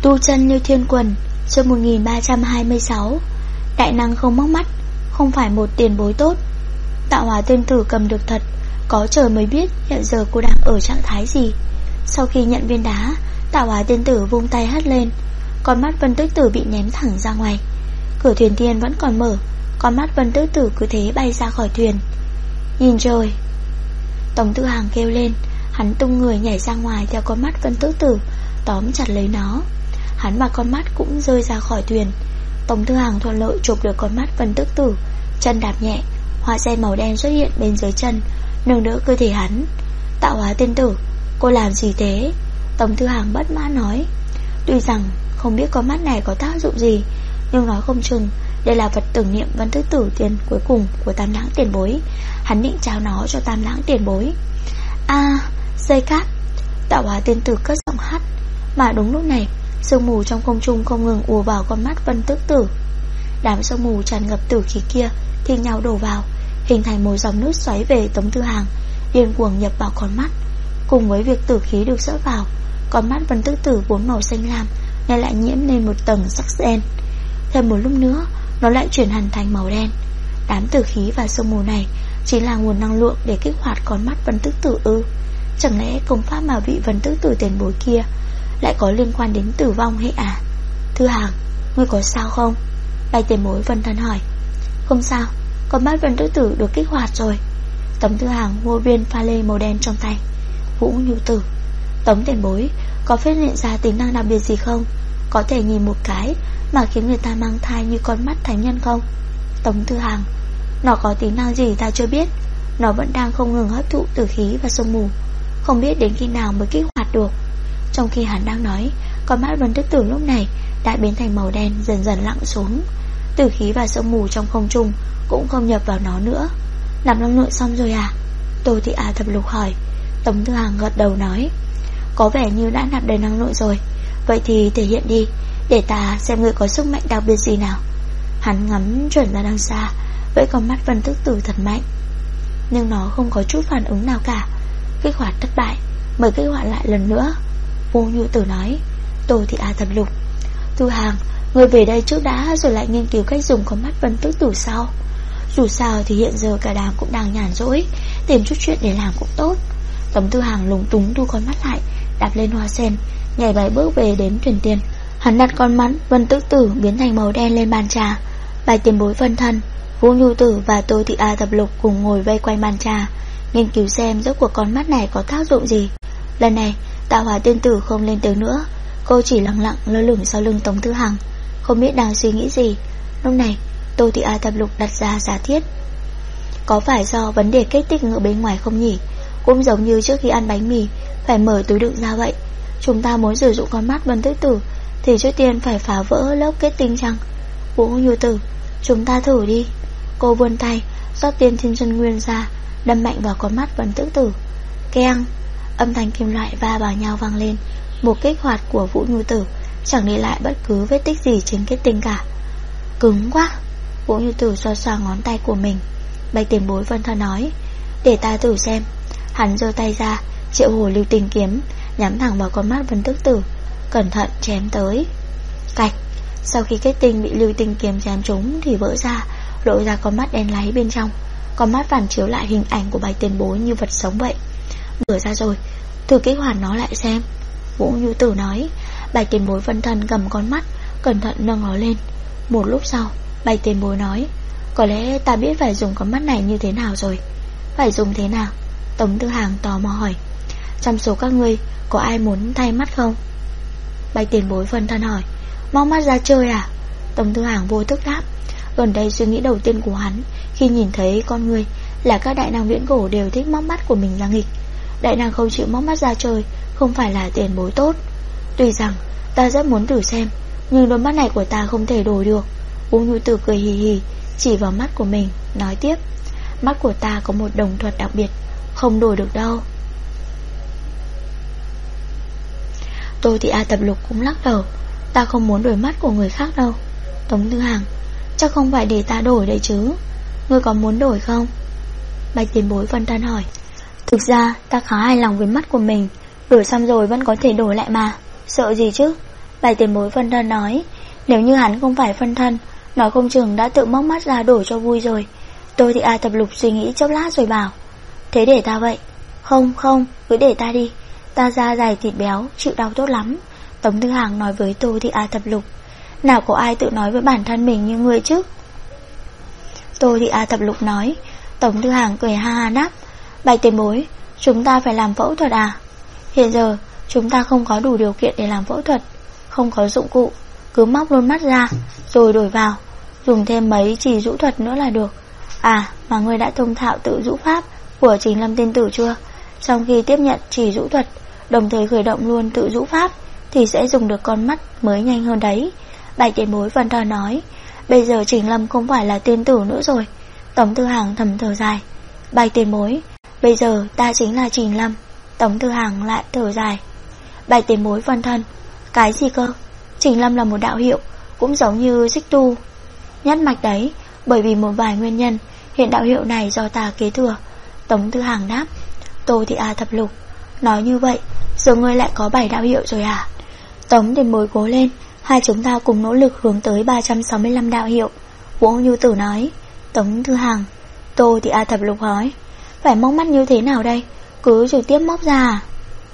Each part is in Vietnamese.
Tu chân như thiên quần, chương 1326. Đại năng không móc mắt, không phải một tiền bối tốt. Tạo Hóa tiên tử cầm được thật, có trời mới biết hiện giờ cô đang ở trạng thái gì. Sau khi nhận viên đá, Tạo Hóa tiên tử vung tay hất lên, con mắt Vân Tước Tử bị ném thẳng ra ngoài. Cửa thuyền tiên vẫn còn mở, con mắt Vân Tước Tử cứ thế bay ra khỏi thuyền. Nhìn trời! Tống Tư Hàng kêu lên, hắn tung người nhảy ra ngoài theo con mắt Vân Tước Tử, tóm chặt lấy nó. Hắn và con mắt cũng rơi ra khỏi thuyền. Tống Tư Hàng thuận lợi chụp được con mắt Vân Tước Tử, chân đạp nhẹ, hoa sen màu đen xuất hiện bên dưới chân, nâng đỡ cơ thể hắn. Tạo Hóa tiên tử, cô làm gì thế? Tống Tư Hàng bất mãn nói. Tuy rằng không biết con mắt này có tác dụng gì, nhưng nói không chừng đây là vật tưởng niệm Vân Tước Tử tiền cuối cùng của Tam Lãng tiền bối. Hắn định trao nó cho Tam Lãng tiền bối. Dây cát! Tạo Hóa tiên tử cất giọng hát. Mà đúng lúc này, sương mù trong không trung không ngừng ùa vào con mắt Vân Tước Tử. Đám sương mù tràn ngập tử khí kia thi nhau đổ vào, hình thành một dòng nước xoáy về Tống Tư Hàng, điên cuồng nhập vào con mắt. Cùng với việc tử khí được dỡ vào, con mắt Vân Tước Tử vốn màu xanh lam nay lại nhiễm lên một tầng sắc đen. Thêm một lúc nữa, nó lại chuyển hẳn thành màu đen. Đám tử khí và sương mù này chính là nguồn năng lượng để kích hoạt con mắt Vân Tước Tử ư? Chẳng lẽ công pháp mà vị Vân Tước Tử tiền bối kia lại có liên quan đến tử vong hay à? Thư Hàng, ngươi có sao không? Bạch tiền bối Vân Thân hỏi. Không sao, con mắt Vân Tước Tử được kích hoạt rồi. Tống Thư Hàng mua viên pha lê màu đen trong tay. Vũ Nhu Tử, Tống tiền bối có phát hiện ra tính năng đặc biệt gì không? Có thể nhìn một cái mà khiến người ta mang thai như con mắt thánh nhân không? Tống Thư Hàng, nó có tính năng gì ta chưa biết. Nó vẫn đang không ngừng hấp thụ tử khí và sương mù, không biết đến khi nào mới kích hoạt được. Trong khi hắn đang nói, con mắt Vân Tước Tử lúc này đã biến thành màu đen, dần dần lặng xuống. Tử khí và sương mù trong không trung cũng không nhập vào nó nữa. Nạp năng lượng xong rồi à? Tô Thị A Thập Lục hỏi. Tống Tư Hàng gật đầu nói, có vẻ như đã nạp đầy năng lượng rồi. Vậy thì thể hiện đi, để ta xem người có sức mạnh đặc biệt gì nào. Hắn ngắm chuẩn ra đằng xa, với con mắt Vân Tước Tử thật mạnh, nhưng nó không có chút phản ứng nào cả. Kích hoạt thất bại, mời kích hoạt lại lần nữa, Vô Nhu Tử nói. Tô Thị A Thập Lục, Tư Hàng, người về đây trước đã rồi lại nghiên cứu cách dùng con mắt Vân Tước Tử sau. Dù sao thì hiện giờ cả đám cũng đang nhàn rỗi, tìm chút chuyện để làm cũng tốt. Tống Tư Hàng lúng túng thu con mắt lại, đạp lên hoa sen, nhảy 7 bước về đến thuyền tiên. Hắn đặt con mắt Vân Tước Tử biến thành màu đen lên bàn trà. Bạch tiền bối Vân Thân, Vô Nhu Tử và Tô Thị A Thập Lục cùng ngồi vây quanh bàn trà, nghiên cứu xem rốt cuộc con mắt này có tác dụng gì. Lần này Tạo Hóa tiên tử không lên tiếng nữa, cô chỉ lặng lặng lơ lửng sau lưng Tống Tư Hàng, không biết đang suy nghĩ gì. Lúc này Tô Thị A Thập Lục đặt ra giả thiết. Có phải do vấn đề kết tinh ở bên ngoài không nhỉ? Cũng giống như trước khi ăn bánh mì phải mở túi đựng ra vậy. Chúng ta muốn sử dụng con mắt Vân Tước Tử thì trước tiên phải phá vỡ lớp kết tinh chăng? Vũ Nhu Tử, chúng ta thử đi. Cô vươn tay, rót tiên thiên chân nguyên ra, đâm mạnh vào con mắt Vân Tước Tử. Keng! Âm thanh kim loại va vào nhau vang lên. Một kích hoạt của Vũ Nhu Tử chẳng để lại bất cứ vết tích gì trên kết tinh cả. Cứng quá! Vũ Nhu Tử xoa xoa ngón tay của mình. Bạch tiền bối Vân Thân nói, để ta thử xem. Hắn giơ tay ra, triệu hồi lưu tinh kiếm, nhắm thẳng vào con mắt Vân Tước Tử, cẩn thận chém tới. Cạch! Sau khi kết tinh bị lưu tinh kiếm chém trúng thì vỡ ra, lộ ra con mắt đen láy bên trong. Con mắt phản chiếu lại hình ảnh của bạch tiền bối như vật sống vậy. Mở ra rồi, thử kích hoạt nó lại xem, Vũ Nhu Tử nói. Bạch tiền bối Vân Thân cầm con mắt, cẩn thận nâng nó lên. Một lúc sau, bạch tiền bối nói, có lẽ ta biết phải dùng con mắt này như thế nào rồi. Phải dùng thế nào? Tống Tư Hàng tò mò hỏi. Trong số các ngươi có ai muốn thay mắt không? Bạch tiền bối Vân Thân hỏi. Móc mắt ra chơi à? Tống Tư Hàng vô thức đáp. Gần đây suy nghĩ đầu tiên của hắn khi nhìn thấy con người là các đại năng viễn cổ đều thích móc mắt của mình ra nghịch. Đại năng không chịu móc mắt ra chơi không phải là tiền bối tốt. Tuy rằng ta rất muốn thử xem, nhưng đôi mắt này của ta không thể đổi được. Vũ Nhu Tử cười hì hì, chỉ vào mắt của mình, nói tiếp. Mắt của ta có một đồng thuật đặc biệt, không đổi được đâu. Tô Thị A Thập Lục cũng lắc đầu. Ta không muốn đổi mắt của người khác đâu. Tống Tư Hàng, chắc không phải để ta đổi đấy chứ. Ngươi có muốn đổi không? Bạch tiền bối Vân Thân hỏi. Thực ra ta khá hài lòng với mắt của mình, đổi xong rồi vẫn có thể đổi lại mà, sợ gì chứ. Bài tiền bối phân thân nói, nếu như hắn không phải phân thân, nói không chừng đã tự móc mắt ra đổ cho vui rồi. Tôi thì A Thập Lục suy nghĩ chốc lát rồi bảo, thế để ta vậy. Không, cứ để ta đi, ta da dày thịt béo, chịu đau tốt lắm. Tống Thư Hàng nói với Tô Thị A Thập Lục. Nào có ai tự nói với bản thân mình như ngươi chứ? Tô Thị A Thập Lục nói. Tống Thư Hàng cười ha ha đáp, Bạch tiền bối, chúng ta phải làm phẫu thuật à? Hiện giờ chúng ta không có đủ điều kiện để làm phẫu thuật, không có dụng cụ, cứ móc luôn mắt ra rồi đổi vào, dùng thêm mấy chỉ rũ thuật nữa là được. À, mà ngươi đã thông thạo tự rũ pháp của Trình Lâm tiên tử chưa? Trong khi tiếp nhận chỉ rũ thuật, đồng thời khởi động luôn tự rũ pháp, thì sẽ dùng được con mắt mới nhanh hơn đấy. Bạch tiền bối phân thân nói. Bây giờ Trình Lâm không phải là tiên tử nữa rồi. Tống Thư Hàng thầm thở dài. Bạch tiền bối, bây giờ ta chính là Trình Lâm. Tống Thư Hàng lại thở dài. Bạch tiền bối phân thân. Cái gì cơ? Trình Lâm là một đạo hiệu, cũng giống như Xích Tu nhất mạch đấy. Bởi vì một vài nguyên nhân, hiện đạo hiệu này do ta kế thừa. Tống Thư Hàng đáp. Tô Thị A Thập Lục. Nói như vậy, giờ ngươi lại có 7 đạo hiệu rồi à? Tống tiền bối cố lên, hai chúng ta cùng nỗ lực hướng tới 365 đạo hiệu. Vũ Như Tử nói. Tống Thư Hàng. Tô Thị A Thập Lục hỏi, phải móc mắt như thế nào đây? Cứ trực tiếp móc ra à?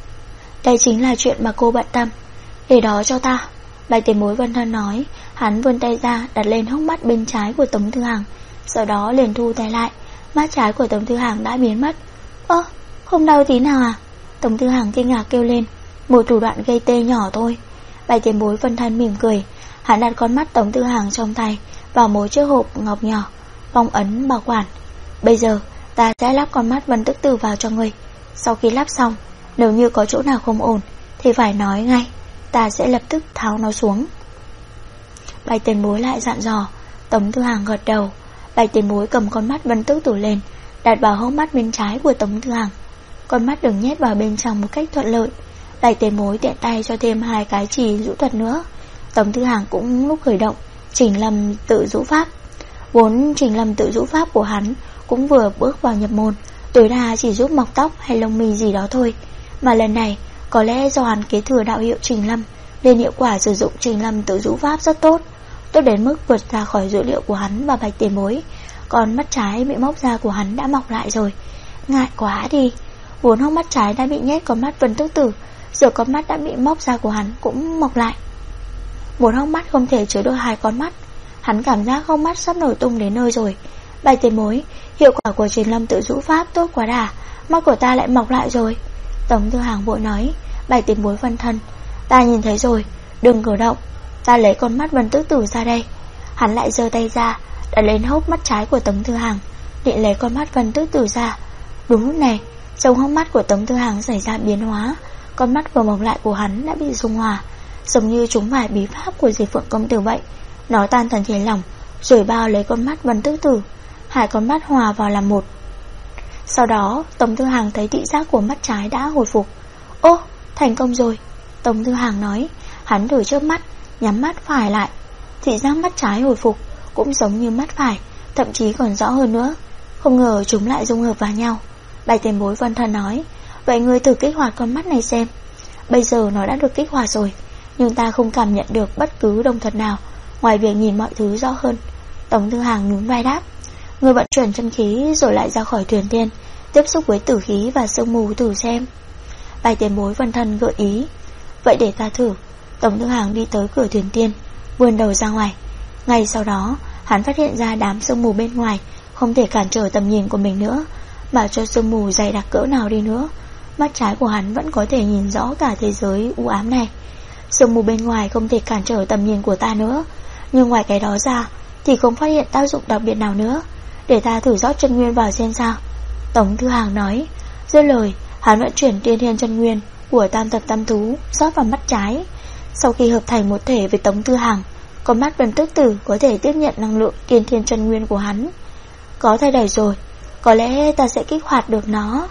Đây chính là chuyện mà cô bận tâm. Để đó cho ta. Bạch tiền bối phân thân nói. Hắn vươn tay ra đặt lên hốc mắt bên trái của Tống Thư Hàng, sau đó liền thu tay lại. Mắt trái của Tống Thư Hàng đã biến mất. Ơ, không đau tí nào à? Tống Thư Hàng kinh ngạc kêu lên. Một thủ đoạn gây tê nhỏ thôi. Bạch tiền bối phân thân mỉm cười. Hắn đặt con mắt Tống Thư Hàng trong tay vào một chiếc hộp ngọc nhỏ, phong ấn bảo quản. Bây giờ ta sẽ lắp con mắt Vân Tức Tử vào cho ngươi. Sau khi lắp xong, nếu như có chỗ nào không ổn thì phải nói ngay, ta sẽ lập tức tháo nó xuống. Bạch tiền bối lại dặn dò. Tống Thư Hàng gật đầu. Bạch tiền bối cầm con mắt Vân Tức Tử lên, đặt vào hốc mắt bên trái của Tống Thư Hàng. Con mắt được nhét vào bên trong một cách thuận lợi. Bạch tiền bối tiện tay cho thêm 2 cái chỉ rũ thuật nữa. Tống Thư Hàng cũng lúc khởi động Trình Lâm tự rũ pháp. Vốn Trình Lâm tự rũ pháp của hắn cũng vừa bước vào nhập môn, tối đa chỉ giúp mọc tóc hay lông mi gì đó thôi. Mà lần này có lẽ do hắn kế thừa đạo hiệu Trình Lâm, nên hiệu quả sử dụng Trình Lâm tự rũ pháp rất tốt, tốt đến mức vượt ra khỏi dữ liệu của hắn và Bạch tiền bối. Còn mắt trái bị móc ra của hắn đã mọc lại rồi. Ngại quá đi. Vốn hốc mắt trái đã bị nhét con mắt Vân Tức Tử, giờ con mắt đã bị móc ra của hắn cũng mọc lại. Một hốc mắt không thể chứa được 2 con mắt. Hắn cảm giác hốc mắt sắp nổ tung đến nơi rồi. Bạch tiền bối, hiệu quả của Trình Lâm tự rũ pháp tốt quá đà, mắt của ta lại mọc lại rồi. Tống Thư Hàng vội nói. Bạch tiền bối phân thân, ta nhìn thấy rồi, đừng cử động. Ta lấy con mắt Vân Tức Tử ra đây. Hắn lại giơ tay ra, đặt lên hốc mắt trái của Tống Thư Hàng, định lấy con mắt Vân Tức Tử ra. Đúng lúc này, trong hốc mắt của Tống Thư Hàng xảy ra biến hóa. Con mắt vừa mọc lại của hắn đã bị dung hòa, giống như chúng phải bí pháp của Diệp Phượng công tử vậy. Nó tan thành thể lỏng, rồi bao lấy con mắt Vân Tức Tử. 2 con mắt hòa vào làm một. Sau đó Tống Thư Hàng thấy thị giác của mắt trái đã hồi phục. Ô, thành công rồi, Tống Thư Hàng nói. Hắn thử chớp mắt, nhắm mắt phải lại. Thị giác mắt trái hồi phục, cũng giống như mắt phải, thậm chí còn rõ hơn nữa. Không ngờ chúng lại dung hợp vào nhau. Bạch tiền bối phân thân nói. Vậy ngươi thử kích hoạt con mắt này xem. Bây giờ nó đã được kích hoạt rồi, nhưng ta không cảm nhận được bất cứ động thật nào, ngoài việc nhìn mọi thứ rõ hơn. Tống Thư Hàng nhún vai đáp. Ngươi vận chuyển chân khí rồi lại ra khỏi thuyền tiên, tiếp xúc với tử khí và sương mù thử xem. Bạch tiền bối phân thân gợi ý. Vậy để ta thử. Tống Thư Hàng đi tới cửa thuyền tiên, vươn đầu ra ngoài. Ngay sau đó hắn phát hiện ra đám sương mù bên ngoài không thể cản trở tầm nhìn của mình nữa. Mà cho sương mù dày đặc cỡ nào đi nữa, mắt trái của hắn vẫn có thể nhìn rõ cả thế giới u ám này. Sương mù bên ngoài không thể cản trở tầm nhìn của ta nữa, nhưng ngoài cái đó ra thì không phát hiện tác dụng đặc biệt nào nữa. Để ta thử rót chân nguyên vào xem sao. Tống Thư Hàng nói. Dứt lời, hắn vận chuyển tiên thiên chân nguyên của tam thập tam thú rót vào mắt trái. Sau khi hợp thành một thể với Tống Thư Hàng, con mắt Vân Tức Tử có thể tiếp nhận năng lượng tiên thiên chân nguyên của hắn. Có thay đổi rồi, có lẽ ta sẽ kích hoạt được nó.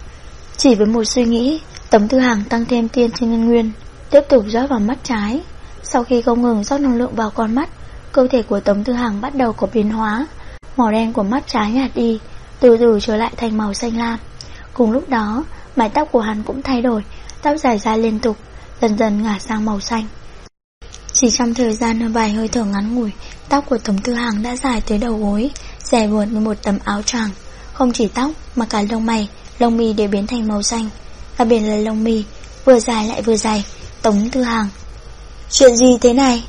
Chỉ với một suy nghĩ, Tống Thư Hàng tăng thêm tiên thiên chân nguyên, tiếp tục rót vào mắt trái. Sau khi không ngừng rót năng lượng vào con mắt, cơ thể của Tống Thư Hàng bắt đầu có biến hóa. Màu đen của mắt trái nhạt đi, từ từ trở lại thành màu xanh lam. Cùng lúc đó, mái tóc của hắn cũng thay đổi, tóc dài ra liên tục, dần dần ngả sang màu xanh. Chỉ trong thời gian vài hơi thở ngắn ngủi, tóc của Tống Tư Hằng đã dài tới đầu gối, rẻ buộc với một tấm áo choàng. Không chỉ tóc mà cả lông mày, lông mi đều biến thành màu xanh. Đặc biệt là lông mi vừa dài lại vừa dày. Tống Tư Hằng: chuyện gì thế này?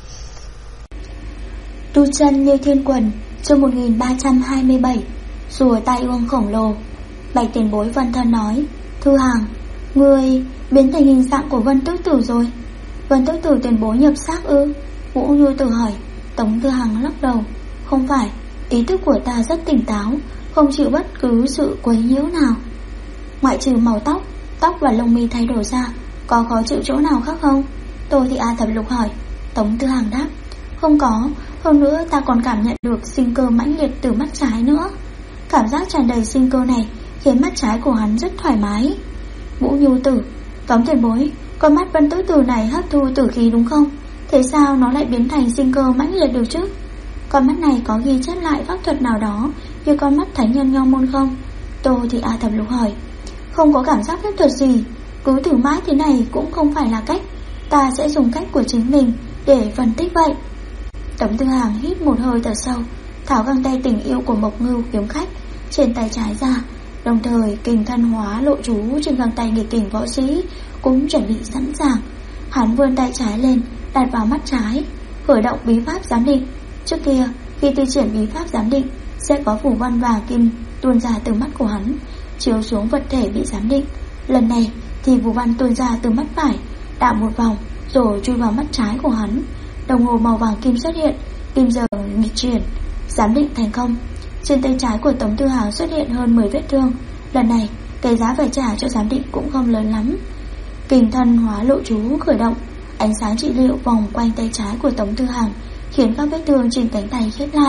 Tu chân như thiên quần, chương 1327, rùa tai ương khổng lồ. Bạch tiền bối Vân Thân nói: Thư Hằng, ngươi biến thành hình dạng của Vân Tước Tử rồi. Vân Tước Tử tiền bối nhập xác ư? Vũ Như Tử hỏi. Tống Tư Hằng lắc đầu: không phải, ý thức của ta rất tỉnh táo, không chịu bất cứ sự quấy nhiễu nào. Ngoại trừ màu tóc và lông mi thay đổi ra, có khó chịu chỗ nào khác không? Tô Thị A Thập Lục hỏi. Tống Tư Hằng đáp: không có, hơn nữa ta còn cảm nhận được sinh cơ mãnh liệt từ mắt trái nữa. Cảm giác tràn đầy sinh cơ này khiến mắt trái của hắn rất thoải mái. Vũ Nhu Tử: Tống tiền bối, con mắt Vân Tước Tử này hấp thu tử khí đúng không? Thế sao nó lại biến thành sinh cơ mãnh liệt được chứ? Con mắt này có ghi chép lại pháp thuật nào đó như con mắt thánh nhân Nho Môn không? Tô Thị A Thập Lục hỏi. Không có cảm giác phép thuật gì, cứ thử mãi thế này cũng không phải là cách. Ta sẽ dùng cách của chính mình để phân tích vậy. Tống Tư Hằng hít một hơi thật sâu, tháo găng tay tình yêu của Mộc Ngưu kiếm khách trên tay trái ra, đồng thời kình thân hóa lộ chú trên găng tay nghịch kình võ sĩ cũng chuẩn bị sẵn sàng. Hắn vươn tay trái lên, đặt vào mắt trái, khởi động bí pháp giám định. Trước kia, khi thi triển bí pháp giám định, sẽ có phù văn vàng kim tuôn ra từ mắt của hắn, chiếu xuống vật thể bị giám định. Lần này thì phù văn tuôn ra từ mắt phải, đảo một vòng rồi chui vào mắt trái của hắn. Đồng hồ màu vàng kim xuất hiện, kim giờ nghịch chuyển, giám định thành công. Trên tay trái của Tống Tư Hằng xuất hiện hơn 10 vết thương. Lần này, cái giá phải trả cho giám định cũng không lớn lắm. Kình thân hóa lộ chú khởi động, ánh sáng trị liệu vòng quanh tay trái của Tống Tư Hằng, khiến các vết thương trên cánh tay khép lại.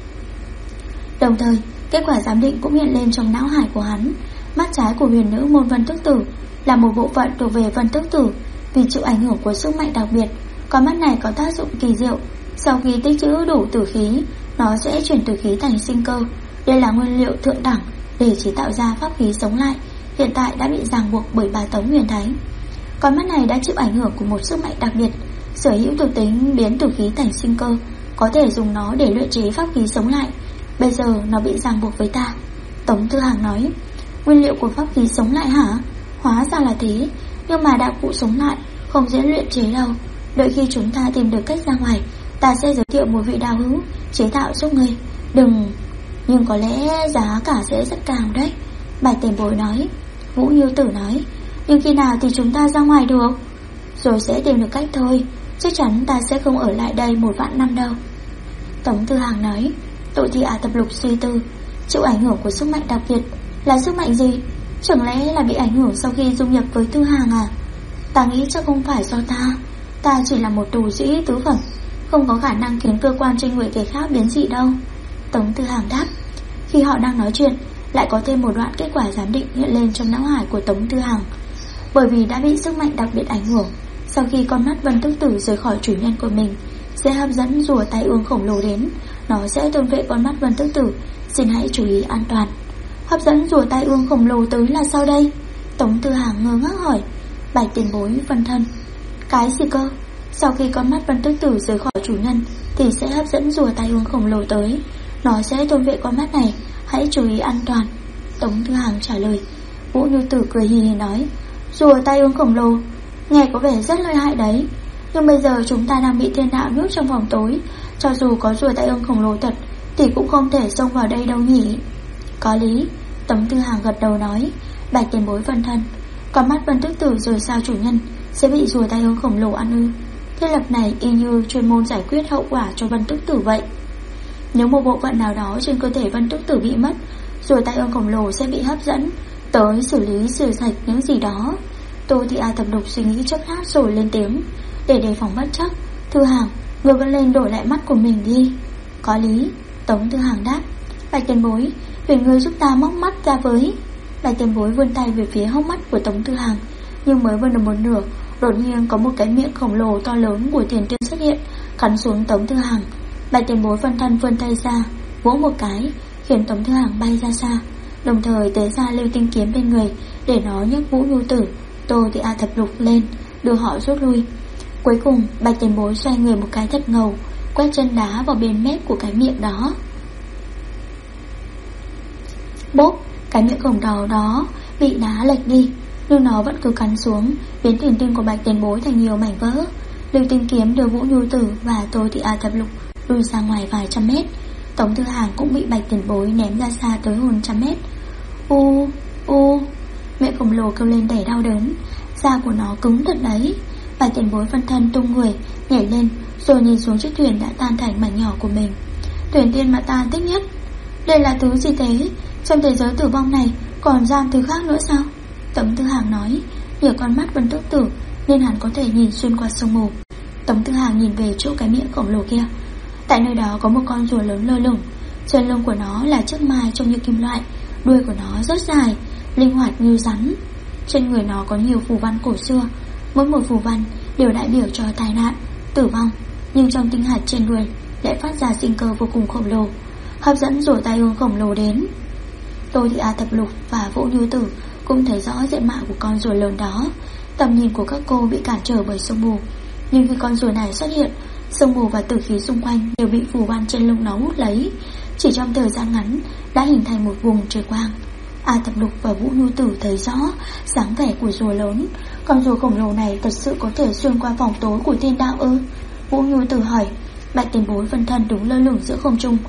Đồng thời, kết quả giám định cũng hiện lên trong não hải của hắn. Mắt trái của huyền nữ môn Vân Tước Tử là một bộ phận thuộc về Vân Tước Tử. Vì chịu ảnh hưởng của sức mạnh đặc biệt, con mắt này có tác dụng kỳ diệu. Sau khi tích trữ đủ tử khí, nó sẽ chuyển tử khí thành sinh cơ. Đây là nguyên liệu thượng đẳng để chế tạo ra pháp khí sống lại, hiện tại đã bị ràng buộc bởi bà Tống Huyền Thánh. Con mắt này đã chịu ảnh hưởng của một sức mạnh đặc biệt, sở hữu thuộc tính biến tử khí thành sinh cơ, có thể dùng nó để luyện chế pháp khí sống lại. Bây giờ nó bị ràng buộc với ta. Tống Tư Hằng nói. Nguyên liệu của pháp khí sống lại hả? Hóa ra là thế, nhưng mà đạo cụ sống lại không dễ luyện chế đâu. Đợi khi chúng ta tìm được cách ra ngoài, ta sẽ giới thiệu một vị đạo hữu chế tạo giúp ngươi. Đừng... Nhưng có lẽ giá cả sẽ rất cao đấy, Bạch tiền bối nói. Vũ Như Tử nói. Nhưng khi nào thì chúng ta ra ngoài được? Rồi sẽ tìm được cách thôi, chắc chắn ta sẽ không ở lại đây 1.000 năm đâu. Tống Tư Hằng nói. Tội Thị A Thập Lục suy tư. Chịu ảnh hưởng của sức mạnh đặc biệt là sức mạnh gì? Chẳng lẽ là bị ảnh hưởng sau khi dung nhập với Tư Hằng à? Ta nghĩ chắc không phải do ta chỉ là một tù sĩ tứ phẩm, không có khả năng khiến cơ quan trên người kẻ khác biến dị đâu. Tống Tư Hằng đáp. Khi họ đang nói chuyện, lại có thêm một đoạn kết quả giám định hiện lên trong não hải của Tống Tư Hằng. Bởi vì đã bị sức mạnh đặc biệt ảnh hưởng, sau khi con mắt Vân Tước Tử rời khỏi chủ nhân của mình, sẽ hấp dẫn rùa tai ương khổng lồ đến. Nó sẽ tôn vệ con mắt Vân Tước Tử. Xin hãy chú ý an toàn. Hấp dẫn rùa tai ương khổng lồ tới là sao đây? Tống Tư Hằng ngơ ngác hỏi. Bạch tiền bối Vân Thân. Cái gì cơ? Sau khi con mắt Vân Tước Tử rời khỏi chủ nhân thì sẽ hấp dẫn rùa tai ương khổng lồ tới. Nó sẽ tôn vệ con mắt này. Hãy chú ý an toàn. Tống Tư Hằng trả lời. Vũ Như Tử cười hì hì nói. Rùa tai ương khổng lồ nghe có vẻ rất lợi hại đấy, nhưng bây giờ chúng ta đang bị thiên đạo nhốt trong phòng tối. Cho dù có rùa tai ương khổng lồ thật thì cũng không thể xông vào đây đâu nhỉ. Có lý, Tống Tư Hằng gật đầu nói. Bạch tiền bối Vân Thân, con mắt Vân Tước Tử rời xa chủ nhân sẽ bị rùa tai ương khổng lồ ăn ư? Thiết lập này y như chuyên môn giải quyết hậu quả cho Vân Tước Tử vậy. Nếu một bộ phận nào đó trên cơ thể Vân Tước Tử bị mất, rùa tai ương khổng lồ sẽ bị hấp dẫn tới xử lý sửa sạch những gì đó. Tô Thị A Thập Lục suy nghĩ chốc lát rồi lên tiếng. Để đề phòng bất chắc, Thư Hằng, người vẫn lên đổi lại mắt của mình đi. Có lý, Tống Tư Hằng đáp. Bạch tiền bối, phiền người giúp ta móc mắt ra với. Bạch tiền bối vươn tay về phía hốc mắt của Tống Tư Hằng, nhưng mới vươn được một nửa, đột nhiên có một cái miệng khổng lồ to lớn của Tiền Tuyên xuất hiện, cắn xuống Tống Tư Hằng. Bạch tiền bối Vân Thân vươn tay ra, vỗ một cái, khiến Tống Tư Hằng bay ra xa, đồng thời tế ra lưu tinh kiếm bên người để nó nhấc Vũ Nhu Tử, Tô Thị A Thập Lục lên, đưa họ rút lui. Cuối cùng Bạch Tiền Bối xoay người một cái thật ngầu, quét chân đá vào bên mép của cái miệng đó. Bốp, cái miệng khổng lồ đó bị đá lệch đi, nhưng nó vẫn cứ cắn xuống, biến thuyền tinh của Bạch Tiền Bối thành nhiều mảnh vỡ. Lưu Tinh Kiếm đưa Vũ Nhu Tử và Tô Thị A Thập Lục lùi ra ngoài vài trăm mét. Tống Thư Hàng cũng bị Bạch Tiền Bối ném ra xa tới hơn trăm mét. U, miệng khổng lồ kêu lên đầy đau đớn, da của nó cứng thật đấy. Bạch Tiền Bối phân thân tung người nhảy lên, rồi nhìn xuống chiếc thuyền đã tan thành mảnh nhỏ của mình. Thuyền tiên mà ta thích nhất. Đây là thứ gì thế? Trong thế giới tử vong này còn gian thứ khác nữa sao? Tống Thư Hàng nói. Nhờ con mắt Vân Tước Tử nên hắn có thể nhìn xuyên qua sương mù. Tống Thư Hàng nhìn về chỗ cái miệng khổng lồ kia. Tại nơi đó có một con rùa lớn lơ lửng. Trên lưng của nó là chiếc mai trông như kim loại. Đuôi của nó rất dài, linh hoạt như rắn. Trên người nó có nhiều phù văn cổ xưa. Mỗi một phù văn đều đại biểu cho tai nạn, tử vong. Nhưng trong tinh hạt trên đuôi lại phát ra sinh cơ vô cùng khổng lồ, hấp dẫn rùa tai ương khổng lồ đến. Tô Thị A Thập Lục và Vũ Nhu Tử cũng thấy rõ diện mạo của con rùa lớn đó. Tầm nhìn của các cô bị cản trở bởi sương mù, nhưng khi con rùa này xuất hiện, sương mù và tử khí xung quanh đều bị phù văn trên lưng nó hút lấy. Chỉ trong thời gian ngắn đã hình thành một vùng trời quang. A Thập Lục và Vũ Nhu Tử thấy rõ dáng vẻ của rùa lớn. Con rùa khổng lồ này thật sự có thể xuyên qua vòng tối của thiên đạo ư? Vũ Nhu Tử hỏi. Bạch Tiền Bối phân thân đúng lơ lửng giữa không trung.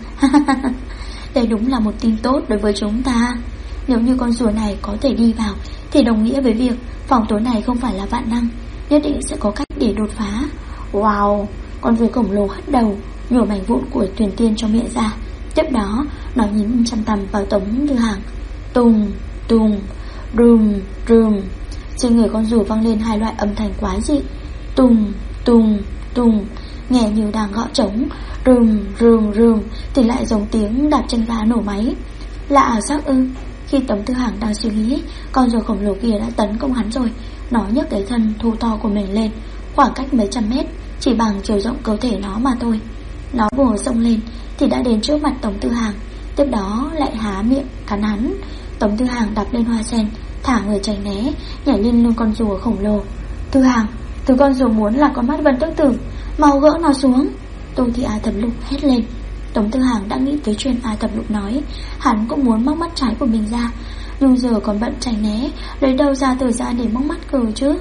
Đây đúng là một tin tốt đối với chúng ta. Nếu như con rùa này có thể đi vào thì đồng nghĩa với việc vòng tối này không phải là vạn năng, nhất định sẽ có cách để đột phá. Wow, con rùa khổng lồ hất đầu, nhổ mảnh vụn của thuyền tiên trong miệng ra. Tiếp đó nó nhìn chăm chăm vào Tống Thư Hàng. Tùng, tùng, rùm, rùm. Trên người con rùa vang lên hai loại âm thanh quái dị. Tùng, tùng, tùng, nghe như đang gõ trống. Rùm, rùm, rùm thì lại giống tiếng đạp chân ga nổ máy. Là ảo giác ư? Khi Tống Thư Hàng đang suy nghĩ, con rùa khổng lồ kia đã tấn công hắn rồi. Nó nhấc cái thân thô to của mình lên, khoảng cách mấy trăm mét, chỉ bằng chiều rộng cơ thể nó mà thôi. Nó vừa xông lên thì đã đến trước mặt Tống Thư Hàng, tiếp đó lại há miệng cắn hắn. Tống Thư Hàng đạp lên hoa sen, thả người tránh né, nhảy lên lưng con rùa khổng lồ. Thư Hàng, thứ con rùa muốn là con mắt Vân Tước Tử, mau gỡ nó xuống. Tô Thị A Thập Lục hét lên. Tống Thư Hàng đã nghĩ tới chuyện A Thập Lục nói, hắn cũng muốn móc mắt trái của mình ra, nhưng giờ còn bận tránh né, lấy đâu ra thời gian để móc mắt cờ chứ.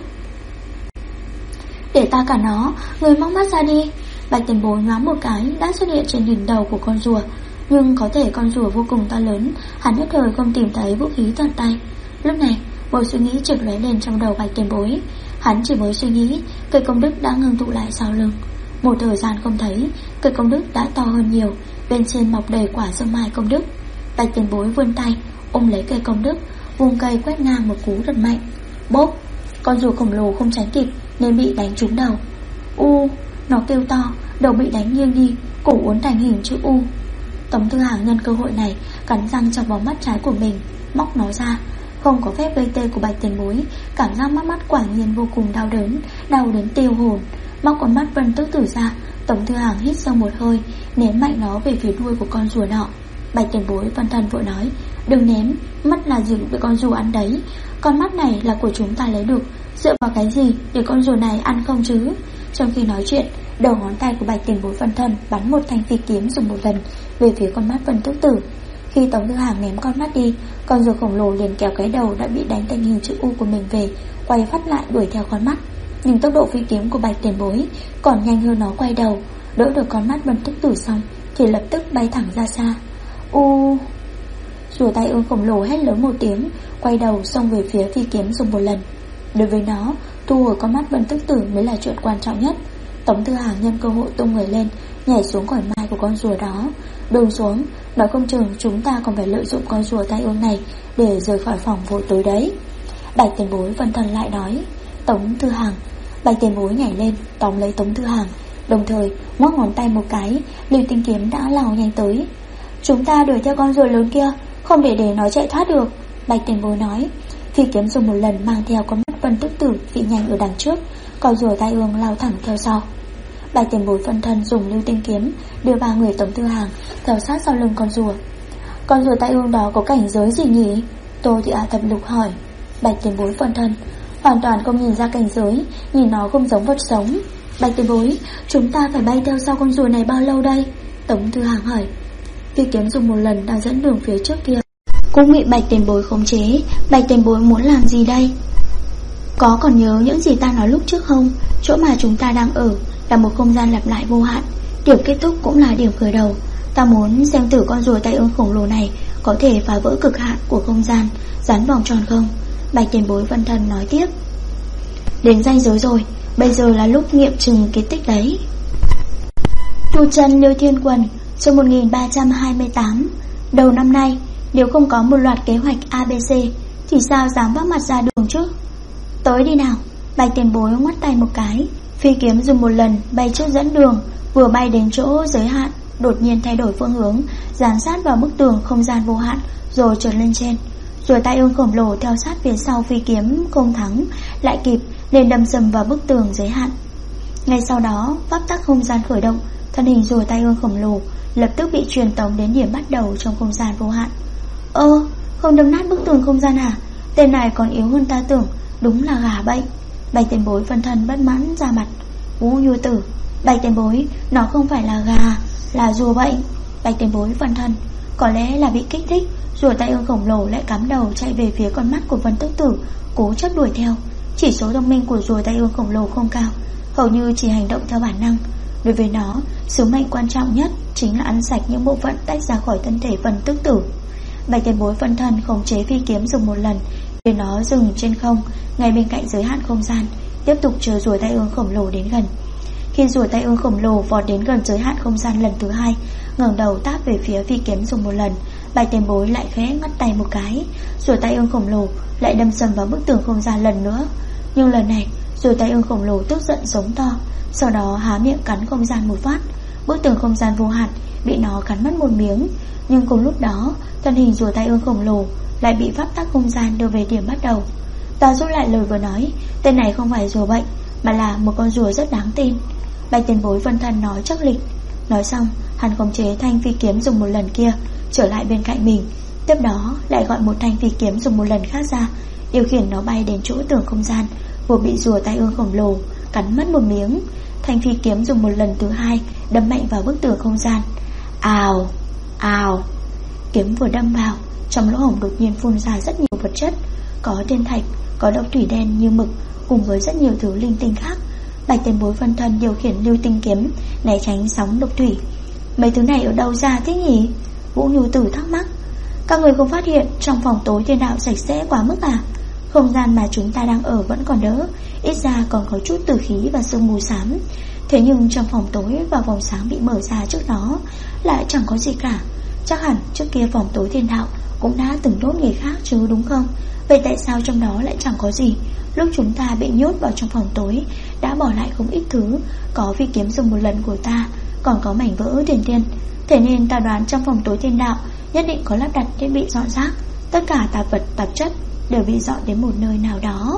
Để ta cả nó, người móc mắt ra đi. Bạch Tiền Bối nhoáng một cái đã xuất hiện trên đỉnh đầu của con rùa. Nhưng có thể con rùa vô cùng to lớn, hắn nhất thời không tìm thấy vũ khí tận tay. Lúc này một suy nghĩ chợt lóe lên trong đầu Bạch Tiền Bối. Hắn chỉ mới suy nghĩ, cây công đức đã ngưng tụ lại sau lưng. Một thời gian không thấy, cây công đức đã to hơn nhiều, bên trên mọc đầy quả dương mai công đức. Bạch Tiền Bối vươn tay ôm lấy cây công đức, vùng cây quét ngang một cú thật mạnh. Bốp, con rùa khổng lồ không tránh kịp nên bị đánh trúng đầu. Nó kêu to, đầu bị đánh nghiêng đi, cổ uốn thành hình chữ U. Tống Thư Hàng nhân cơ hội này cắn răng trong vòng mắt trái của mình, móc nó ra. Không có phép gây tê của Bạch Tiền Bối, cảm giác mắt quả nhiên vô cùng đau đớn, đau đến tiêu hồn. Móc con mắt Vân Tước Tử ra, Tống Thư Hàng hít sâu một hơi, ném mạnh nó về phía đuôi của con rùa nọ. Bạch Tiền Bối phân thân vội nói, đừng ném, mắt là gì bị con rùa ăn đấy. Con mắt này là của chúng ta lấy được, dựa vào cái gì để con rùa này ăn không chứ? Trong khi nói chuyện, đầu ngón tay của Bạch Tiền Bối phân thân bắn một thanh phi kiếm dùng một lần về phía con mắt Vân Tước Tử. Khi Tống Thư Hàng ném con mắt đi, con rùa khổng lồ liền kéo cái đầu đã bị đánh thành hình chữ U của mình về, quay phát lại đuổi theo con mắt. Nhưng tốc độ phi kiếm của Bạch Tiền Bối còn nhanh hơn nó quay đầu, đỡ được con mắt Vân Tước Tử xong thì lập tức bay thẳng ra xa. Rùa tai ương khổng lồ hét lớn một tiếng, quay đầu xông về phía phi kiếm dùng một lần. Đối với nó, thu hồi con mắt Vân Tước Tử mới là chuyện quan trọng nhất. Tống Thư Hàng nhân cơ hội tung người lên, nhảy xuống khỏi mai của con rùa đó. Đừng xuống, nói không chừng chúng ta còn phải lợi dụng con rùa tai ương này để rời khỏi phòng vô tối đấy. Bạch Tiền Bối phân thân lại nói. Tống Thư Hàng. Bạch Tiền Bối nhảy lên tóm lấy Tống Thư Hàng, đồng thời ngoắc ngón tay một cái, Lưu Tinh Kiếm đã lao nhanh tới. Chúng ta đuổi theo con rùa lớn kia, không để nó chạy thoát được. Bạch Tiền Bối nói. Phi kiếm dùng một lần mang theo con mắt Vân Tước Tử phi nhanh ở đằng trước, con rùa tai ương lao thẳng theo sau. Bạch Tiền Bối phân thân dùng Lưu Tinh Kiếm đưa ba người Tống Thư Hàng theo sát sau lưng con rùa. Con rùa tai ương đó có cảnh giới gì nhỉ? Tô Thị A Thập Lục hỏi. Bạch Tiền Bối phân thân hoàn toàn không nhìn ra cảnh giới, nhìn nó không giống vật sống. Bạch tiền bối, chúng ta phải bay theo sau con rùa này bao lâu đây? Tống Thư Hàng hỏi. Phi kiếm dùng một lần đang dẫn đường phía trước kia cũng bị Bạch tiền bối khống chế. Bạch tiền bối muốn làm gì đây? Có còn nhớ những gì ta nói lúc trước không? Chỗ mà chúng ta đang ở là một không gian lặp lại vô hạn, điểm kết thúc cũng là điểm khởi đầu. Ta muốn xem thử con rùa tai ương khổng lồ này có thể phá vỡ cực hạn của không gian, dán vòng tròn không? Bạch tiền bối Vân Thần nói tiếp. Đến ranh giới rồi, bây giờ là lúc nghiệm chứng kỳ tích đấy. Tu chân Liêu Thiên Quần, chương 1328. Đầu năm nay, nếu không có một loạt kế hoạch ABC thì sao dám vác mặt ra đường chứ? Tới đi nào. Bạch tiền bối ngoắt tay một cái, phi kiếm dùng một lần bay trước dẫn đường. Vừa bay đến chỗ giới hạn, đột nhiên thay đổi phương hướng, dán sát vào bức tường không gian vô hạn, rồi trượt lên trên. Rồi tai ương khổng lồ theo sát phía sau phi kiếm không thắng lại kịp, nên đâm sầm vào bức tường giới hạn. Ngay sau đó, pháp tắc không gian khởi động, thân hình rùa tai ương khổng lồ lập tức bị truyền tống đến điểm bắt đầu trong không gian vô hạn. Không đâm nát bức tường không gian à? Tên này còn yếu hơn ta tưởng, đúng là gà bệnh. Bạch tiền bối Vân Thần bất mãn ra mặt. Vũ Nhu Tử, Bạch tiền bối, nó không phải là gà, là rùa bệnh. Bạch tiền bối Vân Thần, có lẽ là bị kích thích, rùa tai ương khổng lồ lại cắm đầu chạy về phía con mắt của Vân Tức Tử, cố chấp đuổi theo. Chỉ số thông minh của rùa tai ương khổng lồ không cao, hầu như chỉ hành động theo bản năng. Đối với nó, sứ mệnh quan trọng nhất chính là ăn sạch những bộ phận tách ra khỏi thân thể Vân Tức Tử. Bạch tiền bối Vân Thần khống chế phi kiếm dùng một lần, để nó dừng trên không, ngay bên cạnh giới hạn không gian, tiếp tục chờ rùa tai ương khổng lồ đến gần. Khi rùa tai ương khổng lồ vọt đến gần giới hạn không gian lần thứ hai, ngẩng đầu táp về phía phi kiếm dùng một lần, Bạch tiền bối lại khẽ ngắt tay một cái, rùa tai ương khổng lồ lại đâm sầm vào bức tường không gian lần nữa. Nhưng lần này, rùa tai ương khổng lồ tức giận giống to, sau đó há miệng cắn không gian một phát. Bức tường không gian vô hạn bị nó cắn mất một miếng. Nhưng cùng lúc đó, thân hình rùa tai ương khổng lồ lại bị pháp tắc không gian đưa về điểm bắt đầu. Ta rút lại lời vừa nói, tên này không phải rùa bệnh, mà là một con rùa rất đáng tin. Bạch tiền bối Vân Thần nói chắc lịch. Nói xong, hắn khống chế thanh phi kiếm dùng một lần kia trở lại bên cạnh mình. Tiếp đó lại gọi một thanh phi kiếm dùng một lần khác ra, điều khiển nó bay đến chỗ tường không gian vừa bị rùa tai ương khổng lồ cắn mất một miếng. Thanh phi kiếm dùng một lần thứ hai đâm mạnh vào bức tường không gian. Ào, ào. Kiếm vừa đâm vào, trong lỗ hổng đột nhiên phun ra rất nhiều vật chất, có thiên thạch, có độc thủy đen như mực, cùng với rất nhiều thứ linh tinh khác. Bạch tiền bối Vân Thần điều khiển lưu tinh kiếm né tránh sóng độc thủy. Mấy thứ này ở đâu ra thế nhỉ? Vũ Nhu Tử thắc mắc. Các người không phát hiện trong phòng tối thiên đạo sạch sẽ quá mức à? Không gian mà chúng ta đang ở vẫn còn đỡ, ít ra còn có chút tử khí và sương mù xám. Thế nhưng trong phòng tối và vòng sáng bị mở ra trước đó lại chẳng có gì cả. Chắc hẳn trước kia phòng tối thiên đạo cũng đã từng đốt người khác chứ đúng không? Vậy tại sao trong đó lại chẳng có gì? Lúc chúng ta bị nhốt vào trong phòng tối đã bỏ lại không ít thứ, có phi kiếm dùng một lần của ta, còn có mảnh vỡ tiền tiên. Thế nên ta đoán trong phòng tối thiên đạo nhất định có lắp đặt thiết bị dọn rác. Tất cả tạp vật tạp chất đều bị dọn đến một nơi nào đó.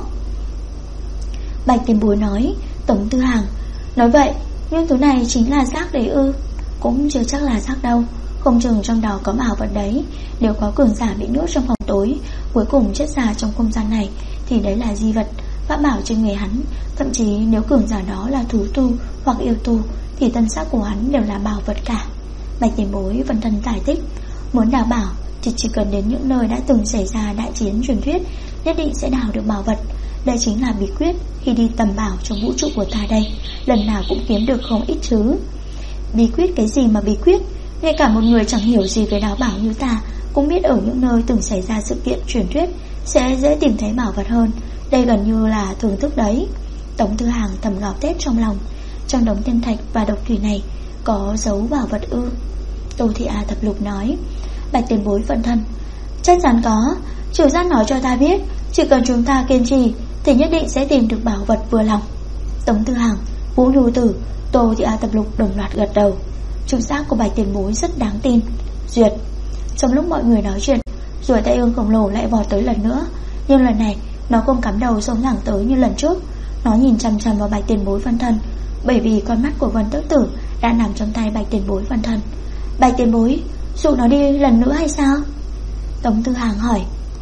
Bạch tiền bối nói. Tống Tư Hàng, nói vậy những thứ này chính là rác đấy ư? Cũng chưa chắc là rác đâu, không chừng trong đó có bảo vật đấy. Nếu có cường giả bị nhốt trong phòng tối, cuối cùng chết già trong không gian này, thì đấy là di vật, pháp bảo trên người hắn. Thậm chí nếu cường giả đó là thú tu hoặc yêu tu, thì thân xác của hắn đều là bảo vật cả. Bạch tiền bối Vân Thần giải thích. Muốn đào bảo thì chỉ cần đến những nơi đã từng xảy ra đại chiến truyền thuyết, nhất định sẽ đào được bảo vật. Đây chính là bí quyết khi đi tầm bảo trong vũ trụ của ta đây, lần nào cũng kiếm được không ít thứ. Bí quyết cái gì mà bí quyết? Ngay cả một người chẳng hiểu gì về đào bảo như ta cũng biết ở những nơi từng xảy ra sự kiện truyền thuyết sẽ dễ tìm thấy bảo vật hơn. Đây gần như là thưởng thức đấy. Tống Tư Hàng thầm gào thét trong lòng. Trong đống thiên thạch và độc thủy này có dấu bảo vật ư? Tô Thị A Thập Lục nói. Bạch tiền bối Vân Thần, chắc chắn có. Chủ giác nói cho ta biết, chỉ cần chúng ta kiên trì thì nhất định sẽ tìm được bảo vật vừa lòng. Tống Tư Hàng, Vũ Nhu Tử, Tô Thị A Thập Lục đồng loạt gật đầu. Chủ giác của bạch tiền bối rất đáng tin. Duyệt. Trong lúc mọi người nói chuyện, rùa tai ương khổng lồ lại vọt tới lần nữa. Nhưng lần này nó không cắm đầu xông thẳng tới như lần trước. Nó nhìn chằm chằm vào bạch tiền bối Vân Thần, bởi vì con mắt của Vân Tức Tử đã nằm trong tay bạch tiền bối Vân Thần. Bạch tiền bối, dụ nó đi lần nữa hay sao? Tống Tư Hàng hỏi.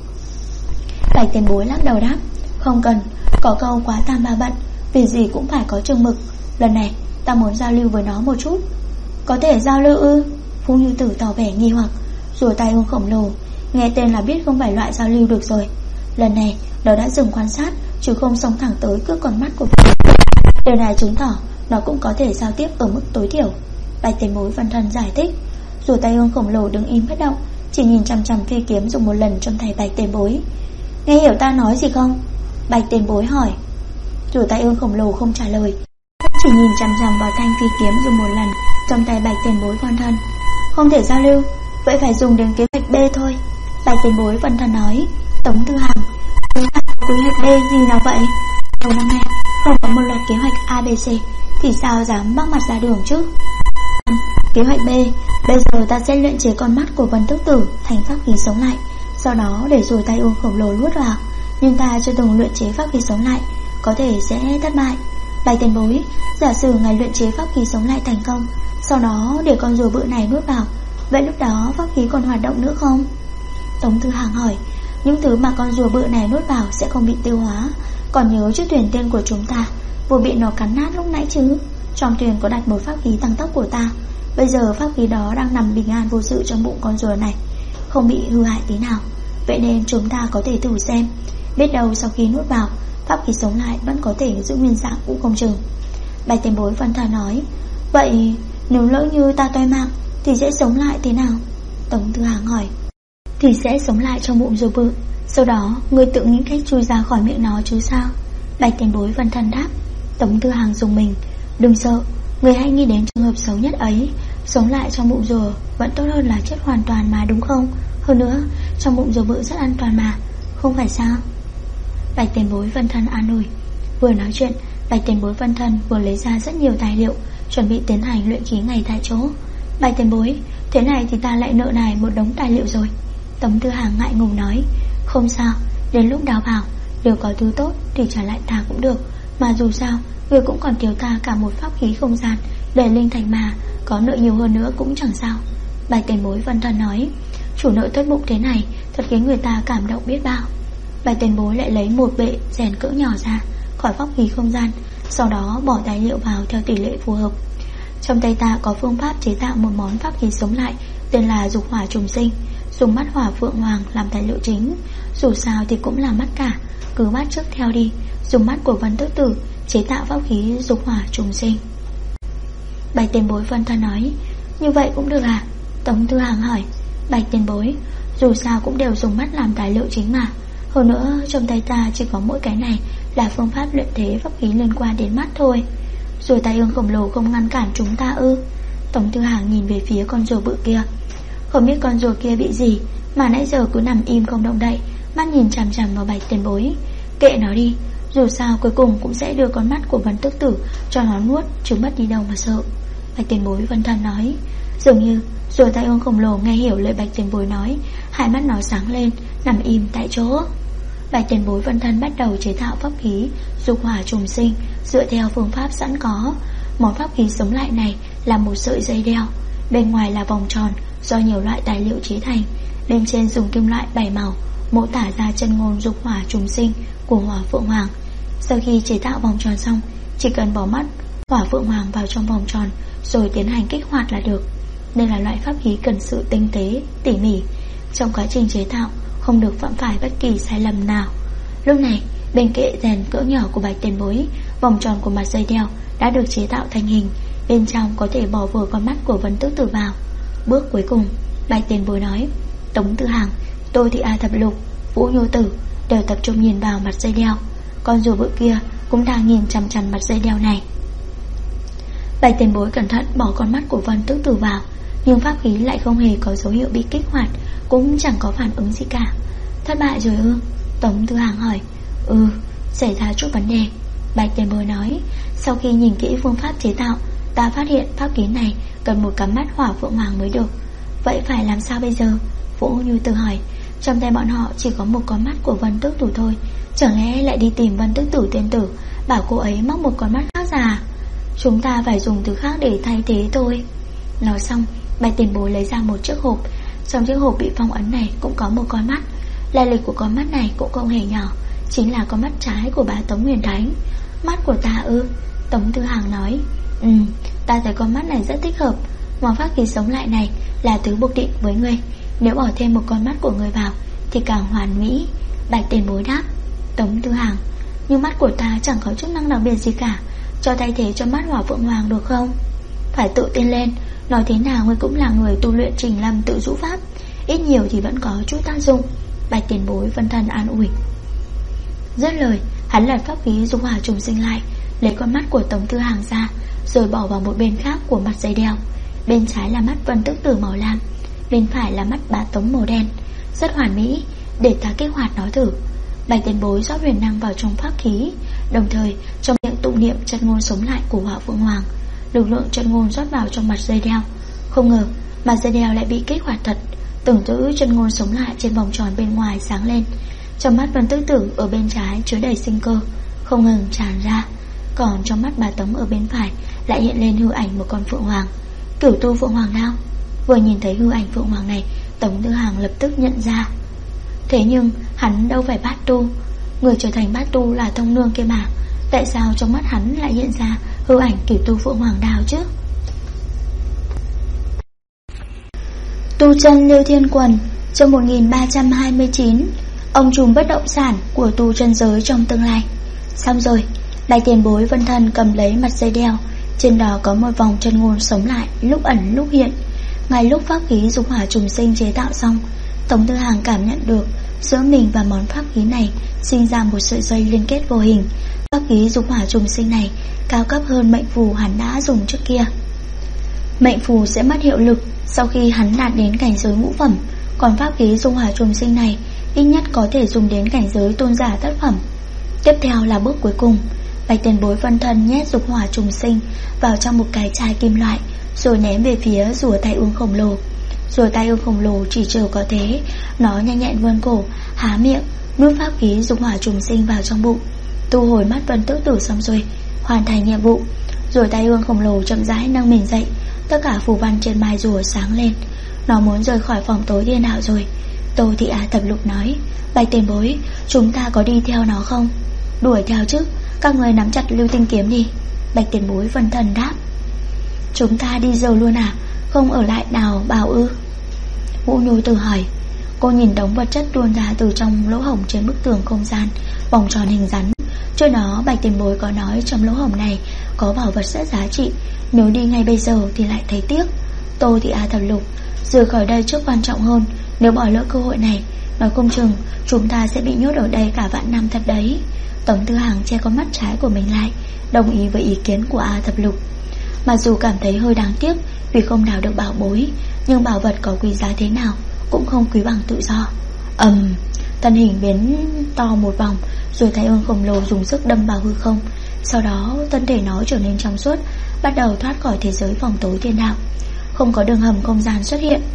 Bạch tiền bối lắc đầu đáp. Không cần, có câu quá tam ba bận, vì gì cũng phải có chừng mực. Lần này ta muốn giao lưu với nó một chút. Có thể giao lưu ư? Phú Như Tử tỏ vẻ nghi hoặc. Rùa tai ương khổng lồ nghe tên là biết không phải loại giao lưu được rồi. Lần này nó đã dừng quan sát, chứ không xông thẳng tới cướp con mắt của Vân. Điều này chứng tỏ nó cũng có thể giao tiếp ở mức tối thiểu. Bạch Tiền Bối Vân Thần giải thích. Rùa tai ương khổng lồ đứng im bất động, chỉ nhìn chằm chằm phi kiếm dùng một lần trong tay Bạch Tiền Bối. Nghe hiểu ta nói gì không? Bạch Tiền Bối hỏi. Rùa tai ương khổng lồ không trả lời, chỉ nhìn chằm chằm vào thanh phi kiếm dùng một lần trong tay Bạch Tiền Bối Vân Thần. Không thể giao lưu, vậy phải dùng đến kế hoạch B thôi. Bạch Tiền Bối Vân Thần nói. Tống Tư Hằng, kế hoạch B gì nào vậy? Đầu năm nay không có một loạt kế hoạch ABC thì sao dám bắc mặt ra đường chứ? Kế hoạch B, bây giờ ta sẽ luyện chế con mắt của Vân Tước Tử thành pháp khí sống lại, sau đó để rồi tay ương khổng lồ luốt vào. Nhưng ta chưa từng luyện chế pháp khí sống lại, có thể sẽ thất bại. Bạch Tiền Bối, giả sử ngài luyện chế pháp khí sống lại thành công, sau đó để con rùa bự này nuốt vào, vậy lúc đó pháp khí còn hoạt động nữa không? Tống Tư Hằng hỏi. Những thứ mà con rùa bự này nuốt vào sẽ không bị tiêu hóa. Còn nhớ chiếc thuyền tiên của chúng ta vừa bị nó cắn nát lúc nãy chứ? Trong thuyền có đặt một pháp khí tăng tốc của ta. Bây giờ pháp khí đó đang nằm bình an vô sự trong bụng con rùa này, không bị hư hại tí nào. Vậy nên chúng ta có thể thử xem, biết đâu sau khi nuốt vào, pháp khí sống lại vẫn có thể giữ nguyên dạng cũng không chừng. Bạch Tiền Bối Vân Thần nói. Vậy nếu lỡ như ta toi mạng thì sẽ sống lại thế nào? Tống Tư Hằng hỏi. Thì sẽ sống lại trong bụng rùa bự, sau đó người tự nghĩ cách chui ra khỏi miệng nó chứ sao? Bạch Tiền Bối Vân Thần đáp. Tống Tư Hằng dùng mình. Đừng sợ, người hãy nghĩ đến trường hợp xấu nhất ấy. Sống lại trong bụng rùa vẫn tốt hơn là chết hoàn toàn mà, đúng không? Hơn nữa, trong bụng rùa bự rất an toàn mà, không phải sao? Bạch Tiền Bối Vân Thần an ủi. Vừa nói chuyện, Bạch Tiền Bối Vân Thần vừa lấy ra rất nhiều tài liệu, chuẩn bị tiến hành luyện khí ngay tại chỗ. Bạch Tiền Bối, thế này thì ta lại nợ nài một đống tài liệu rồi. Tống Tư Hằng ngại ngùng nói. Không sao, đến lúc đào bảo đều có thứ tốt thì trả lại ta cũng được. Mà dù sao người cũng còn thiếu ta cả một pháp khí không gian để linh thành mà, có nợ nhiều hơn nữa cũng chẳng sao. Bạch Tiền Bối Vân Thần nói. Chủ nợ tốt bụng thế này thật khiến người ta cảm động biết bao. Bạch Tiền Bối lại lấy một bệ rèn cỡ nhỏ ra khỏi pháp khí không gian, sau đó bỏ tài liệu vào theo tỷ lệ phù hợp. Trong tay ta có phương pháp chế tạo một món pháp khí sống lại tên là dục hỏa trùng sinh, dùng mắt hỏa phượng hoàng làm tài liệu chính. Dù sao thì cũng là mắt cả, cứ bắt trước theo đi. Dùng mắt của Vân Tước Tử chế tạo pháp khí dục hỏa trùng sinh. Bạch Tiền Bối Vân Thần nói. Như vậy cũng được à? Tống Tư Hằng hỏi. Bạch Tiền Bối, dù sao cũng đều dùng mắt làm tài liệu chính mà. Hơn nữa trong tay ta chỉ có mỗi cái này là phương pháp luyện thế pháp khí liên quan đến mắt thôi. Rồi tai ương khổng lồ không ngăn cản chúng ta ư? Tống Tư Hằng nhìn về phía con rùa bự kia. Không biết con rùa kia bị gì mà nãy giờ cứ nằm im không động đậy, mắt nhìn chằm chằm vào Bạch Tiền Bối. Kệ nó đi, dù sao cuối cùng cũng sẽ đưa con mắt của Vân Tước Tử cho nó nuốt, chứ mất đi đâu mà sợ. Bạch Tiền Bối Vân Thần nói. Dường như rùa tai ương khổng lồ nghe hiểu lời Bạch Tiền Bối nói, hai mắt nó sáng lên, nằm im tại chỗ. Bạch Tiền Bối Vân Thần bắt đầu chế tạo pháp khí dục hỏa trùng sinh dựa theo phương pháp sẵn có. Món pháp khí sống lại này là một sợi dây đeo, bên ngoài là vòng tròn do nhiều loại tài liệu chế thành, bên trên dùng kim loại 7 màu mô tả ra chân ngôn dục hỏa trùng sinh của hỏa phượng hoàng. Sau khi chế tạo vòng tròn xong, chỉ cần bỏ mắt hỏa phượng hoàng vào trong vòng tròn rồi tiến hành kích hoạt là được. Đây là loại pháp khí cần sự tinh tế, tỉ mỉ. Trong quá trình chế tạo không được phạm phải bất kỳ sai lầm nào. Lúc này bên kệ rèn cỡ nhỏ của Bạch Tiền Bối, vòng tròn của mặt dây đeo đã được chế tạo thành hình, bên trong có thể bỏ vừa con mắt của Vân Tước Tử vào. Bước cuối cùng, Bạch Tiền Bối nói. Tống Tư Hằng, tôi thì A Thập Lục, Vũ Nhô Tử đều tập trung nhìn vào mặt dây đeo. Con rùa bự kia cũng đang nhìn chằm chằm mặt dây đeo này. Bạch Tiền Bối cẩn thận bỏ con mắt của Vân Tước Tử vào, nhưng pháp khí lại không hề có dấu hiệu bị kích hoạt, cũng chẳng có phản ứng gì cả. Thất bại rồi ư? Tống Tư Hằng hỏi. Xảy ra chút vấn đề, Bạch Tiền Bối nói. Sau khi nhìn kỹ phương pháp chế tạo, ta phát hiện pháp khí này cần một cắm mắt hỏa phượng hoàng mới được. Vậy phải làm sao bây giờ? Vũ Như Tử hỏi. Trong tay bọn họ chỉ có một con mắt của Vân Tước Tử thôi, chẳng lẽ lại đi tìm Vân Tước Tử tiên tử bảo cô ấy móc một con mắt khác ra? Chúng ta phải dùng thứ khác để thay thế thôi. Nói xong, Bạch Tiền Bối lấy ra một chiếc hộp. Trong chiếc hộp bị phong ấn này cũng có một con mắt. Lai lịch của con mắt này cũng không hề nhỏ, chính là con mắt trái của bá Tống Huyền Thánh. Mắt của ta ư? Tống Tư Hàng nói, ta thấy con mắt này rất thích hợp. Món pháp khí sống lại này là thứ buộc định với ngươi. Nếu bỏ thêm một con mắt của ngươi vào thì càng hoàn mỹ. Bạch tiền bối đáp. Tống Tư Hàng, nhưng mắt của ta chẳng có chức năng đặc biệt gì cả, cho thay thế cho mắt Hỏa Phượng Hoàng được không? Phải tự tin lên. Nói thế nào ngươi cũng là người tu luyện Trình Lâm tự rũ pháp, ít nhiều thì vẫn có chút tác dụng. Bạch tiền bối phân thân an ủi. Dứt lời, hắn lật pháp khí dục hỏa trùng sinh lại, lấy con mắt của Tống Tư Hàng ra, rồi bỏ vào một bên khác của mặt dây đeo. Bên trái là mắt Vân Tức Tử màu lam, bên phải là mắt Bá Tống màu đen. Rất hoàn mỹ, để ta kích hoạt nó thử. Bạch tiền bối rót huyền năng vào trong pháp khí, đồng thời trong miệng tụng niệm chân ngôn sống lại của Hỏa Phượng Hoàng. Lực lượng chân ngôn rót vào trong mặt dây đeo. Không ngờ mặt dây đeo lại bị kích hoạt thật. Tưởng tử chân ngôn sống lại trên vòng tròn bên ngoài sáng lên. Trong mắt Vân Tức Tử ở bên trái chứa đầy sinh cơ, không ngừng tràn ra. Còn trong mắt Bá Tống ở bên phải lại hiện lên hư ảnh một con phượng hoàng, cửu tu phượng hoàng đao. Vừa nhìn thấy hư ảnh phượng hoàng này, Tống Tư Hàng lập tức nhận ra. Thế nhưng hắn đâu phải bát tu. Người trở thành bát tu là thông nương kia mà. Tại sao trong mắt hắn lại hiện ra hư ảnh cửu tu phượng hoàng đao chứ? Tu chân Lưu Thiên Quần, chương 1329. Ông trùm bất động sản của tu chân giới trong tương lai. Xong rồi, Bạch tiền bối vân thân cầm lấy mặt dây đeo, trên đó có một vòng chân ngôn sống lại, lúc ẩn lúc hiện. Ngay lúc pháp khí dục hỏa trùng sinh chế tạo xong, Tống Tư Hàng cảm nhận được giữa mình và món pháp khí này sinh ra một sợi dây liên kết vô hình. Pháp khí dục hỏa trùng sinh này cao cấp hơn mệnh phù hắn đã dùng trước kia. Mệnh phù sẽ mất hiệu lực sau khi hắn đạt đến cảnh giới ngũ phẩm, còn pháp khí dục hỏa trùng sinh này ít nhất có thể dùng đến cảnh giới tôn giả thất phẩm. Tiếp theo là bước cuối cùng. Bạch tiền bối phân thân nhét dục hỏa trùng sinh vào trong một cái chai kim loại, rồi ném về phía rùa tai ương khổng lồ. Rùa tai ương khổng lồ chỉ chờ có thế, nó nhanh nhẹn vươn cổ, há miệng, nuốt pháp khí dục hỏa trùng sinh vào trong bụng. Tu hồi mắt Vân Tức Tử xong rồi, hoàn thành nhiệm vụ. Rùa tai ương khổng lồ chậm rãi nâng mình dậy, tất cả phù văn trên mai rùa sáng lên. Nó muốn rời khỏi phòng tối thiên đạo rồi. Tô Thị Á Thập Lục nói, Bạch tiền bối, chúng ta có đi theo nó không? Đuổi theo chứ, các người nắm chặt lưu tinh kiếm đi. Bạch tiền bối vân thần đáp. Chúng ta đi giờ luôn à? Không ở lại đào bào ư? Vũ Nhu Tử hỏi. Cô nhìn đống vật chất tuôn ra từ trong lỗ hổng trên bức tường không gian, vòng tròn hình rắn. Trước đó Bạch tiền bối có nói trong lỗ hổng này có bảo vật rất giá trị, nếu đi ngay bây giờ thì lại thấy tiếc. Tô Thị Á Thập Lục, rời khỏi đây trước quan trọng hơn. Nếu bỏ lỡ cơ hội này, nói không chừng chúng ta sẽ bị nhốt ở đây cả vạn năm thật đấy. Tống Tư Hàng che con mắt trái của mình lại, đồng ý với ý kiến của A Thập Lục. Mặc dù cảm thấy hơi đáng tiếc vì không đào được bảo bối, nhưng bảo vật có quý giá thế nào cũng không quý bằng tự do. Thân hình biến to một vòng, rồi thái ương khổng lồ dùng sức đâm vào hư không. Sau đó thân thể nó trở nên trong suốt, bắt đầu thoát khỏi thế giới phòng tối thiên đạo. Không có đường hầm không gian xuất hiện.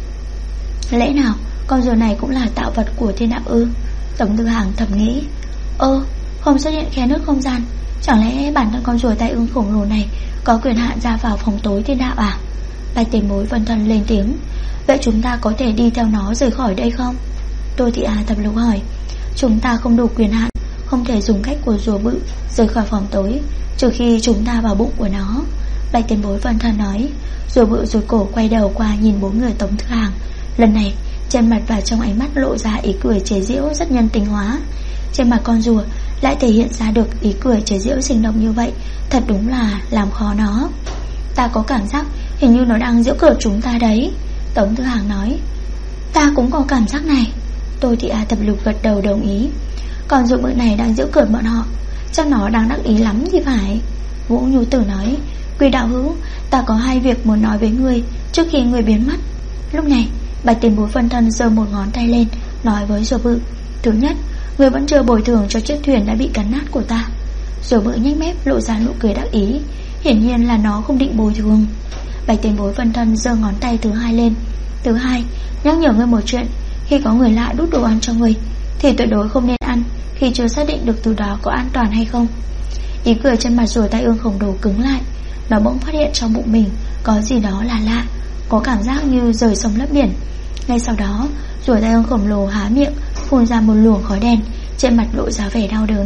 Lẽ nào con rùa này cũng là tạo vật của thiên đạo ư? Tống Tư Hàng thầm nghĩ. Không xuất hiện khe nước không gian, chẳng lẽ bản thân con rùa tai ương khổng lồ này có quyền hạn ra vào phòng tối thiên đạo à? Bạch tiền bối vân thân lên tiếng. Vậy chúng ta có thể đi theo nó rời khỏi đây không? Tô Thị Á Thập Lục hỏi. Chúng ta không đủ quyền hạn, không thể dùng cách của rùa bự rời khỏi phòng tối, trừ khi chúng ta vào bụng của nó. Bạch tiền bối vân thân nói. Rùa bự rồi cổ quay đầu qua nhìn bốn người Tống Tư Hàng. Lần này trên mặt và trong ánh mắt lộ ra ý cười chế giễu rất nhân tính hóa. Trên mặt con rùa lại thể hiện ra được ý cười chế giễu sinh động như vậy, thật đúng là làm khó nó. Ta có cảm giác hình như nó đang giễu cợt chúng ta đấy, Tống Tư Hàng nói. Ta cũng có cảm giác này. Tô Thị Á Thập Lục gật đầu đồng ý. Con rùa bự này đang giễu cợt bọn họ, chắc nó đang đắc ý lắm thì phải. Vũ Nhu Tử nói. Quỷ đạo hữu, ta có hai việc muốn nói với ngươi trước khi ngươi biến mất. Lúc này Bạch tiền bối phân thân giơ một ngón tay lên, nói với rùa bự. Thứ nhất, ngươi vẫn chưa bồi thường cho chiếc thuyền đã bị cắn nát của ta. Rùa bự nhếch mép lộ ra nụ cười đắc ý, hiển nhiên là nó không định bồi thường. Bạch tiền bối phân thân giơ ngón tay thứ hai lên. Thứ hai, nhắc nhở ngươi một chuyện. Khi có người lạ đút đồ ăn cho ngươi thì tuyệt đối không nên ăn khi chưa xác định được từ đó có an toàn hay không. Ý cười trên mặt rùa tai ương khổng lồ cứng lại. Nó bỗng phát hiện trong bụng mình có gì đó là lạ, có cảm giác như rời sông lấp biển. Ngay sau đó, rùa tai ương khổng lồ há miệng phun ra một luồng khói đen, trên mặt lộ ra vẻ đau đớn.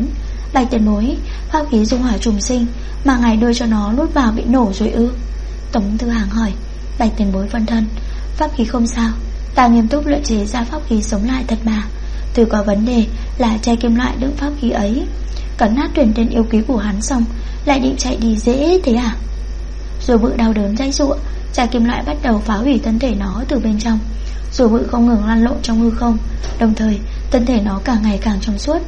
Bạch tiền bối, pháp khí dung hỏa trùng sinh mà ngài đưa cho nó nuốt vào bị nổ rồi ư? Tống Thư Hàng hỏi. Bạch tiền bối phân thân, pháp khí không sao, ta nghiêm túc luyện chế ra pháp khí sống lại thật mà. Thứ có vấn đề là chai kim loại đựng pháp khí ấy. Cắn nát tuyển tên yêu quý của hắn xong lại định chạy đi dễ thế à? Rồi Bự đau đớn dãy giụa, chai kim loại bắt đầu phá hủy thân thể nó từ bên trong. Rồi Bự không ngừng lăn lộn trong hư không, đồng thời thân thể nó càng ngày càng trong suốt.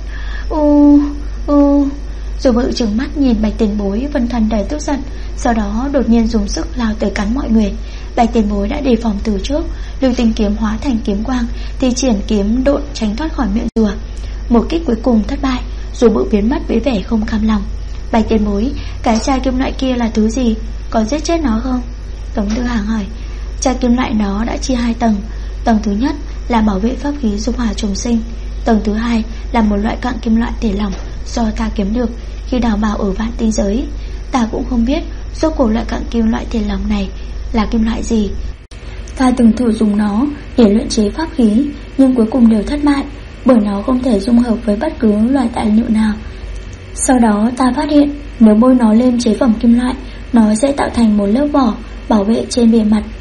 Rồi Bự trừng mắt nhìn Bạch tiền bối phân thân đầy tức giận, sau đó đột nhiên dùng sức lao tới cắn mọi người. Bạch tiền bối đã đề phòng từ trước, lưu tinh kiếm hóa thành kiếm quang, thì triển kiếm độn tránh thoát khỏi miệng rùa. Một kích cuối cùng thất bại, rồi Bự biến mất với vẻ không cam lòng. Bạch tiền bối, cái chai kim loại kia là thứ gì, có giết chết nó không? Tống Thư Hàng hỏi. Chai kim loại nó đã chia 2 tầng. Tầng thứ nhất là bảo vệ pháp khí dung hỏa trùng sinh. Tầng thứ 2 là một loại cặn kim loại thể lỏng do ta kiếm được khi đào bào ở vạn tinh giới. Ta cũng không biết rốt cuộc loại cặn kim loại thể lỏng này là kim loại gì. Ta từng thử dùng nó để luyện chế pháp khí, nhưng cuối cùng đều thất bại, bởi nó không thể dung hợp với bất cứ loại tài liệu nào. Sau đó ta phát hiện nếu bôi nó lên chế phẩm kim loại, nó sẽ tạo thành một lớp vỏ bảo vệ trên bề mặt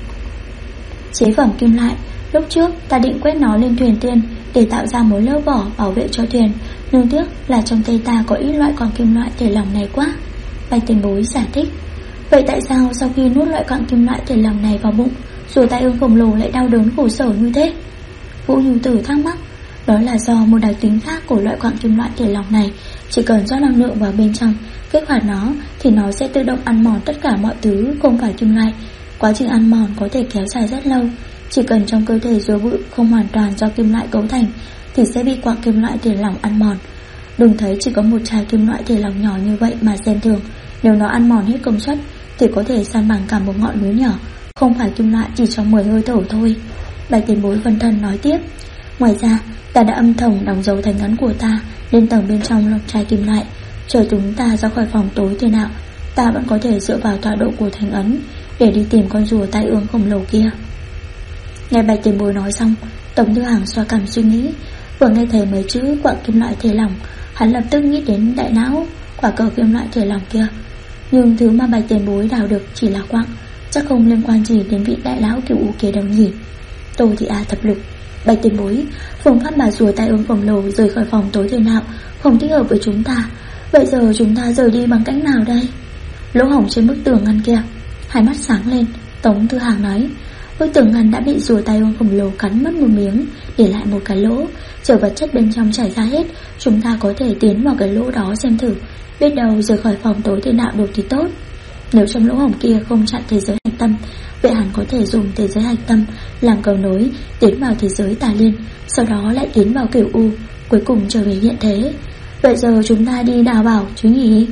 chế phẩm kim loại. Lúc trước ta định quét nó lên thuyền tiên để tạo ra một lớp vỏ bảo vệ cho thuyền, nhưng tiếc là trong tay ta có ít loại còn kim loại thể lỏng này quá. Bạch tiền bối giải thích. Vậy tại sao sau khi nuốt loại cặn kim loại thể lỏng này vào bụng, rồi tai ương khổng lồ lại đau đớn khổ sở như thế? Vũ Nhu Tử thắc mắc. Đó là do một đặc tính khác của loại cặn kim loại thể lỏng này. Chỉ cần rót năng lượng vào bên trong, kích hoạt nó, thì nó sẽ tự động ăn mòn tất cả mọi thứ không phải kim loại. Quá trình ăn mòn có thể kéo dài rất lâu. Chỉ cần trong cơ thể rùa Bự không hoàn toàn do kim loại cấu thành, thì sẽ bị quặng kim loại thể lỏng ăn mòn. Đừng thấy chỉ có một chai kim loại thể lỏng nhỏ như vậy mà xem thường. Nếu nó ăn mòn hết công suất thì có thể san bằng cả một ngọn núi nhỏ, không phải kim loại chỉ trong 10 hơi thở thôi. Bạch tiền bối phân thân nói tiếp. Ngoài ra, ta đã âm thầm đóng dấu thành ấn của ta lên tầng bên trong lọc chai kim loại. Chờ chúng ta ra khỏi phòng tối thế nào, ta vẫn có thể dựa vào tọa độ của thành ấn để đi tìm con rùa tai ương khổng lồ kia. Nghe Bạch tiền bối nói xong, Tống Thư Hàng xoa cằm suy nghĩ. Vừa nghe thấy mấy chữ quặng kim loại thể lỏng, hắn lập tức nghĩ đến đại não, quả cầu kim loại thể lỏng kia. Nhưng thứ mà Bạch tiền bối đào được chỉ là quặng, chắc không liên quan gì đến vị đại lão kiểu U kia đâu nhỉ. Tôi thì thập lục. Bạch tiền bối, phương pháp mà rùa tai ương khổng lồ rời khỏi phòng tối thế nào không thích hợp với chúng ta. Vậy giờ chúng ta rời đi bằng cách nào đây? Lỗ hổng trên bức tường ngăn kia. Hai mắt sáng lên, Tống Thư Hàng nói. Bức tường ngăn đã bị rùa tai ương khổng lồ cắn mất một miếng, để lại một cái lỗ. Chờ vật chất bên trong chảy ra hết, chúng ta có thể tiến vào cái lỗ đó xem thử. Biết đâu rời khỏi phòng tối thế nào được thì tốt. Nếu trong lỗ hổng kia không chặn thế giới hạch tâm, vậy hắn có thể dùng thế giới hạch tâm làm cầu nối tiến vào thế giới tà liên, sau đó lại tiến vào kiểu U, cuối cùng trở về hiện thế. Vậy giờ chúng ta đi đào bảo chứ nhỉ?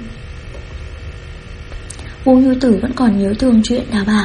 Vũ Nhu Tử vẫn còn nhớ thương chuyện đào bảo.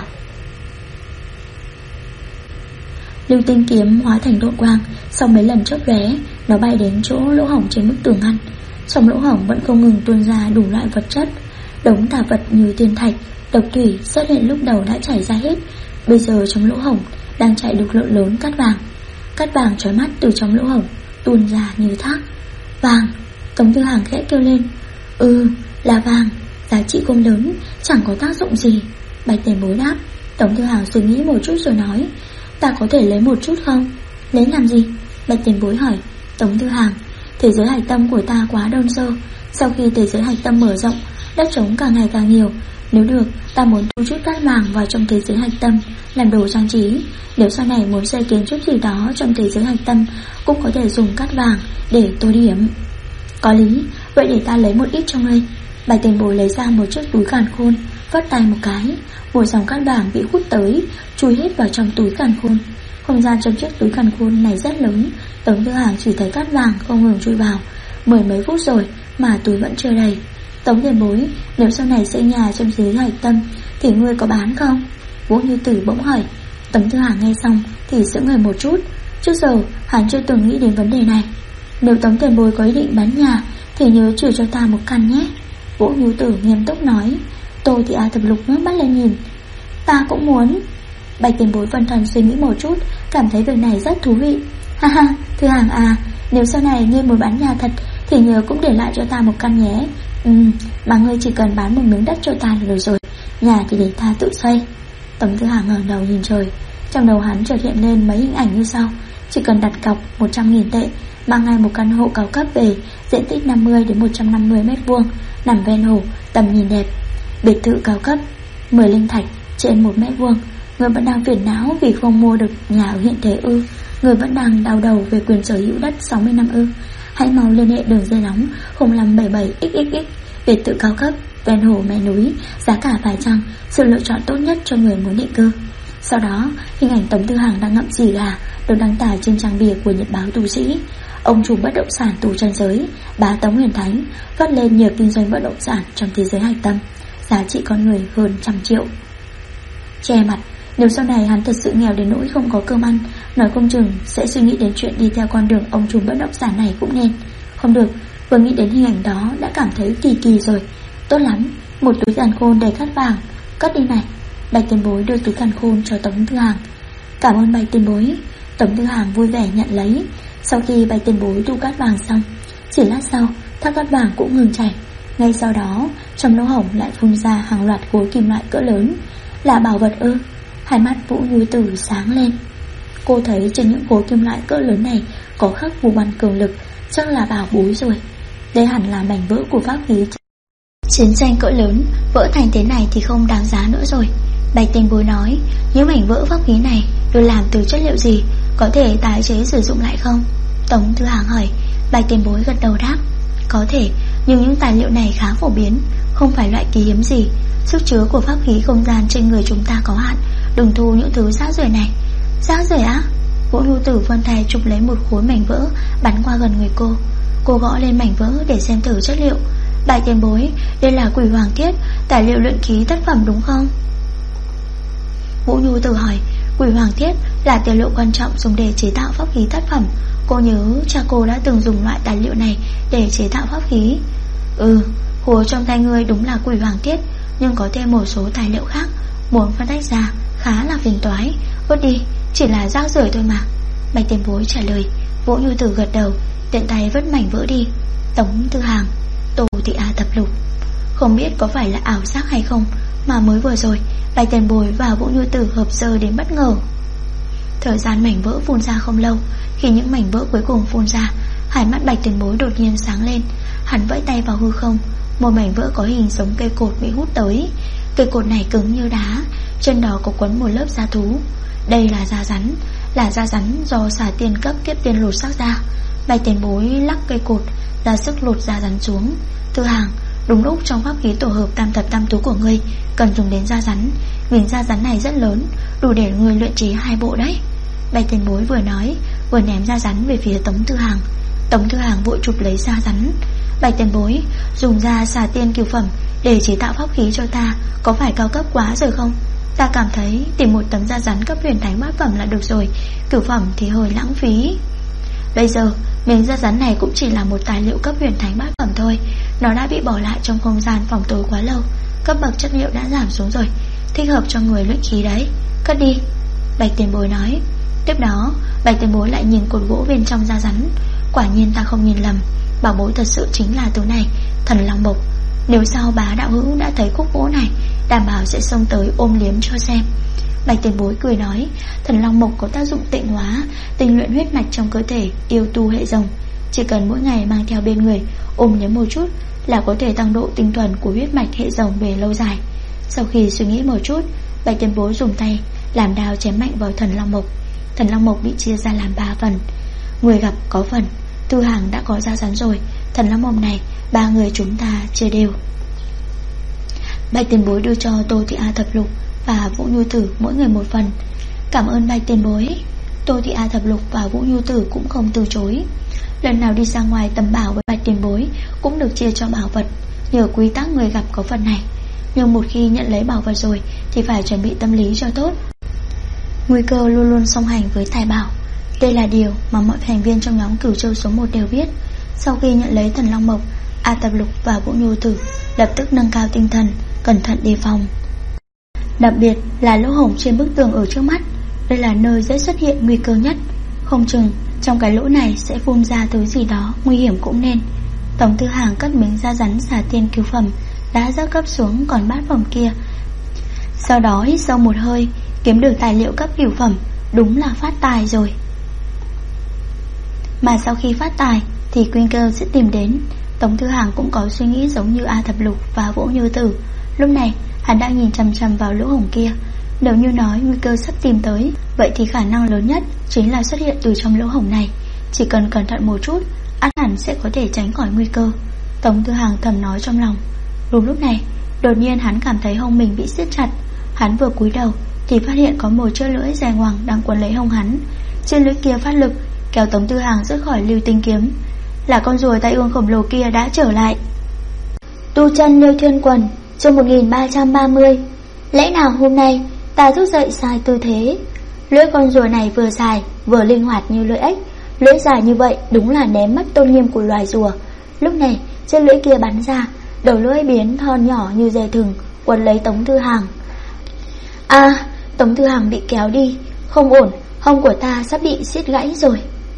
Lưu tinh kiếm hóa thành đội quang, sau mấy lần chớp lóe, nó bay đến chỗ lỗ hổng trên bức tường ngăn. Trong lỗ hổng vẫn không ngừng tuôn ra đủ loại vật chất. Đống tà vật như thiên thạch, độc thủy xuất hiện lúc đầu đã chảy ra hết. Bây giờ trong lỗ hổng đang chảy được lượng lớn cát vàng. Cát vàng chói mắt từ trong lỗ hổng tuôn ra như thác. Vàng! Tống Thư Hàng khẽ kêu lên. Là vàng, giá trị không lớn, chẳng có tác dụng gì. Bạch tiền bối đáp. Tống Thư Hàng suy nghĩ một chút rồi nói. Ta có thể lấy một chút không? Lấy làm gì? Bạch tiền bối hỏi. Tống Thư Hàng, thế giới hạch tâm của ta quá đơn sơ. Sau khi thế giới hạch tâm mở rộng, đất trống càng ngày càng nhiều. Nếu được, ta muốn thu chút cát vàng vào trong thế giới hạch tâm làm đồ trang trí. Nếu sau này muốn xây kiến trúc gì đó trong thế giới hạch tâm, cũng có thể dùng cát vàng để tô điểm. Có lý, vậy để ta lấy một ít cho ngươi. Bạch tiền bối lấy ra một chiếc túi càn khôn, vắt tay một cái, một dòng cát vàng bị hút tới, chui hết vào trong túi càn khôn. Không gian trong chiếc túi càn khôn này rất lớn. Tống Thư Hàng chỉ thấy cát vàng không ngừng chui vào. 10 mấy phút rồi mà túi vẫn chưa đầy. Tống tiền bối, nếu sau này xây nhà trong thế giới hạch tâm thì ngươi có bán không? Vũ Như Tử bỗng hỏi. Tống Thư Hàng nghe xong thì sững người một chút. Trước giờ hắn chưa từng nghĩ đến vấn đề này. Nếu Tống tiền bối có ý định bán nhà thì nhớ trừ cho ta một căn nhé. Vũ Như Tử nghiêm túc nói. Tôi thì thập lục ngước mắt lên nhìn. Ta cũng muốn. Bạch tiền bối phân thần suy nghĩ một chút, cảm thấy việc này rất thú vị. Ha ha, Thư Hàng nếu sau này ngươi muốn bán nhà thật thì nhớ cũng để lại cho ta một căn nhé. Mà ngươi chỉ cần bán một miếng đất cho ta là được rồi, nhà thì để ta tự xây. Tống Tư Hàng ngẩng đầu nhìn trời. Trong đầu hắn chợt hiện lên mấy hình ảnh như sau. Chỉ cần đặt cọc 100.000 tệ, mang ngay một căn hộ cao cấp về, diện tích 50 đến 150 m2, nằm ven hồ, tầm nhìn đẹp. Biệt thự cao cấp 10 linh thạch trên 1 m2. Người vẫn đang phiền não vì không mua được nhà ở hiện thế ư? Người vẫn đang đau đầu về quyền sở hữu đất 60 năm ư? Hãy mau liên hệ đường dây nóng 0577XXX. Biệt thự cao cấp ven hồ mé núi, giá cả phải chăng, sự lựa chọn tốt nhất cho người muốn định cư. Sau đó, hình ảnh Tống Tư Hàng đang ngậm chì gà được đăng tải trên trang bìa của nhật báo Tu Sĩ. Ông chủ bất động sản tù chân giới, bá Tống Huyền Thánh, phát lên nhiều kinh doanh bất động sản trong thế giới hạch tâm, giá trị con người hơn 100 triệu. Che mặt, nếu sau này hắn thật sự nghèo đến nỗi không có cơm ăn, nói không chừng sẽ suy nghĩ đến chuyện đi theo con đường ông chủ bất động sản này cũng nên. Không được, vừa nghĩ đến hình ảnh đó đã cảm thấy kỳ kỳ rồi. Tốt lắm, một túi càn khôn đầy cát vàng, cất đi này. Bạch Tiền Bối đưa túi càn khôn cho Tống Tư Hàng. Cảm ơn Bạch Tiền Bối. Tống Tư Hàng vui vẻ nhận lấy. Sau khi Bạch Tiền Bối thu cát vàng xong, chỉ lát sau thác cát vàng cũng ngừng chảy. Ngay sau đó trong lỗ hổng lại phun ra hàng loạt khối kim loại cỡ lớn. Là bảo vật ư? Hai mắt Vũ Như Tử sáng lên. Cô thấy trên những khối kim loại cỡ lớn này có khắc phù văn cường lực, chắc là bảo bối rồi. Đây hẳn là mảnh vỡ của pháp khí. Chiến tranh cỡ lớn vỡ thành thế này thì không đáng giá nữa rồi. Bạch Tiền Bối nói, những mảnh vỡ pháp khí này được làm từ chất liệu gì, có thể tái chế sử dụng lại không? Tống Tư Hàng hỏi. Bạch Tiền Bối gật đầu đáp, có thể, nhưng những tài liệu này khá phổ biến, không phải loại kỳ hiếm gì. Sức chứa của pháp khí không gian trên người chúng ta có hạn, đừng thu những thứ rác rưởi này. Rác rưởi á? Vũ Nhu Tử vươn tay chụp lấy một khối mảnh vỡ bắn qua gần người cô. Cô gõ lên mảnh vỡ để xem thử chất liệu. Bạch Tiền Bối, đây là Quỷ Hoàng Thiết, tài liệu luyện khí tác phẩm đúng không? Vũ Nhu Tử hỏi. Quỷ Hoàng Thiết là tài liệu quan trọng dùng để chế tạo pháp khí tác phẩm. Cô nhớ cha cô đã từng dùng loại tài liệu này để chế tạo pháp khí. Khối trong tay ngươi đúng là Quỷ Hoàng Thiết, nhưng có thêm một số tài liệu khác, muốn phân tách ra khá là phiền toái. Vứt đi, chỉ là rác rưởi thôi mà. Bạch Tiền Bối trả lời. Vũ Nhu Tử gật đầu, tiện tay vứt mảnh vỡ đi. Tống Tư Hàng, Tô Thị A Thập Lục. Không biết có phải là ảo giác hay không, mà mới vừa rồi Bạch Tiền Bối và Vũ Nhu Tử hợp sơ đến bất ngờ. Thời gian mảnh vỡ phun ra không lâu. Khi những mảnh vỡ cuối cùng phun ra, hai mắt Bạch Tiền Bối đột nhiên sáng lên. Hắn vẫy tay vào hư không. Một mảnh vỡ có hình giống cây cột bị hút tới. Cây cột này cứng như đá, trên đó có quấn một lớp da thú. Đây là da rắn, là da rắn do xà tiên cấp kiếp tiên lột xác ra. Bạch Tiền Bối lắc cây cột, ra sức lột da rắn xuống. Tư Hàng, đúng lúc trong pháp khí tổ hợp tam thập tam tú của ngươi cần dùng đến da rắn. Miếng da rắn này rất lớn, đủ để ngươi luyện chế 2 bộ đấy. Bạch Tiền Bối vừa nói vừa ném da rắn về phía Tống Tư Hàng. Tống Tư Hàng vội chụp lấy da rắn. Bạch Tiền Bối, dùng da xà tiên cửu phẩm để chế tạo pháp khí cho ta có phải cao cấp quá rồi không? Ta cảm thấy tìm một tấm da rắn cấp huyền thánh bát phẩm là được rồi, cửu phẩm thì hơi lãng phí. Bây giờ miếng da rắn này cũng chỉ là một tài liệu cấp huyền thánh bát phẩm thôi. Nó đã bị bỏ lại trong không gian phòng tối quá lâu, cấp bậc chất liệu đã giảm xuống rồi, thích hợp cho người luyện khí đấy. Cất đi, Bạch Tiền Bối nói. Tiếp đó Bạch Tiền Bối lại nhìn cột gỗ bên trong da rắn. Quả nhiên ta không nhìn lầm, bảo bối thật sự chính là thứ này, Thần Long Mộc. Nếu sau bá đạo hữu đã thấy khúc gỗ này, đảm bảo sẽ xông tới ôm liếm cho xem. Bạch Tiền Bối cười nói, Thần Long Mộc có tác dụng tịnh hóa, tinh luyện huyết mạch trong cơ thể, yêu tu hệ rồng. Chỉ cần mỗi ngày mang theo bên người, ôm nhấm một chút là có thể tăng độ tinh thuần của huyết mạch hệ rồng về lâu dài. Sau khi suy nghĩ một chút, Bạch Tiền Bối dùng tay làm đao chém mạnh vào Thần Long Mộc. Thần Long Mộc bị chia ra làm 3 phần. Người gặp có phần, Tư Hàng đã có da rắn rồi, Thần Long Mộc này 3 người chúng ta chia đều. Bạch Tiền Bối đưa cho Tô Thị A Thập Lục và Vũ Nhu Tử mỗi người một phần. Cảm ơn Bạch Tiền Bối. Tô Thị A Thập Lục và Vũ Nhu Tử cũng không từ chối. Lần nào đi ra ngoài tầm bảo với Bạch Tiền Bối cũng được chia cho bảo vật, nhờ quy tắc người gặp có phần này. Nhưng một khi nhận lấy bảo vật rồi thì phải chuẩn bị tâm lý cho tốt. Nguy cơ luôn luôn song hành với tài bảo. Đây là điều mà mọi thành viên trong nhóm Cửu Châu số 1 đều biết. Sau khi nhận lấy Thần Long Mộc, A Thập Lục và Vũ Nhu Tử lập tức nâng cao tinh thần, cẩn thận đề phòng. Đặc biệt là lỗ hổng trên bức tường ở trước mắt. Đây là nơi dễ xuất hiện nguy cơ nhất. Không chừng trong cái lỗ này sẽ phun ra thứ gì đó nguy hiểm cũng nên. Tống Tư Hàng cất miếng da rắn xả tiên cứu phẩm đã rớt cấp xuống còn bát phẩm kia. Sau đó hít sâu một hơi, kiếm được tài liệu cấp cửu phẩm, đúng là phát tài rồi. Mà sau khi phát tài thì nguy cơ sẽ tìm đến. Tống Tư Hàng cũng có suy nghĩ giống như A Thập Lục và Vũ Như Tử. Lúc này hắn đang nhìn chằm chằm vào lỗ hổng kia. Nếu như nói nguy cơ sắp tìm tới, vậy thì khả năng lớn nhất chính là xuất hiện từ trong lỗ hổng này. Chỉ cần cẩn thận một chút, ắt hẳn sẽ có thể tránh khỏi nguy cơ. Tống Tư Hàng thầm nói trong lòng. Đúng lúc này, đột nhiên hắn cảm thấy hông mình bị siết chặt. Hắn vừa cúi đầu thì phát hiện có một chiếc lưỡi dài ngoằng đang quấn lấy hông hắn. Chiếc lưỡi kia phát lực kéo Tống Tư Hàng rớt khỏi lưu tinh kiếm. Là con rùa tai ương khổng lồ kia đã trở lại. Tu chân Liêu Thiên Quần, chương 1330. Lẽ nào hôm nay ta thức dậy sai tư thế? Lưỡi con rùa này vừa dài vừa linh hoạt như lưỡi ếch. Lưỡi dài như vậy đúng là ném mất tôn nghiêm của loài rùa. Lúc này chiếc lưỡi kia bắn ra, đầu lưỡi biến thon nhỏ như dây thừng quấn lấy Tống Tư Hàng. Tống Tư Hàng bị kéo đi. Không ổn, hông của ta sắp bị siết gãy rồi.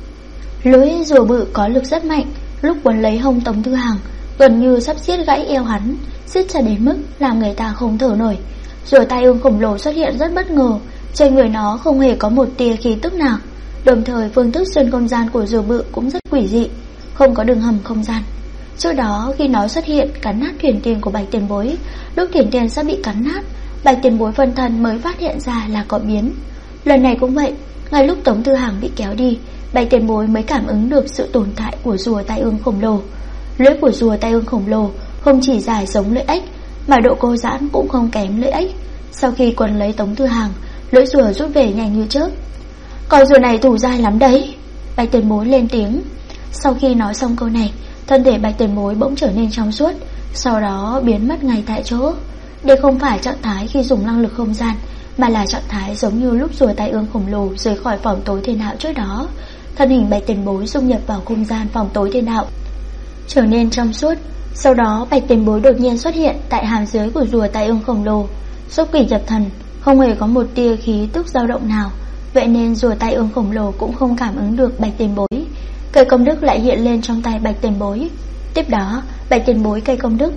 Lưỡi rùa bự có lực rất mạnh, lúc quấn lấy hông Tống Tư Hàng gần như sắp siết gãy eo hắn, siết chặt đến mức làm người ta không thở nổi. Rùa tai ương khổng lồ xuất hiện rất bất ngờ, trên người nó không hề có một tia khí tức nào. Đồng thời phương thức xuyên không gian của rùa bự cũng rất quỷ dị, không có đường hầm không gian. Trước đó khi nó xuất hiện cắn nát thuyền tiền của Bạch Tiền Bối, lúc thuyền tiền sắp bị cắn nát, Bạch Tiền Bối phân thân mới phát hiện ra là có biến. Lần này cũng vậy, ngay lúc Tống Tư Hàng bị kéo đi, Bạch Tiền Bối mới cảm ứng được sự tồn tại của rùa tai ương khổng lồ. Lưỡi của rùa tai ương khổng lồ không chỉ dài giống lưỡi ếch, mà độ cô giãn cũng không kém lưỡi ếch. Sau khi quấn lấy Tống Tư Hàng, lưỡi rùa rút về nhanh như chớp. Con rùa này thủ dài lắm đấy, Bạch Tiền Bối lên tiếng. Sau khi nói xong câu này, thân thể Bạch Tiền Bối bỗng trở nên trong suốt, sau đó biến mất ngay tại chỗ. Đây không phải trạng thái khi dùng năng lực không gian, mà là trạng thái giống như lúc rùa tai ương khổng lồ rời khỏi phòng tối thiên hạo trước đó. Thân hình Bạch Tiền Bối dung nhập vào không gian phòng tối thiên hạo, trở nên trong suốt. Sau đó Bạch Tiền Bối đột nhiên xuất hiện tại hàm dưới của rùa tai ương khổng lồ. Xúc quỷ nhập thần, không hề có một tia khí tức dao động nào, vậy nên rùa tai ương khổng lồ cũng không cảm ứng được Bạch Tiền Bối. Cây công đức lại hiện lên trong tay Bạch Tiền Bối. Tiếp đó Bạch Tiền Bối cây công đức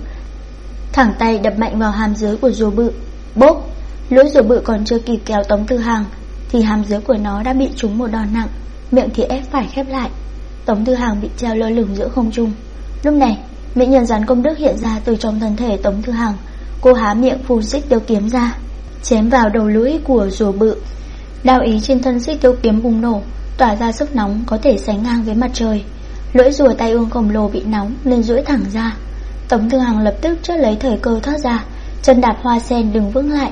thẳng tay đập mạnh vào hàm dưới của rùa bự. Bốp! Lưỡi rùa bự còn chưa kịp kéo Tống Tư Hàng thì hàm dưới của nó đã bị trúng một đòn nặng, miệng thì ép phải khép lại. Tống Tư Hàng bị treo lơ lửng giữa không trung. Lúc này mỹ nhân rắn công đức hiện ra từ trong thân thể Tống Tư Hàng. Cô há miệng phun xích tiêu kiếm ra, chém vào đầu lưỡi của rùa bự. Đao ý trên thân xích tiêu kiếm bùng nổ, tỏa ra sức nóng có thể sánh ngang với mặt trời. Lưỡi rùa tai ương khổng lồ bị nóng nên duỗi thẳng ra. Tống Tư Hàng lập tức chớp lấy thời cơ thoát ra, chân đạp hoa sen đứng vững lại.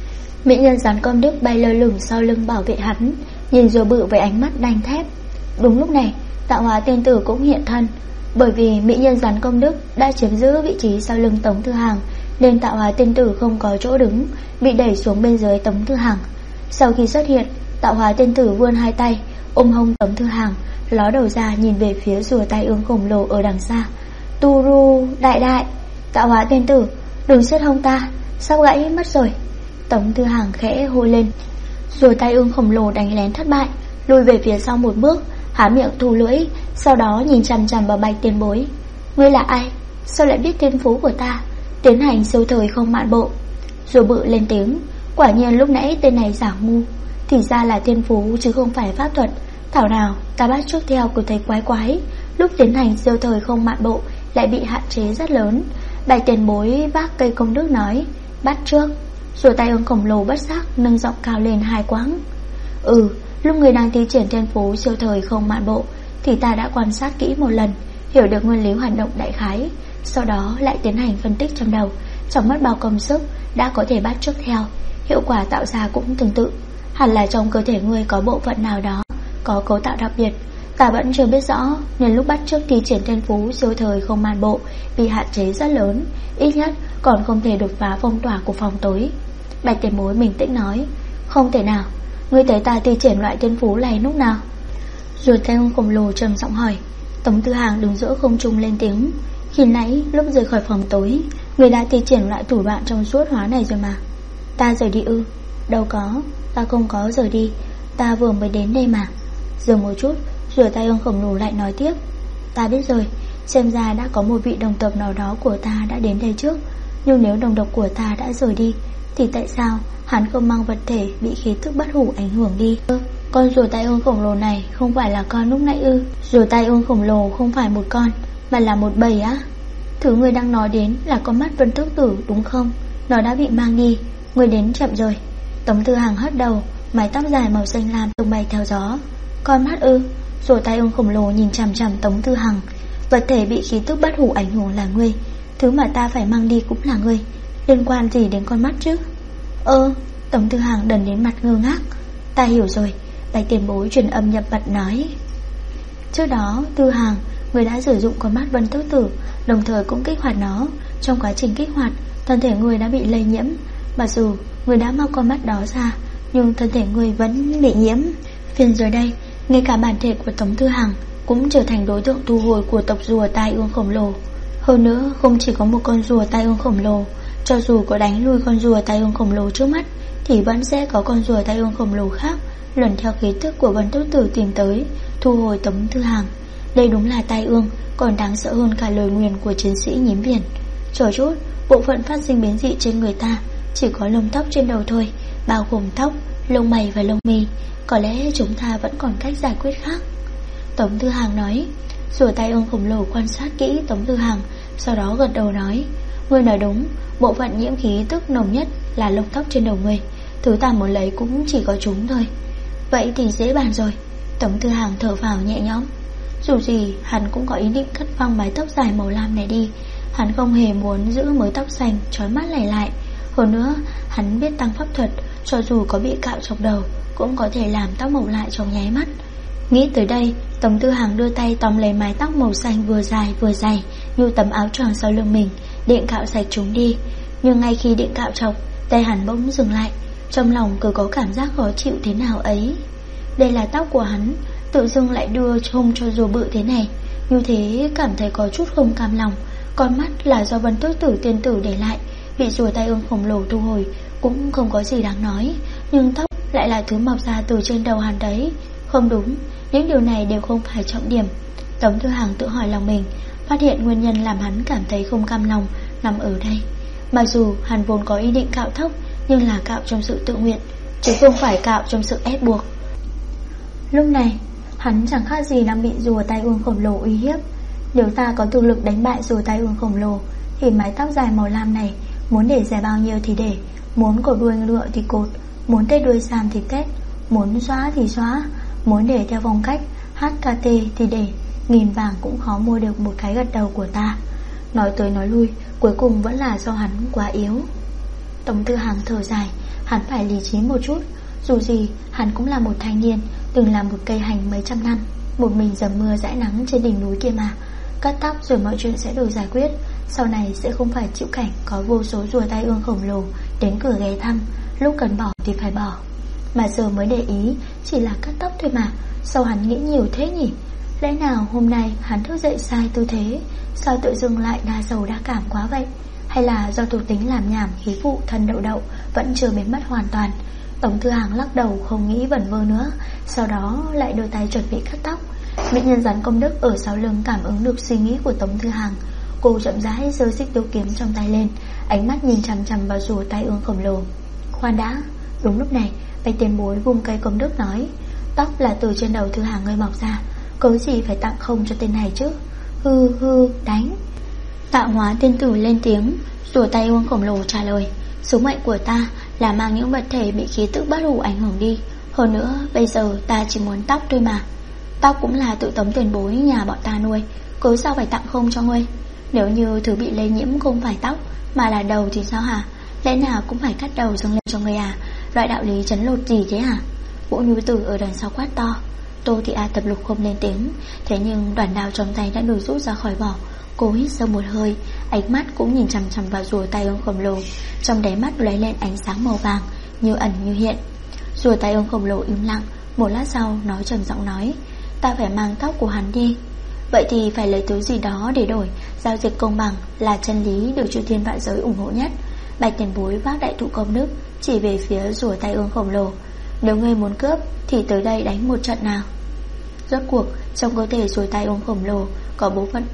Mỹ nhân rắn công đức bay lơ lửng sau lưng bảo vệ hắn, nhìn rùa bự với ánh mắt đanh thép. Đúng lúc này Tạo Hóa Tiên Tử cũng hiện thân. Bởi vì mỹ nhân rắn công đức đã chiếm giữ vị trí sau lưng Tống Tư Hàng, nên Tạo Hóa Tiên Tử không có chỗ đứng, bị đẩy xuống bên dưới Tống Tư Hàng. Sau khi xuất hiện, Tạo Hóa Tiên Tử vươn hai tay ôm hông Tống Tư Hàng, ló đầu ra nhìn về phía rùa tai ương khổng lồ ở đằng xa. Tu ru đại đại, Tạo Hóa Tiên Tử, đừng siết hông ta, sắp gãy mất rồi. Tống Tư Hàng khẽ hô lên. Rùa tai ương khổng lồ đánh lén thất bại, lùi về phía sau một bước, há miệng thu lưỡi, sau đó nhìn chằm chằm vào Bạch Tiền Bối. Ngươi là ai? Sao lại biết thiên phú của ta? Tiến hành siêu thời không mạn bộ. Rùa bự lên tiếng. Quả nhiên lúc nãy tên này giả ngu, thì ra là thiên phú chứ không phải pháp thuật. Thảo nào ta bắt chước theo của thấy quái quái, lúc tiến hành siêu thời không mạn bộ lại bị hạn chế rất lớn. Bạch Tiền Bối vác cây công đức nói. Bắt trước. Rùa tai ương khổng lồ bất giác nâng giọng cao lên hai quãng. Lúc người đang thi triển thiên phú siêu thời không mạn bộ thì ta đã quan sát kỹ một lần, hiểu được nguyên lý hoạt động đại khái, sau đó lại tiến hành phân tích trong đầu. Trong mất bao công sức đã có thể bắt chước theo, hiệu quả tạo ra cũng tương tự. Hẳn là trong cơ thể ngươi có bộ phận nào đó có cấu tạo đặc biệt, ta vẫn chưa biết rõ, nên lúc bắt chước thi triển thiên phú siêu thời không mạn bộ bị hạn chế rất lớn, ít nhất còn không thể đột phá phong tỏa của phòng tối. Bạch Tiền Bối bình tĩnh nói. Không thể nào. Ngươi thấy ta thi triển loại thiên phú này lúc nào? Rùa tai ương khổng lồ trầm giọng hỏi. Tống Tư Hàng đứng giữa không trung lên tiếng. Khi nãy lúc rời khỏi phòng tối, người đã thi triển loại thủ đoạn trong suốt hóa này rồi mà. Ta rời đi ư? Đâu có, ta không có rời đi, ta vừa mới đến đây mà. Dừng một chút, rùa tai ương khổng lồ lại nói tiếp. Ta biết rồi, Xem ra đã có một vị đồng tộc nào đó của ta đã đến đây trước. Nhưng nếu đồng tộc của ta đã rời đi thì tại sao hắn không mang vật thể bị khí tức bất hủ ảnh hưởng đi? Con rùa tai ương khổng lồ này không phải là con lúc nãy ư? Rùa tai ương khổng lồ không phải một con mà là một bầy á? Thứ người đang nói đến là con mắt Vân Tước Tử đúng không? Nó đã bị mang đi, người đến chậm rồi. Tống Tư Hằng hất đầu, mái tóc dài màu xanh lam tung bay theo gió. Con mắt ư? Rùa tai ương khổng lồ nhìn chằm chằm Tống Tư Hằng. Vật thể bị khí tức bất hủ ảnh hưởng là ngươi, thứ mà ta phải mang đi cũng là ngươi, liên quan gì đến con mắt chứ? Tống Tư Hằng đần đến mặt ngơ ngác. Ta hiểu rồi, Bạch tiền bối truyền âm nhập mật nói. Trước đó Tư Hằng, người đã sử dụng con mắt Vân Tước Tử, đồng thời cũng kích hoạt nó. Trong quá trình kích hoạt, thân thể người đã bị lây nhiễm. Mặc dù người đã mang con mắt đó ra, nhưng thân thể người vẫn bị nhiễm. Phiền rồi đây, ngay cả bản thể của Tống Tư Hằng cũng trở thành đối tượng thu hồi của tộc rùa tai ương khổng lồ. Hơn nữa, không chỉ có một con rùa tai ương khổng lồ, cho dù có đánh lui con rùa tai ương khổng lồ trước mắt thì vẫn sẽ có con rùa tai ương khổng lồ khác lần theo khí tức của Vân Tước Tử tìm tới, thu hồi Tống Tư Hằng. Đây đúng là tai ương, còn đáng sợ hơn cả lời nguyền của chiến sĩ nhím biển. Chờ chút, bộ phận phát sinh biến dị trên người ta chỉ có lông tóc trên đầu thôi, bao gồm tóc, lông mày và lông mi. Có lẽ chúng ta vẫn còn cách giải quyết khác. Tống Tư Hằng nói. Rùa tai ương khổng lồ quan sát kỹ Tống Tư Hằng, sau đó gật đầu nói, ngươi nói đúng, bộ phận nhiễm khí tức nồng nhất là lông tóc trên đầu ngươi. Thứ ta muốn lấy cũng chỉ có chúng thôi. Vậy thì dễ bàn rồi. Tống Tư Hằng thở phào nhẹ nhõm. Dù gì hắn cũng có ý định cắt phăng mái tóc dài màu lam này đi. Hắn không hề muốn giữ mớ tóc xanh trói mắt này lại. Hơn nữa hắn biết tăng pháp thuật, cho dù có bị cạo chọc đầu cũng có thể làm tóc màu lại trong nháy mắt. Nghĩ tới đây, Tống Tư Hằng đưa tay tóm lấy mái tóc màu xanh vừa dài vừa dày như tấm áo choàng sau lưng mình, định cạo sạch chúng đi. Nhưng ngay khi định cạo chọc, tay hắn bỗng dừng lại. Trong lòng cứ có cảm giác khó chịu thế nào ấy. Đây là tóc của hắn, tự dưng lại đưa trông cho rùa bự thế này. Như thế cảm thấy có chút không cam lòng. Con mắt là do Vân Tước Tử tiên tử để lại, bị rùa tai ương khổng lồ thu hồi cũng không có gì đáng nói. Nhưng tóc lại là thứ mọc ra từ trên đầu hắn đấy. Không đúng, những điều này đều không phải trọng điểm. Tống Tư Hằng tự hỏi lòng mình, phát hiện nguyên nhân làm hắn cảm thấy không cam lòng nằm ở đây. Mặc dù hắn vốn có ý định cạo tóc, nhưng là cạo trong sự tự nguyện, chứ không phải cạo trong sự ép buộc. Lúc này hắn chẳng khác gì đang bị rùa tai ương khổng lồ uy hiếp. Nếu ta có thực lực đánh bại rùa tai ương khổng lồ thì mái tóc dài màu lam này muốn để dài bao nhiêu thì để, muốn cột đuôi ngựa thì cột, muốn tết đuôi sam thì tết, muốn xóa thì xóa, muốn để theo phong cách HKT thì để. Nghìn vàng cũng khó mua được một cái gật đầu của ta. Nói tới nói lui, cuối cùng vẫn là do hắn quá yếu. Tống Tư Hằng thở dài, hắn phải lý trí một chút. Dù gì hắn cũng là một thanh niên, từng là một cây hành mấy trăm năm, một mình dầm mưa dãi nắng trên đỉnh núi kia mà. Cắt tóc rồi mọi chuyện sẽ được giải quyết. Sau này sẽ không phải chịu cảnh có vô số rùa tai ương khổng lồ đến cửa ghé thăm, lúc cần bỏ thì phải bỏ. Mà giờ mới để ý chỉ là cắt tóc thôi mà. Sao hắn nghĩ nhiều thế nhỉ? Lẽ nào hôm nay hắn thức dậy sai tư thế? Sao tự dưng lại đa sầu đa cảm quá vậy? Hay là do thuộc tính làm nhảm khí vụ thân đậu đậu vẫn chưa biến mất hoàn toàn? Tống Tư Hằng lắc đầu không nghĩ vẩn vơ nữa, sau đó lại đưa tay chuẩn bị cắt tóc. Mỹ nhân rắn công đức ở sau lưng cảm ứng được suy nghĩ của Tống Tư Hằng. Cô chậm rãi giơ xích tiêu kiếm trong tay lên, ánh mắt nhìn chằm chằm vào rùa tai ương khổng lồ. Khoan đã. Đúng lúc này Bạch tiền bối vung cây công đức nói, tóc là từ trên đầu Tư Hằng ngươi mọc ra, cớ gì phải tặng không cho tên này chứ? Hư hư đánh. Tạo hóa tiên tử lên tiếng. Rùa tai ương khổng lồ trả lời, số mệnh của ta là mang những vật thể bị khí tức bất hủ ảnh hưởng đi. Hơn nữa bây giờ ta chỉ muốn tóc thôi mà. Tóc cũng là tự Tống tiền bối nhà bọn ta nuôi, cớ sao phải tặng không cho ngươi? Nếu như thứ bị lây nhiễm không phải tóc mà là đầu thì sao hả? Lẽ nào cũng phải cắt đầu dâng lên cho ngươi à? Loại đạo lý chấn lột gì thế hả? Vũ Như Tử ở đằng sau quát to. Tô Thị A Tập Lục không lên tiếng, thế nhưng đoàn đao trong tay đã được rút ra khỏi vỏ. Cô hít sâu một hơi, ánh mắt cũng nhìn chằm chằm vào rùa tai ương khổng lồ. Trong đáy mắt lóe lên ánh sáng màu vàng, như ẩn như hiện. Rùa tai ương khổng lồ im lặng. Một lát sau nó trầm giọng nói, ta phải mang tóc của hắn đi. Vậy thì phải lấy thứ gì đó để đổi. Giao dịch công bằng là chân lý được chư thiên vạn giới ủng hộ nhất. Bạch tiền bối vác đại thụ công đức chỉ về phía rùa tai ương khổng lồ. Nếu ngươi muốn cướp thì tới đây đánh một trận nào. Rốt cuộc trong cơ thể rùa tai ương khổng lồ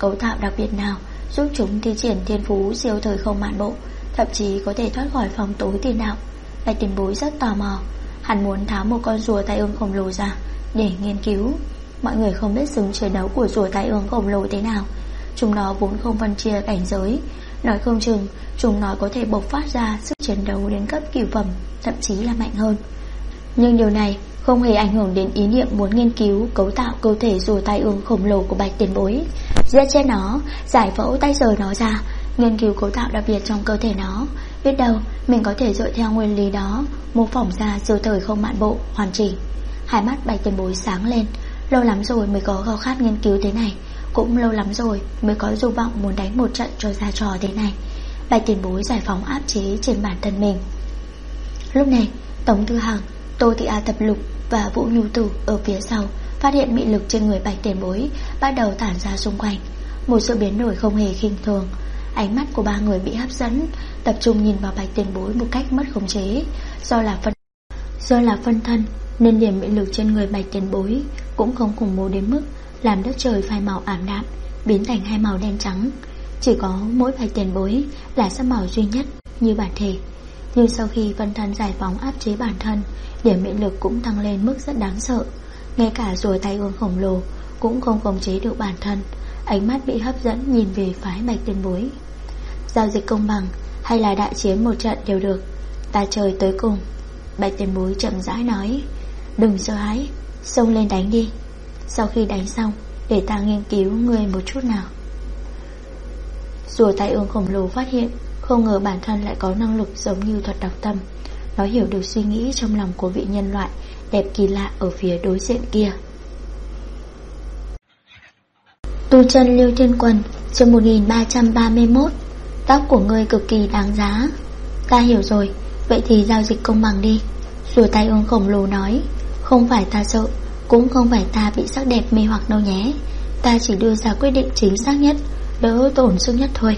cấu tạo đặc biệt nào giúp chúng thi triển thiên phú siêu thời không mạn bộ, thậm chí có thể thoát khỏi phòng tối tiền đạo. Bạch tiền bối rất tò mò. Hắn muốn tháo một con rùa tai ương khổng lồ ra để nghiên cứu. Mọi người không biết sức chiến đấu của rùa tai ương khổng lồ thế nào. Chúng nó vốn không phân chia cảnh giới. Nói không chừng chúng nó có thể bộc phát ra sức chiến đấu đến cấp cửu phẩm, thậm chí là mạnh hơn. Nhưng điều này không hề ảnh hưởng đến ý niệm muốn nghiên cứu cấu tạo cơ thể rùa tai ương khổng lồ của Bạch tiền bối. Giết chết nó, giải phẫu tay rời nó ra, nghiên cứu cấu tạo đặc biệt trong cơ thể nó. Biết đâu mình có thể dựa theo nguyên lý đó mô phỏng ra siêu thời không mạn bộ hoàn chỉnh. Hai mắt Bạch tiền bối sáng lên. Lâu lắm rồi mới có khao khát nghiên cứu thế này, cũng lâu lắm rồi mới có dục vọng muốn đánh một trận cho ra trò thế này. Bạch tiền bối giải phóng áp chế trên bản thân mình. Lúc này Tống Tư Hằng, Tô Thị A Tập Lục và Vũ Nhu Tử ở phía sau phát hiện mị lực trên người Bạch tiền bối bắt đầu tản ra xung quanh. Một sự biến đổi không hề khinh thường. Ánh mắt của ba người bị hấp dẫn, tập trung nhìn vào Bạch tiền bối một cách mất khống chế. Do là phân thân nên điểm mị lực trên người Bạch tiền bối cũng không khủng bố đến mức làm đất trời phai màu ảm đạm, biến thành hai màu đen trắng. Chỉ có mỗi Bạch tiền bối là sắc màu duy nhất như bản thể. Nhưng sau khi phân thân giải phóng áp chế bản thân, điểm mị lực cũng tăng lên mức rất đáng sợ. Ngay cả rùa tai ương khổng lồ cũng không khống chế được bản thân. Ánh mắt bị hấp dẫn nhìn về phái Bạch tiền bối. Giao dịch công bằng hay là đại chiến một trận đều được, ta chơi tới cùng. Bạch tiền bối chậm rãi nói. Đừng sợ hãi, xông lên đánh đi. Sau khi đánh xong, để ta nghiên cứu ngươi một chút nào. Rùa tai ương khổng lồ phát hiện không ngờ bản thân lại có năng lực giống như thuật đọc tâm. Nó hiểu được suy nghĩ trong lòng của vị nhân loại đẹp kỳ lạ ở phía đối diện kia. Tu chân Lưu Thiên Quần, chương 1331. Tóc của ngươi cực kỳ đáng giá. Ta hiểu rồi, vậy thì giao dịch công bằng đi. Rùa tai ương khổng lồ nói. Không phải ta sợ, cũng không phải ta bị sắc đẹp mê hoặc đâu nhé. Ta chỉ đưa ra quyết định chính xác nhất, đỡ tổn sức nhất thôi.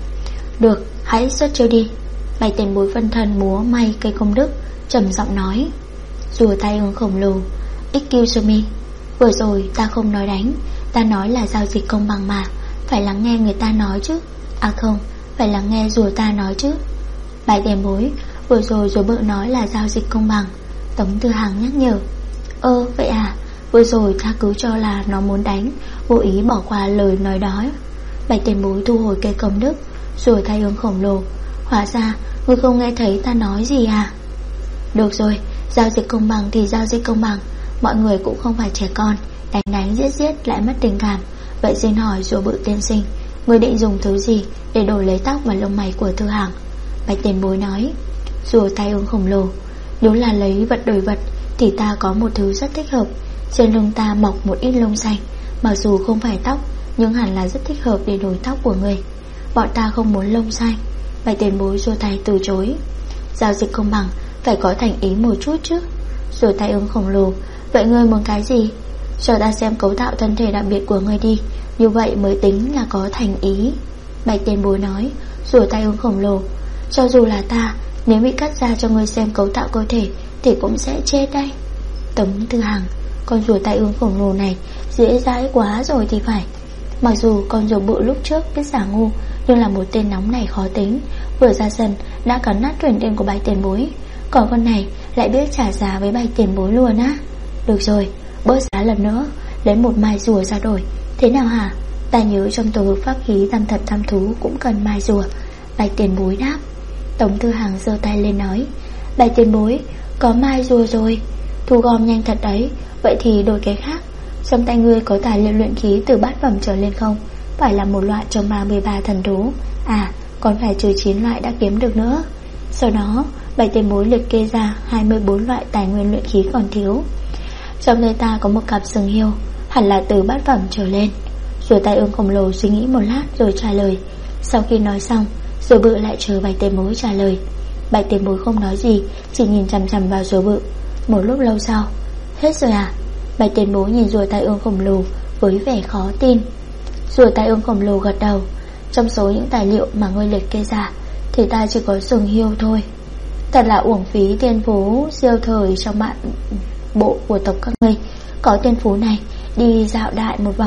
Được, hãy xuất chiêu đi. Bạch tiền bối phân thân múa may cây công đức, trầm giọng nói. Rùa tai ương khổng lồ. Excuse me, vừa rồi ta không nói đánh, ta nói là giao dịch công bằng mà. Phải lắng nghe người ta nói chứ. À không, phải lắng nghe rùa ta nói chứ. Bạch tiền bối, vừa rồi rùa bự nói là giao dịch công bằng. Tống Tư Hằng nhắc nhở. Vậy à, vừa rồi ta cứ cho là nó muốn đánh, vô ý bỏ qua lời nói đó. Bạch tiền bối thu hồi cây công đức. Rùa tai ương khổng lồ. Hóa ra ngươi không nghe thấy ta nói gì à? Được rồi, giao dịch công bằng thì giao dịch công bằng. Mọi người cũng không phải trẻ con, đánh giết lại mất tình cảm. Vậy xin hỏi rùa bự tiên sinh, ngươi định dùng thứ gì để đổi lấy tóc và lông mày của Tư Hằng? Bạch tiền bối nói. Rùa tai ương khổng lồ. Nếu là lấy vật đổi vật thì ta có một thứ rất thích hợp. Trên lưng ta mọc một ít lông xanh, mặc dù không phải tóc, nhưng hẳn là rất thích hợp để đổi tóc của người. Bọn ta không muốn lông xanh. Bạch tiền bối rùa tay từ chối. Giao dịch công bằng phải có thành ý một chút chứ. Rùa tai ương khổng lồ. Vậy ngươi muốn cái gì? Cho ta xem cấu tạo thân thể đặc biệt của ngươi đi, như vậy mới tính là có thành ý. Bạch tiền bối nói. Rùa tai ương khổng lồ. Cho dù là ta, nếu bị cắt ra cho ngươi xem cấu tạo cơ thể thì cũng sẽ chết đây. Tống Tư Hằng. Con rùa tai ương khổng lồ này dễ dãi quá rồi thì phải. Mặc dù con rùa bự lúc trước biết giả ngu, nhưng là một tên nóng này khó tính, vừa ra sân đã cắn nát truyền tiền của Bạch tiền bối. Còn con này lại biết trả giá với Bạch tiền bối luôn á. Được rồi, bớt giá lần nữa, lấy một mai rùa ra đổi. Thế nào hả? Ta nhớ trong tổ hợp pháp khí tam thật tam thú cũng cần mai rùa. Bạch tiền bối đáp. Tống Tư Hằng giơ tay lên nói. Bạch tiền bối, có mai rùa rồi. Thu gom nhanh thật đấy. Vậy thì đổi cái khác. Trong tay ngươi có tài liệu luyện khí từ bát phẩm trở lên không? Phải là một loại trong 33 thần thú. À, còn phải trừ 9 loại đã kiếm được nữa. Sau đó Bạch tiền bối liệt kê ra 24 loại tài nguyên luyện khí còn thiếu. Trong tay ta có một cặp sừng hiêu, hẳn là từ bát phẩm trở lên. Rùa tai ương khổng lồ suy nghĩ một lát rồi trả lời. Sau khi nói xong, rùa bự lại chờ Bạch tiền bối trả lời. Bạch tiền bối không nói gì, chỉ nhìn chằm chằm vào rùa bự. Một lúc lâu sau. Hết rồi à? Bạch tiền bối nhìn rùa tai ương khổng lồ với vẻ khó tin. Rùa tai ương khổng lồ gật đầu. Trong số những tài liệu mà ngươi liệt kê ra thì ta chỉ có sừng hiêu thôi. Thật là uổng phí tiên phú siêu thời trong bạn bộ của tộc các ngươi. Có tiên phú này, đi dạo đại một vòng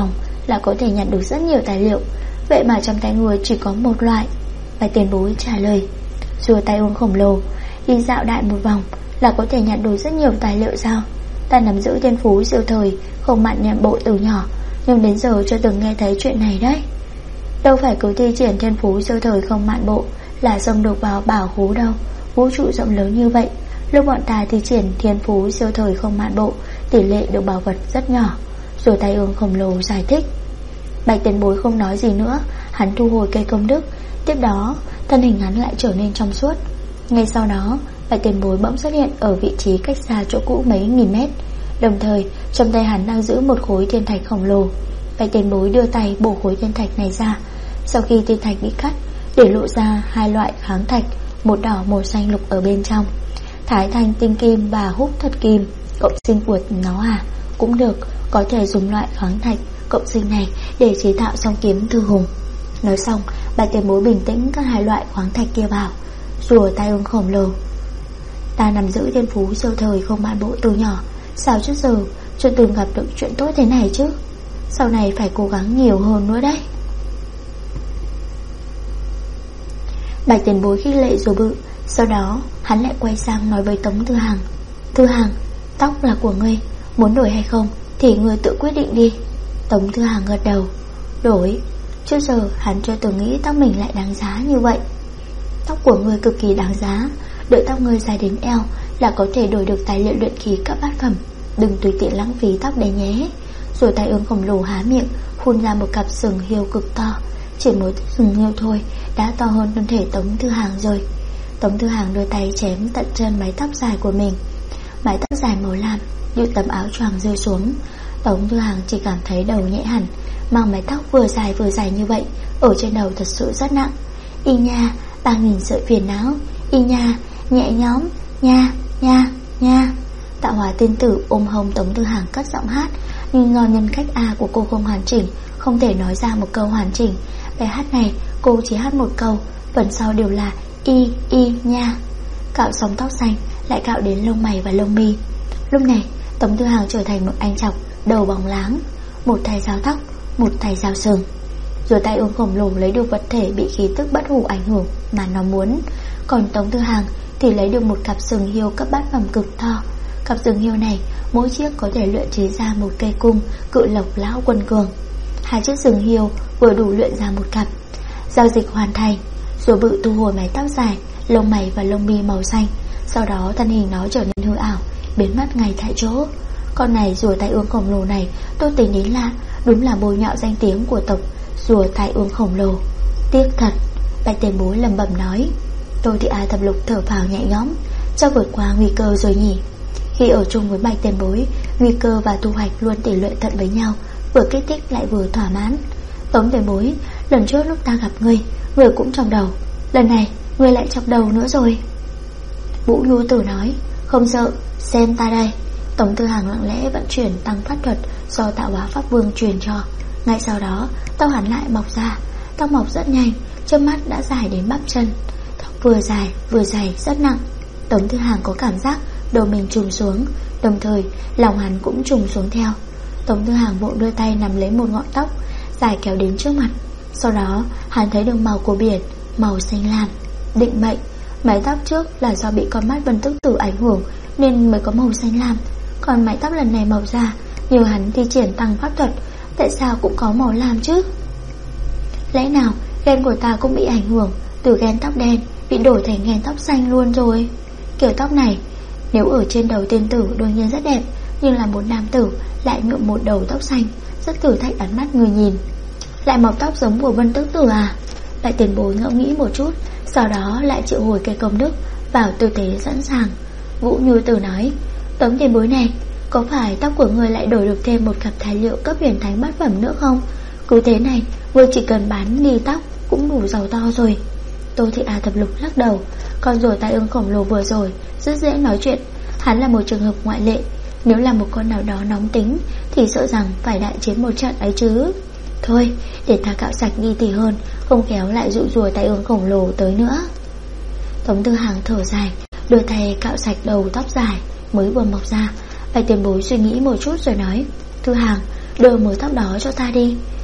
là có thể nhặt được rất nhiều tài liệu. Vậy mà trong tay người chỉ có một loại. Bạch tiền bối trả lời. Rùa tai ương khổng lồ. Đi dạo đại một vòng là có thể nhặt được rất nhiều tài liệu sao? Ta nắm giữ thiên phú siêu thời không mạn nhận bộ từ nhỏ, nhưng đến giờ chưa từng nghe thấy chuyện này đấy. Đâu phải cứ thi triển thiên phú siêu thời không mạn bộ là xông được vào bảo khố đâu. Vũ trụ rộng lớn như vậy, lúc bọn ta thi triển thiên phú siêu thời không mạn bộ, tỷ lệ được bảo vật rất nhỏ. Rồi tai ương khổng lồ giải thích. Bạch tiền bối không nói gì nữa. Hắn thu hồi cây công đức. Tiếp đó thân hình hắn lại trở nên trong suốt. Ngay sau đó bạch tiền bối bỗng xuất hiện ở vị trí cách xa chỗ cũ mấy nghìn mét. Đồng thời trong tay hắn đang giữ một khối thiên thạch khổng lồ. Bạch tiền bối đưa tay bổ khối thiên thạch này ra. Sau khi thiên thạch bị cắt, để lộ ra hai loại kháng thạch, một đỏ một xanh lục ở bên trong. Thái thanh tinh kim và húc thật kim. Cộng sinh của nó cũng được. Có thể dùng loại kháng thạch cộng sinh này để chế tạo song kiếm thư hùng. Nói xong, bạch tiền bối bình tĩnh cắt hai loại khoáng thạch kia vào. Rùa tai ương khổng lồ. Ta nắm giữ thiên phú siêu thời không mạn bộ từ nhỏ, sao trước giờ chưa từng gặp được chuyện tốt thế này chứ. Sau này phải cố gắng nhiều hơn nữa đấy. Bạch tiền bối khích lệ rùa bự. Sau đó hắn lại quay sang nói với Tống Thư Hàng. Thư Hàng, tóc là của ngươi, muốn đổi hay không thì ngươi tự quyết định đi. Tống Thư Hàng gật đầu. Đổi? Trước giờ hắn chưa từng nghĩ tóc mình lại đáng giá như vậy. Tóc của ngươi cực kỳ đáng giá. Đợi tóc ngươi dài đến eo là có thể đổi được tài liệu luyện khí cấp bát phẩm. Đừng tùy tiện lãng phí tóc đấy nhé. Rồi tai ương khổng lồ há miệng phun ra một cặp sừng hiêu cực to. Chỉ mới sừng hiêu thôi đã to hơn thân thể Tống Thư Hàng rồi. Tống Thư Hàng đưa tay chém tận chân mái tóc dài của mình. Mái tóc dài màu lam như tấm áo choàng rơi xuống. Tống Thư Hàng chỉ cảm thấy đầu nhẹ hẳn. Mang mái tóc vừa dài như vậy ở trên đầu thật sự rất nặng. Y nha, 3000 sợi phiền não. Y nha, nhẹ nhõm. Nha, nha, nha. Tạo Hóa tiên tử ôm hông Tống Thư Hàng cất giọng hát. Nhưng do nhân cách của cô không hoàn chỉnh, không thể nói ra một câu hoàn chỉnh. Bài hát này cô chỉ hát một câu, phần sau đều là y, y, nha. Cạo xong tóc xanh lại cạo đến lông mày và lông mi. Lúc này Tống Thư Hàng trở thành một anh chọc đầu bóng láng. Một tay dao tóc, một tay dao sừng. Rồi tai ương khổng lồ lấy được vật thể bị khí tức bất hủ ảnh hưởng mà nó muốn. Còn Tống Thư Hàng thì lấy được một cặp sừng hiêu cấp bát phẩm cực to. Cặp sừng hiêu này mỗi chiếc có thể luyện chế ra một cây cung cự lộc lão quân cường. Hai chiếc sừng hiêu vừa đủ luyện ra một cặp. Giao dịch hoàn thành. Rùa bự thu hồi mái tóc dài, lông mày và lông mi màu xanh. Sau đó thân hình nó trở nên hư ảo, biến mất ngay tại chỗ. Con này rùa tai ương khổng lồ này tôi tính đến là đúng là bôi nhọ danh tiếng của tộc rùa tai ương khổng lồ. Tiếc thật. Bạch tiền bối lẩm bẩm nói. Tôi thì thập lục thở phào nhẹ nhõm, cho vượt qua nguy cơ rồi nhỉ. Khi ở chung với bạch tiền bối, nguy cơ và thu hoạch luôn tỷ lệ thuận với nhau, vừa kích thích lại vừa thỏa mãn. Tống tiền bối, lần trước lúc ta gặp ngươi cũng chọc đầu. Lần này ngươi lại chọc đầu nữa rồi. Vũ Nhu Tử nói. Không sợ, xem ta đây. Tống Thư Hàng lặng lẽ vận chuyển tăng pháp thuật do Tạo Hóa Pháp Vương truyền cho. Ngay sau đó tóc hắn lại mọc ra. Tóc mọc rất nhanh, trước mắt đã dài đến bắp chân. Tóc vừa dài rất nặng. Tống Thư Hàng có cảm giác đầu mình trùng xuống, đồng thời lòng hắn cũng trùng xuống theo. Tống Thư Hàng vội đưa tay nắm lấy một ngọn tóc dài kéo đến trước mặt. Sau đó hắn thấy được màu của biển, màu xanh lam. Định mệnh. Mái tóc trước là do bị con mắt Vân Tức Tử ảnh hưởng nên mới có màu xanh lam. Còn mái tóc lần này màu da, như hắn thi triển tăng pháp thuật, tại sao cũng có màu lam chứ? Lẽ nào gen của ta cũng bị ảnh hưởng, từ gen tóc đen bị đổi thành gen tóc xanh luôn rồi? Kiểu tóc này nếu ở trên đầu tiên tử đương nhiên rất đẹp, nhưng là một nam tử lại nhuộm một đầu tóc xanh, rất thử thách ánh mắt người nhìn. Lại mọc tóc giống của Vân Tức Tử à? Đại tiền bối ngẫm nghĩ một chút, sau đó lại triệu hồi cây công đức vào tư thế sẵn sàng. Vũ Như Tử nói. Tống tiền bối này, có phải tóc của người lại đổi được thêm một cặp tài liệu cấp huyền thánh bát phẩm nữa không? Cứ thế này, người chỉ cần bán đi tóc cũng đủ giàu to rồi. Tô Thị Thập Lục lắc đầu. Con rùa tai ương khổng lồ vừa rồi rất dễ nói chuyện. Hắn là một trường hợp ngoại lệ. Nếu là một con nào đó nóng tính thì sợ rằng phải đại chiến một trận ấy chứ. Thôi, để ta cạo sạch đi thì hơn, không khéo lại dụ rùa tai ương khổng lồ tới nữa. Tống Thư Hàng thở dài, đưa tay cạo sạch đầu tóc dài mới vừa mọc ra. Bạch tiền bối suy nghĩ một chút rồi nói. Thư Hàng, đưa mớ tóc đó cho ta đi.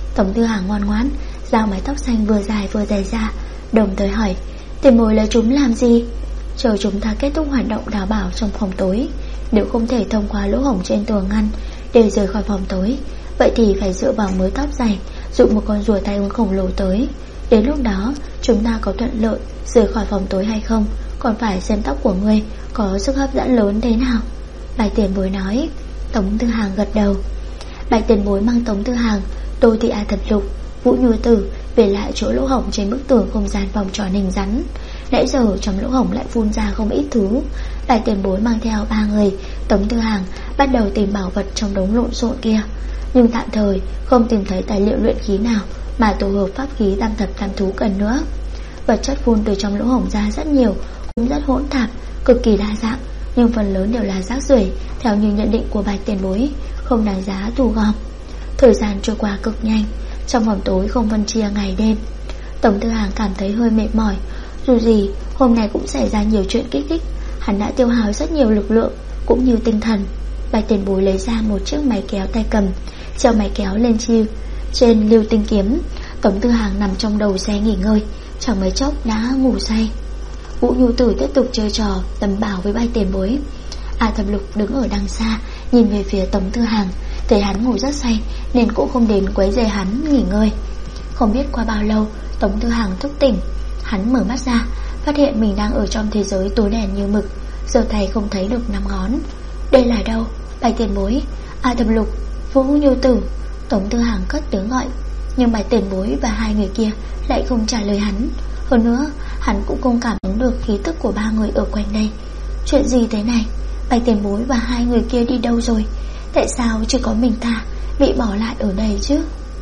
Tống Tư Hàng ngoan ngoãn giao mái tóc xanh vừa dài vừa dày ra, đồng thời hỏi: tiền bối lấy chúng làm gì? Chờ chúng ta kết thúc hoạt động đào bảo trong phòng tối, nếu không thể thông qua lỗ hổng trên tường ngăn để rời khỏi phòng tối, vậy thì phải dựa vào mớ tóc dày dụ một con rùa tay ương khổng lồ tới. Đến lúc đó chúng ta có thuận lợi rời khỏi phòng tối hay không, còn phải xem tóc của ngươi có sức hấp dẫn lớn thế nào. Bạch tiền bối nói. Tống Tư Hàng gật đầu. Bạch tiền bối mang Tống Tư Hàng, Tô Thị A Thập Lục, Vũ Nhu Tử về lại chỗ lỗ hổng trên bức tường không gian vòng tròn hình rắn. Nãy giờ trong lỗ hổng lại phun ra không ít thứ. Bạch tiền bối mang theo 3 người, Tống Tư Hàng bắt đầu tìm bảo vật trong đống lộn xộn kia, nhưng tạm thời không tìm thấy tài liệu luyện khí nào mà tổ hợp pháp khí tam thập tam thú cần nữa. Vật chất phun từ trong lỗ hổng ra rất nhiều, cũng rất hỗn tạp, cực kỳ đa dạng, nhưng phần lớn đều là rác rưởi, theo như nhận định của Bạch tiền bối, không đáng giá thu gom. Thời gian trôi qua cực nhanh, trong phòng tối không phân chia ngày đêm. Tống Tư Hàng cảm thấy hơi mệt mỏi. Dù gì hôm nay cũng xảy ra nhiều chuyện kích thích, hắn đã tiêu hao rất nhiều lực lượng cũng như tinh thần. Bạch tiền bối lấy ra một chiếc máy kéo tay cầm, treo máy kéo lên trên lưu tinh kiếm. Tống Tư Hàng nằm trong đầu xe nghỉ ngơi, chẳng mấy chốc đã ngủ say. Vũ Nhu Tử tiếp tục chơi trò tầm bảo với Bạch tiền bối. A Thập Lục đứng ở đằng xa nhìn về phía Tống Tư Hàng, thấy hắn ngủ rất say nên cũng không đến quấy rầy hắn nghỉ ngơi. Không biết qua bao lâu, Tống Tư Hàng thức tỉnh. Hắn mở mắt ra, phát hiện mình đang ở trong thế giới tối đen như mực, giơ tay không thấy được 5 ngón. Đây là đâu? Bạch tiền bối, A Thập Lục, Vũ Nhu Tử. Tống Tư Hàng cất tiếng gọi, nhưng Bạch tiền bối và 2 người kia lại không trả lời hắn. Hơn nữa hắn cũng không cảm ứng được khí tức của 3 người ở quanh đây. Chuyện gì thế này? Bạch tiền bối và 2 người kia đi đâu rồi? Tại sao chỉ có mình ta bị bỏ lại ở đây chứ?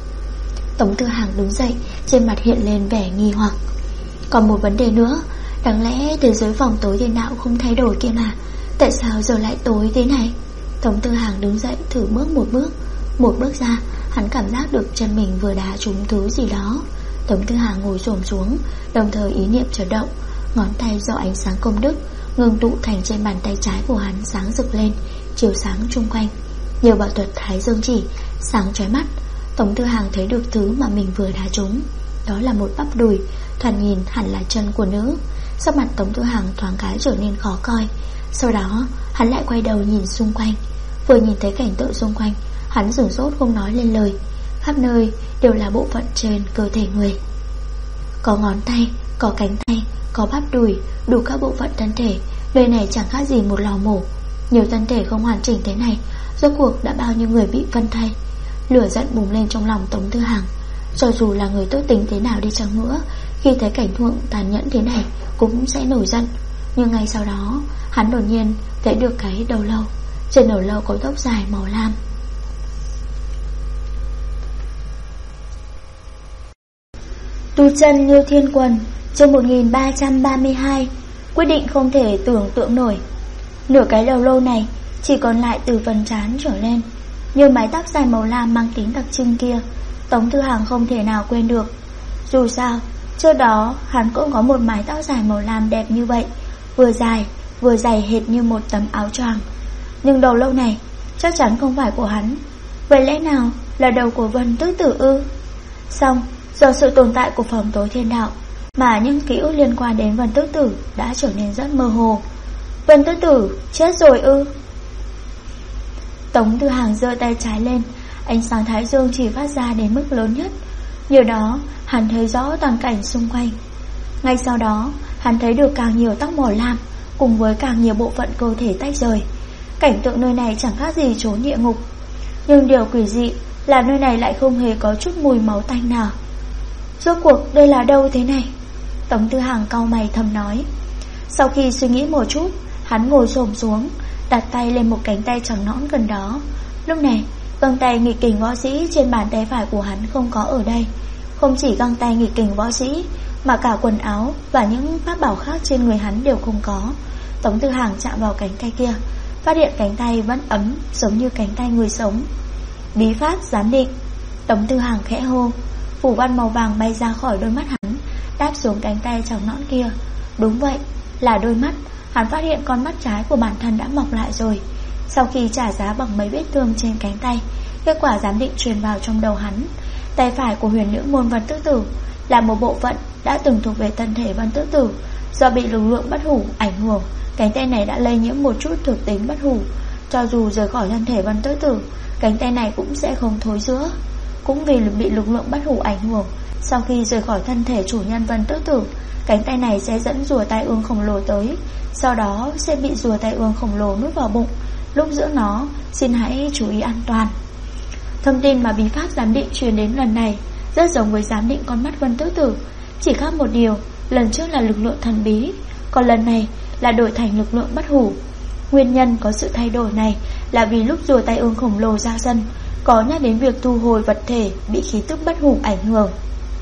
Tống Tư Hàng đứng dậy, trên mặt hiện lên vẻ nghi hoặc. Còn một vấn đề nữa, đáng lẽ thế giới phòng tối thiên đạo không thay đổi kia mà, tại sao giờ lại tối thế này? Tống Tư Hàng đứng dậy thử bước một bước ra, hắn cảm giác được chân mình vừa đá trúng thứ gì đó. Tống Tư Hàng ngồi xổm xuống, đồng thời ý niệm chợt động, ngón tay do ánh sáng công đức ngưng tụ thành trên bàn tay trái của hắn sáng rực lên, chiếu sáng chung quanh. Nhiều bảo thuật Thái Dương Chỉ sáng chói mắt. Tống Tư Hàng thấy được thứ mà mình vừa đá trúng, đó là một bắp đùi, thoạt nhìn hẳn là chân của nữ. Sắc mặt Tống Tư Hàng thoáng cái trở nên khó coi. Sau đó hắn lại quay đầu nhìn xung quanh. Vừa nhìn thấy cảnh tượng xung quanh, hắn sửng sốt không nói lên lời. Khắp nơi đều là bộ phận trên cơ thể người, có ngón tay, có cánh tay, có bắp đùi, đủ các bộ phận thân thể. Nơi này chẳng khác gì một lò mổ. Nhiều thân thể không hoàn chỉnh thế này, rốt cuộc đã bao nhiêu người bị phân thây. Lửa giận bùng lên trong lòng Tống Tư Hàng. Cho dù là người tốt tính thế nào đi chăng nữa, khi thấy cảnh tượng tàn nhẫn thế này cũng sẽ nổi giận. Nhưng ngay sau đó hắn đột nhiên thấy được cái đầu lâu. Trên đầu lâu có tóc dài màu lam. Tu chân như thiên quần, chương 1332. Quyết định không thể tưởng tượng nổi. Nửa cái đầu lâu này chỉ còn lại từ phần trán trở lên, như mái tóc dài màu lam mang tính đặc trưng kia. Tống Tư Hàng không thể nào quên được. Dù sao trước đó hắn cũng có một mái tóc dài màu lam đẹp như vậy, vừa dài vừa dày hệt như một tấm áo choàng. Nhưng đầu lâu này chắc chắn không phải của hắn. Vậy lẽ nào là đầu của Vân Tứ Tử ư? Xong, do sự tồn tại của phòng tối thiên đạo mà những ký ức liên quan đến Vân Tứ Tử đã trở nên rất mơ hồ. Vân Tứ Tử chết rồi ư? Tống Tư Hàng giơ tay trái lên, ánh sáng thái dương chỉ phát ra đến mức lớn nhất. Nhờ đó hắn thấy rõ toàn cảnh xung quanh. Ngay sau đó hắn thấy được càng nhiều tóc màu lam, cùng với càng nhiều bộ phận cơ thể tách rời. Cảnh tượng nơi này chẳng khác gì chốn địa ngục. Nhưng điều quỷ dị là nơi này lại không hề có chút mùi máu tanh nào. Rốt cuộc đây là đâu thế này? Tống Tư Hàng cau mày thầm nói. Sau khi suy nghĩ một chút, hắn ngồi xổm xuống, đặt tay lên một cánh tay trắng nõn gần đó. Lúc này găng tay nghịch kình võ sĩ trên bàn tay phải của hắn không có ở đây. Không chỉ găng tay nghịch kình võ sĩ, mà cả quần áo và những pháp bảo khác trên người hắn đều không có. Tống Tư Hàng chạm vào cánh tay kia, phát hiện cánh tay vẫn ấm, giống như cánh tay người sống. Bí pháp giám định. Tống Tư Hàng khẽ hô. Phủ văn màu vàng bay ra khỏi đôi mắt hắn, đáp xuống cánh tay trắng nõn kia. Đúng vậy, là đôi mắt. Hắn phát hiện con mắt trái của bản thân đã mọc lại rồi. Sau khi trả giá bằng mấy vết thương trên cánh tay, kết quả giám định truyền vào trong đầu hắn. Tay phải của huyền nữ môn Vân Tước Tử là một bộ phận đã từng thuộc về thân thể Vân Tước Tử. Do bị lực lượng bất hủ ảnh hưởng, cánh tay này đã lây nhiễm một chút thuộc tính bất hủ. Cho dù rời khỏi thân thể Vân Tước Tử, cánh tay này cũng sẽ không thối rữa. Cũng vì bị lực lượng bất hủ ảnh hưởng, sau khi rời khỏi thân thể chủ nhân Vân Tước Tử, cánh tay này sẽ dẫn rùa tai ương khổng lồ tới. Sau đó sẽ bị rùa tai ương khổng lồ nuốt vào bụng. Lúc giữa nó, xin hãy chú ý an toàn. Thông tin mà bí pháp giám định truyền đến lần này rất giống với giám định con mắt Vân Tước Tử, chỉ khác một điều, lần trước là lực lượng thần bí, còn lần này là đổi thành lực lượng bất hủ. Nguyên nhân có sự thay đổi này là vì lúc rùa tai ương khổng lồ ra sân có nhắc đến việc thu hồi vật thể bị khí tức bất hủ ảnh hưởng.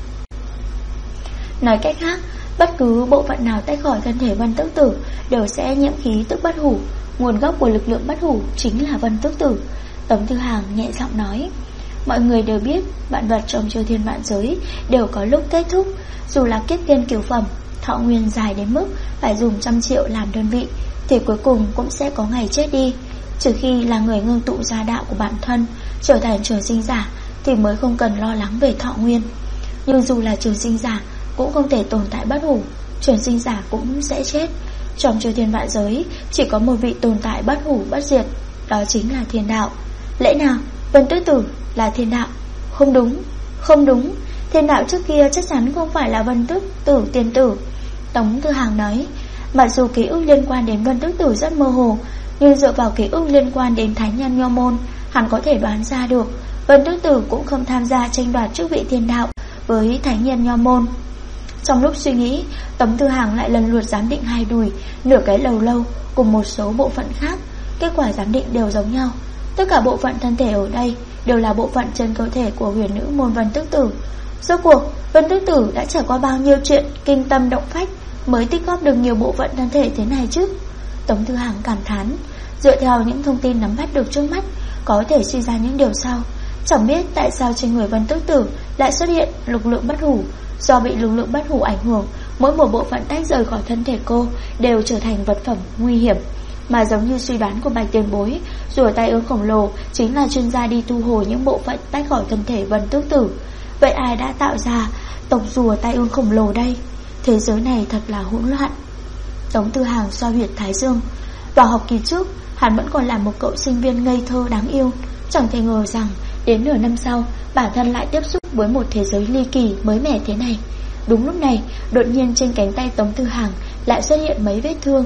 Nói cách khác, bất cứ bộ phận nào tách khỏi thân thể Vân Tước Tử đều sẽ nhiễm khí tức bất hủ. Nguồn gốc của lực lượng bất hủ chính là Vân Tước Tử. Tống Thư Hàng nhẹ giọng nói. Mọi người đều biết vạn vật trong chư thiên vạn giới đều có lúc kết thúc. Dù là kiếp tiên cửu phẩm, thọ nguyên dài đến mức phải dùng 100 triệu làm đơn vị, thì cuối cùng cũng sẽ có ngày chết đi. Trừ khi là người ngưng tụ ra đạo của bản thân, trở thành trường sinh giả, thì mới không cần lo lắng về thọ nguyên. Nhưng dù là trường sinh giả cũng không thể tồn tại bất hủ, trường sinh giả cũng sẽ chết. Trong chư thiên vạn giới chỉ có một vị tồn tại bất hủ bất diệt, đó chính là thiên đạo. Lẽ nào Vân Tước Tử là thiên đạo? Không đúng, không đúng. Thiên đạo trước kia chắc chắn không phải là Vân Tước Tử tiên tử. Tống Thư Hàng nói. Mặc dù ký ức liên quan đến Vân Tước Tử rất mơ hồ, nhưng dựa vào ký ức liên quan đến Thánh Nhân Nho Môn, hắn có thể đoán ra được Vân Tước Tử cũng không tham gia tranh đoạt chức vị thiên đạo với Thánh Nhân Nho Môn. Trong lúc suy nghĩ, Tống Thư Hàng lại lần lượt giám định hai đùi, nửa cái đầu lâu cùng một số bộ phận khác. Kết quả giám định đều giống nhau. Tất cả bộ phận thân thể ở đây đều là bộ phận trên cơ thể của huyền nữ môn Vân Tước Tử. Rốt cuộc Vân Tước Tử đã trải qua bao nhiêu chuyện kinh tâm động phách mới tích góp được nhiều bộ phận thân thể thế này chứ? Tống Thư Hàng cảm thán. Dựa theo những thông tin nắm bắt được trước mắt, có thể suy ra những điều sau. Chẳng biết tại sao trên người Vân Tước Tử lại xuất hiện lực lượng bất hủ. Do bị lực lượng bất hủ ảnh hưởng, mỗi một bộ phận tách rời khỏi thân thể cô đều trở thành vật phẩm nguy hiểm. Mà giống như suy đoán của Bạch Tiền Bối, rùa tai ương khổng lồ chính là chuyên gia đi thu hồi những bộ phận tách khỏi thân thể Vân Tước Tử. Vậy ai đã tạo ra tộc rùa tai ương khổng lồ đây? Thế giới này thật là hỗn loạn. Tống Thư Hàng xoa huyệt thái dương. Vào học kỳ trước, hắn vẫn còn là một cậu sinh viên ngây thơ đáng yêu, chẳng thể ngờ rằng đến nửa năm sau bản thân lại tiếp xúc với một thế giới ly kỳ mới mẻ thế này. Đúng lúc này, đột nhiên trên cánh tay Tống Thư Hàng lại xuất hiện mấy vết thương.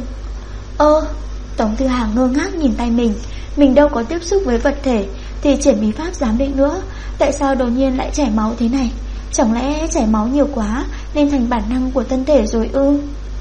Tống Thư Hàng ngơ ngác nhìn tay mình đâu có tiếp xúc với vật thể thì triển bí pháp giám định nữa, tại sao đột nhiên lại chảy máu thế này? Chẳng lẽ chảy máu nhiều quá nên thành bản năng của thân thể rồi ư?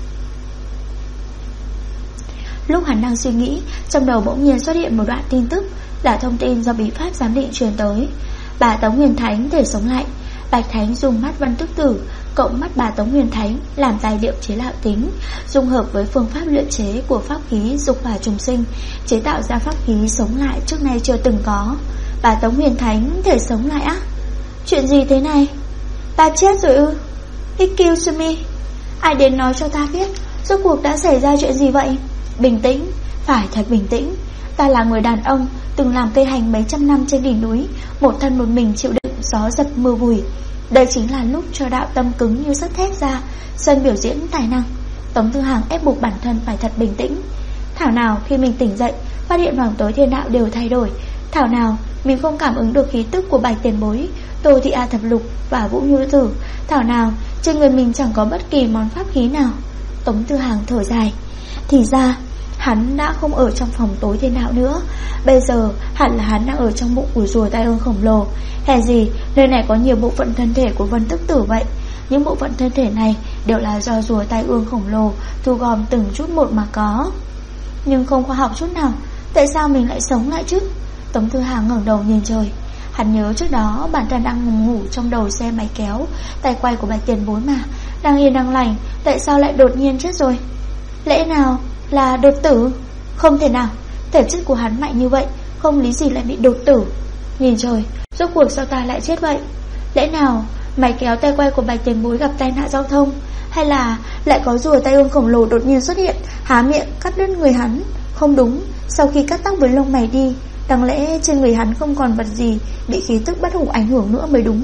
Lúc hắn đang suy nghĩ, trong đầu bỗng nhiên xuất hiện một đoạn tin tức, là thông tin do bí pháp giám định truyền tới. Bà Tống Huyền Thánh thể sống lại. Bạch Thánh dùng mắt Vân Tước Tử cộng mắt bà Tống Huyền Thánh làm tài liệu chế lão tính, dung hợp với phương pháp luyện chế của pháp khí dục hỏa trùng sinh, chế tạo ra pháp khí sống lại trước nay chưa từng có. Bà Tống Huyền Thánh thể sống lại á? Chuyện gì thế này? Ta chết rồi ư? Excuse me, ai đến nói cho ta biết rốt cuộc đã xảy ra chuyện gì vậy? Bình tĩnh, phải thật bình tĩnh. Ta là người đàn ông từng làm cây hành mấy trăm năm trên đỉnh núi, một thân một mình chịu đựng gió giật mưa bụi. Đây chính là lúc cho đạo tâm cứng như sắt thép ra sân biểu diễn tài năng. Tống Thư Hàng ép buộc bản thân phải thật bình tĩnh. Thảo nào khi mình tỉnh dậy phát hiện hoàng tối thiên đạo đều thay đổi. Thảo nào mình không cảm ứng được khí tức của Bạch Tiền Bối, Tô Thị A Thập Lục và Vũ Nhu Tử. Thảo nào trên người mình chẳng có bất kỳ món pháp khí nào. Tống Thư Hàng thở dài. Thì ra hắn đã không ở trong phòng tối thiên đạo nữa. Bây giờ hẳn là hắn đang ở trong bụng của rùa tai ương khổng lồ. Hèn gì nơi này có nhiều bộ phận thân thể của Vân Tước Tử vậy. Những bộ phận thân thể này đều là do rùa tai ương khổng lồ thu gom từng chút một mà có. Nhưng không khoa học chút nào. Tại sao mình lại sống lại chứ? Tống Thư Hàng ngẩng đầu nhìn trời. Hắn nhớ trước đó bản thân đang ngủ trong đầu xe máy kéo, tay quay của Bạch Tiền Bối mà, đang yên đang lành, tại sao lại đột nhiên chết rồi? Lẽ nào là đột tử? Không thể nào, thể chất của hắn mạnh như vậy, không lý gì lại bị đột tử. Nhìn trời, rốt cuộc sao ta lại chết vậy? Lẽ nào máy kéo tay quay của Bạch Tiền Bối gặp tai nạn giao thông? Hay là lại có rùa tai ương khổng lồ đột nhiên xuất hiện, há miệng cắt đứt người hắn? Không đúng, sau khi cắt tóc với lông mày đi, đáng lẽ trên người hắn không còn vật gì bị khí tức bất hủ ảnh hưởng nữa mới đúng.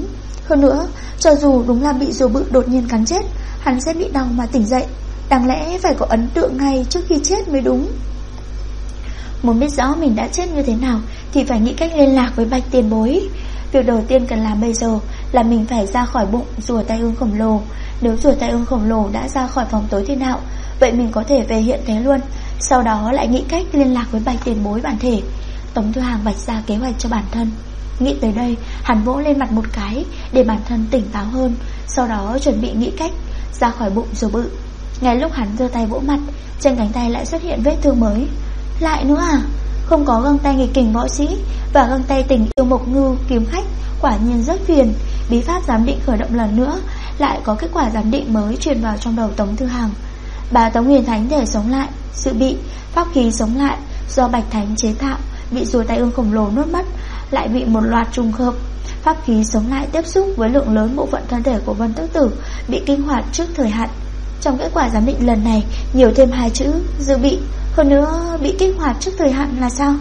Hơn nữa, cho dù đúng là bị rùa bự đột nhiên cắn chết, hắn sẽ bị đau mà tỉnh dậy. Đáng lẽ phải có ấn tượng ngay trước khi chết mới đúng. Muốn biết rõ mình đã chết như thế nào thì phải nghĩ cách liên lạc với Bạch tiền bối. Việc đầu tiên cần làm bây giờ là mình phải ra khỏi bụng rùa tai ương khổng lồ. Nếu rùa tai ương khổng lồ đã ra khỏi phòng tối thiên đạo, vậy mình có thể về hiện thế luôn. Sau đó lại nghĩ cách liên lạc với Bạch tiền bối bản thể. Tống Thư Hàng vạch ra kế hoạch cho bản thân. Nghĩ tới đây, hắn vỗ lên mặt một cái để bản thân tỉnh táo hơn. Sau đó chuẩn bị nghĩ cách ra khỏi bụng rùa bự. Ngay lúc hắn giơ tay vỗ mặt, trên cánh tay lại xuất hiện vết thương mới. Lại nữa à? Không có găng tay nghịch kình võ sĩ và găng tay tình yêu mộc ngư kiếm khách, quả nhiên rất phiền. Bí pháp giám định khởi động lần nữa, lại có kết quả giám định mới truyền vào trong đầu Tống Thư Hàng. Bà Tống Huyền Thánh thể sống lại, sự bị pháp khí sống lại do Bạch Thánh chế tạo bị rùa tai ương khổng lồ nuốt mất, lại bị một loạt trùng hợp pháp khí sống lại tiếp xúc với lượng lớn bộ phận thân thể của Vân Tước Tử bị kích hoạt trước thời hạn. Trong kết quả giám định lần này nhiều thêm 2 chữ dự bị. Hơn nữa bị kích hoạt trước thời hạn là sao?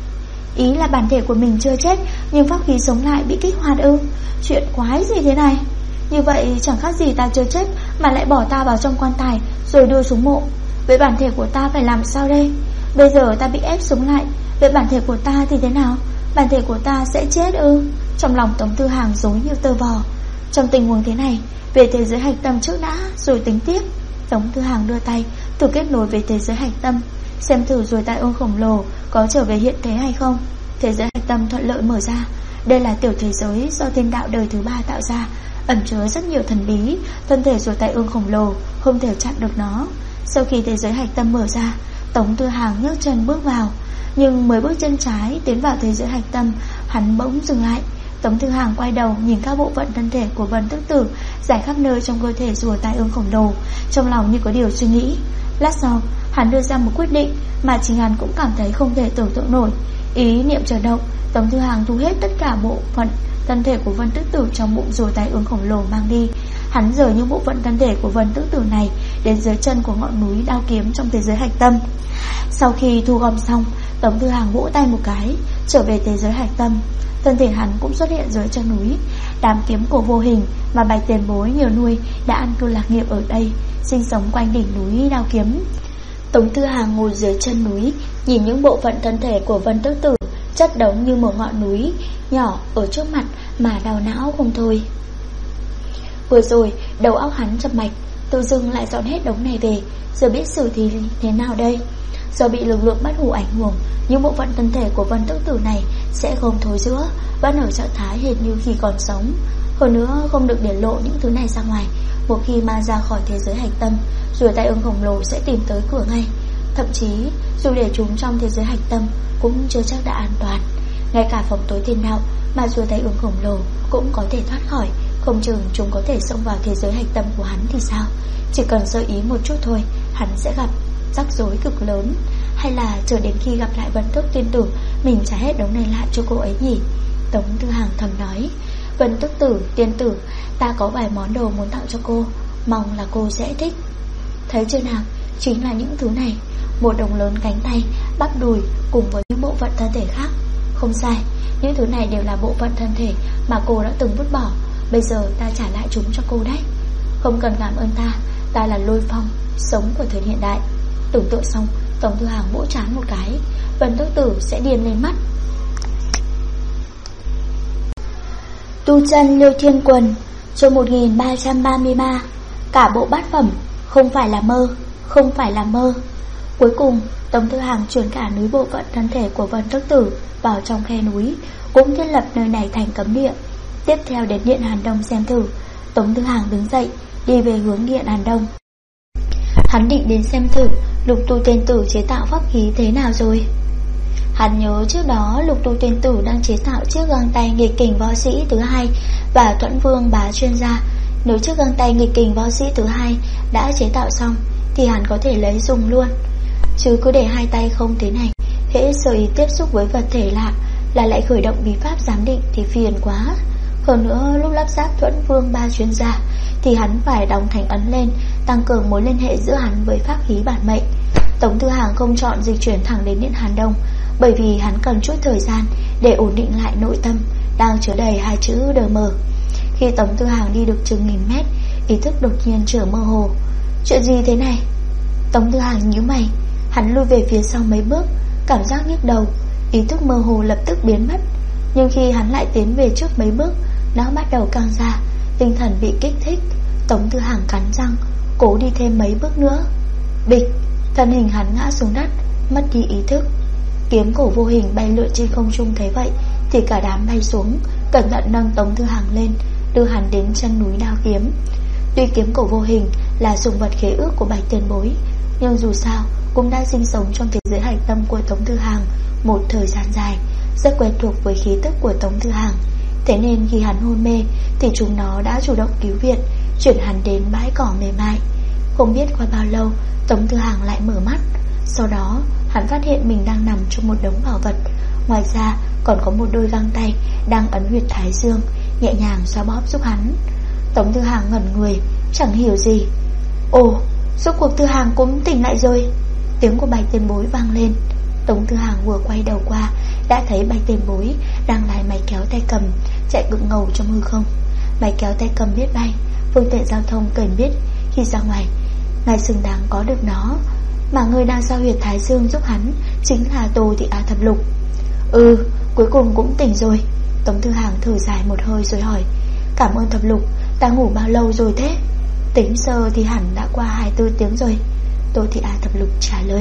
Ý là bản thể của mình chưa chết nhưng pháp khí sống lại bị kích hoạt ư? Chuyện quái gì thế này? Như vậy chẳng khác gì ta chưa chết mà lại bỏ ta vào trong quan tài rồi đưa xuống mộ. Vậy bản thể của ta phải làm sao đây? Bây giờ ta bị ép sống lại, vậy bản thể của ta thì thế nào? Bản thể của ta sẽ chết ư? Trong lòng Tống Thư Hàng rối như tơ vò. Trong tình huống thế này, về thế giới hạch tâm trước đã rồi tính tiếp. Tống Thư Hàng đưa tay thử kết nối với thế giới hạch tâm, xem thử rồi tai ương khổng lồ có trở về hiện thế hay không. Thế giới hạch tâm thuận lợi mở ra. Đây là tiểu thế giới do thiên đạo đời thứ 3 tạo ra, ẩn chứa rất nhiều thần bí. Thân thể rồi tai ương khổng lồ không thể chặn được nó. Sau khi thế giới hạch tâm mở ra, Tống Thư Hàng nhấc chân bước vào. Nhưng mới bước chân trái tiến vào thế giới hạch tâm, hắn bỗng dừng lại. Tống Thư Hàng quay đầu nhìn các bộ phận thân thể của Vân Tước Tử rải khắp nơi trong cơ thể rùa tai ương khổng lồ, trong lòng như có điều suy nghĩ. Lát sau, hắn đưa ra một quyết định mà chính hắn cũng cảm thấy không thể tưởng tượng nổi. Ý niệm chợt động, Tống Thư Hàng thu hết tất cả bộ phận thân thể của Vân Tước Tử trong bụng rùa tai ương khổng lồ mang đi. Hắn rời những bộ phận thân thể của Vân Tước Tử này đến dưới chân của ngọn núi đao kiếm trong thế giới hạch tâm. Sau khi thu gom xong, Tống Thư Hàng vỗ tay một cái, trở về thế giới hạch tâm. Thân thể hắn cũng xuất hiện dưới chân núi. Đám kiếm cổ vô hình mà Bạch tiền bối nhiều nuôi đã ăn cư lạc nghiệp ở đây, sinh sống quanh đỉnh núi đao kiếm. Tống Thư Hàng ngồi dưới chân núi, nhìn những bộ phận thân thể của Vân Tước Tử chất đống như một ngọn núi nhỏ ở trước mặt mà đau não không thôi. Vừa rồi đầu óc hắn chập mạch, tự dưng lại dọn hết đống này về, giờ biết xử thì thế nào đây? Do bị lực lượng bất hủ ảnh hưởng, những bộ phận thân thể của Vân Tước Tử này sẽ không thối rữa, vẫn ở trạng thái hệt như khi còn sống. Hơn nữa không được để lộ những thứ này ra ngoài. Một khi mang ra khỏi thế giới hạch tâm, rùa tai ương khổng lồ sẽ tìm tới cửa ngay. Thậm chí dù để chúng trong thế giới hạch tâm cũng chưa chắc đã an toàn. Ngay cả phòng tối thiên đạo mà rùa tai ương khổng lồ cũng có thể thoát khỏi. Không chừng chúng có thể xông vào thế giới hạch tâm của hắn thì sao? Chỉ cần sơ ý một chút thôi, hắn sẽ gặp rắc rối cực lớn. Hay là chờ đến khi gặp lại Vân Tước tiên tử, mình trả hết đống này lại cho cô ấy nhỉ? Tống Thư Hàng thầm nói. Vân Tước tiên tử, ta có vài món đồ muốn tặng cho cô, mong là cô sẽ thích. Thấy chưa nào, chính là những thứ này. Một đồng lớn cánh tay, bắp đùi cùng với những bộ phận thân thể khác. Không sai, những thứ này đều là bộ phận thân thể mà cô đã từng vứt bỏ. Bây giờ ta trả lại chúng cho cô đấy. Không cần cảm ơn ta, ta là Lôi Phong, sống của thời hiện đại. Tưởng tượng xong, Tống Thư Hàng vỗ trán một cái. Vân Tước Tử sẽ điên lên mắt. Tu chân Liêu Thiên Quần, chương 1333. Cả bộ bát phẩm, không phải là mơ, không phải là mơ. Cuối cùng, Tống Thư Hàng chuyển cả núi bộ phận thân thể của Vân Tước Tử vào trong khe núi, cũng thiết lập nơi này thành cấm địa. Tiếp theo đến Điện Hàn Đông xem thử. Tống Thư Hàng đứng dậy, đi về hướng Điện Hàn Đông. Hắn định đến xem thử Lục Tu Tiên Tử chế tạo pháp khí thế nào rồi. Hắn nhớ trước đó Lục Tu Tiên Tử đang chế tạo chiếc găng tay nghịch kình võ sĩ thứ 2 và Thuẫn Vương bá chuyên gia. Nếu chiếc găng tay nghịch kình võ sĩ thứ 2 đã chế tạo xong thì hắn có thể lấy dùng luôn. Chứ cứ để hai tay không thế này, hễ sơ ý tiếp xúc với vật thể lạ là lại khởi động bí pháp giám định thì phiền quá. Hơn nữa lúc lắp ráp Thuẫn Vương ba chuyên gia thì hắn phải đóng thành ấn lên, tăng cường mối liên hệ giữa hắn với pháp khí bản mệnh. Tống Thư Hàng không chọn dịch chuyển thẳng đến Điện Hàn Đông, bởi vì hắn cần chút thời gian để ổn định lại nội tâm đang chứa đầy hai chữ đờ mờ. Khi Tống Tư Hàng đi được chừng 1000 mét, ý thức đột nhiên trở mơ hồ. Chuyện gì thế này? Tống Tư Hàng nhíu mày. Hắn lui về phía sau mấy bước, cảm giác nhức đầu. Ý thức mơ hồ lập tức biến mất. Nhưng khi hắn lại tiến về trước mấy bước, não bắt đầu căng ra, tinh thần bị kích thích. Tống Tư Hàng cắn răng, cố đi thêm mấy bước nữa. Bịch, thân hình hắn ngã xuống đất, mất đi ý thức. Kiếm cổ vô hình bay lượn trên không trung thấy vậy thì cả đám bay xuống, cẩn thận nâng Tống Tư Hàng lên, đưa hắn đến chân núi đao kiếm. Tuy kiếm cổ vô hình là sùng vật khế ước của Bạch Tiền Bối, nhưng dù sao cũng đã sinh sống trong thế giới hạch tâm của Tống Tư Hàng một thời gian dài, rất quen thuộc với khí tức của Tống Tư Hàng. Thế nên khi hắn hôn mê thì chúng nó đã chủ động cứu viện, chuyển hắn đến bãi cỏ mềm mại. Không biết qua bao lâu, Tống Tư Hàng lại mở mắt. Sau đó hắn phát hiện mình đang nằm trong một đống bảo vật. Ngoài ra còn có một đôi găng tay đang ấn huyệt thái dương, nhẹ nhàng xoa bóp giúp hắn. Tống Tư Hàng ngẩn người, chẳng hiểu gì. Ồ, rốt cuộc Tư Hàng cũng tỉnh lại rồi. Tiếng của Bạch Tiền Bối vang lên. Tống Tư Hàng vừa quay đầu qua đã thấy Bạch Tiền Bối đang lái máy kéo tay cầm chạy cực ngầu trong hư không. Máy kéo tay cầm biết bay, phương tiện giao thông cần biết. Khi ra ngoài, ngài xứng đáng có được nó. Mà người đang giao huyệt thái dương giúp hắn chính là Tô Thị Á Thập Lục. Cuối cùng cũng tỉnh rồi. Tống Tư Hàng thở dài một hơi rồi hỏi, cảm ơn Thập Lục, ta ngủ bao lâu rồi thế? Tính sơ thì hẳn đã qua 24 tiếng rồi. Tô Thị Á Thập Lục trả lời.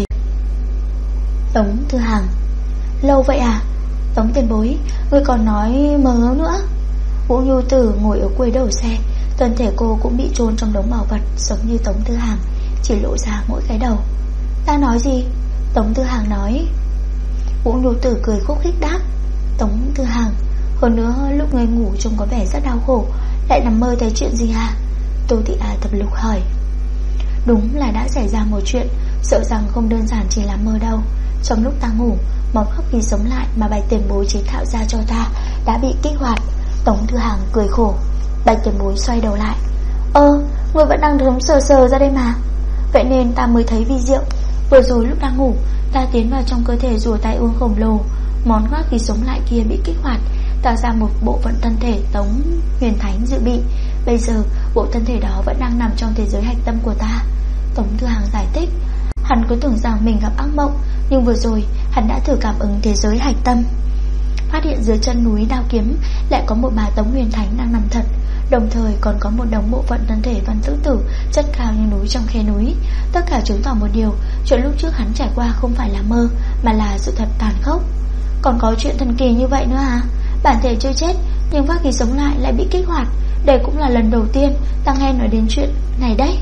Tống Tư Hàng, lâu vậy à? Tống Tiền Bối, ngươi còn nói mơ nữa. Vũ Nhu Tử ngồi ở cuối đầu xe, thân thể cô cũng bị chôn trong đống bảo vật, giống như Tống Tư Hàng, chỉ lộ ra mỗi cái đầu. Ta nói gì? Tống Tư Hàng nói. Vũ Nhu Tử cười khúc khích đáp, Tống Tư Hàng, hơn nữa lúc ngươi ngủ trông có vẻ rất đau khổ, lại nằm mơ thấy chuyện gì à? Tô Thị Á Thập Lục hỏi. Đúng là đã xảy ra một chuyện, sợ rằng không đơn giản chỉ là mơ đâu. Trong lúc ta ngủ, món hấp khí sống lại mà Bạch Tiền Bối chế tạo ra cho ta đã bị kích hoạt. Tống Tư Hàng cười khổ. Bạch Tiền Bối xoay đầu lại. Ngươi vẫn đang sống sờ sờ ra đây mà. Vậy nên ta mới thấy vi diệu. Vừa rồi lúc đang ngủ, ta tiến vào trong cơ thể rùa tai ương khổng lồ, món hấp khí sống lại kia bị kích hoạt, tạo ra một bộ phận thân thể Tống Huyền Thánh dự bị. Bây giờ bộ thân thể đó vẫn đang nằm trong thế giới hạch tâm của ta. Tống Tư Hàng giải thích. Hắn cứ tưởng rằng mình gặp ác mộng, nhưng vừa rồi hắn đã thử cảm ứng thế giới hạch tâm, phát hiện dưới chân núi đao kiếm lại có một bà Tống Huyền Thánh đang nằm thật, đồng thời còn có một đống bộ phận thân thể Văn Tứ Tử chất cao như núi trong khe núi. Tất cả chứng tỏ một điều, chuyện lúc trước hắn trải qua không phải là mơ, mà là sự thật tàn khốc. Còn có chuyện thần kỳ như vậy nữa à? Bản thể chưa chết nhưng phát khí sống lại bị kích hoạt. Đây cũng là lần đầu tiên ta nghe nói đến chuyện này đấy.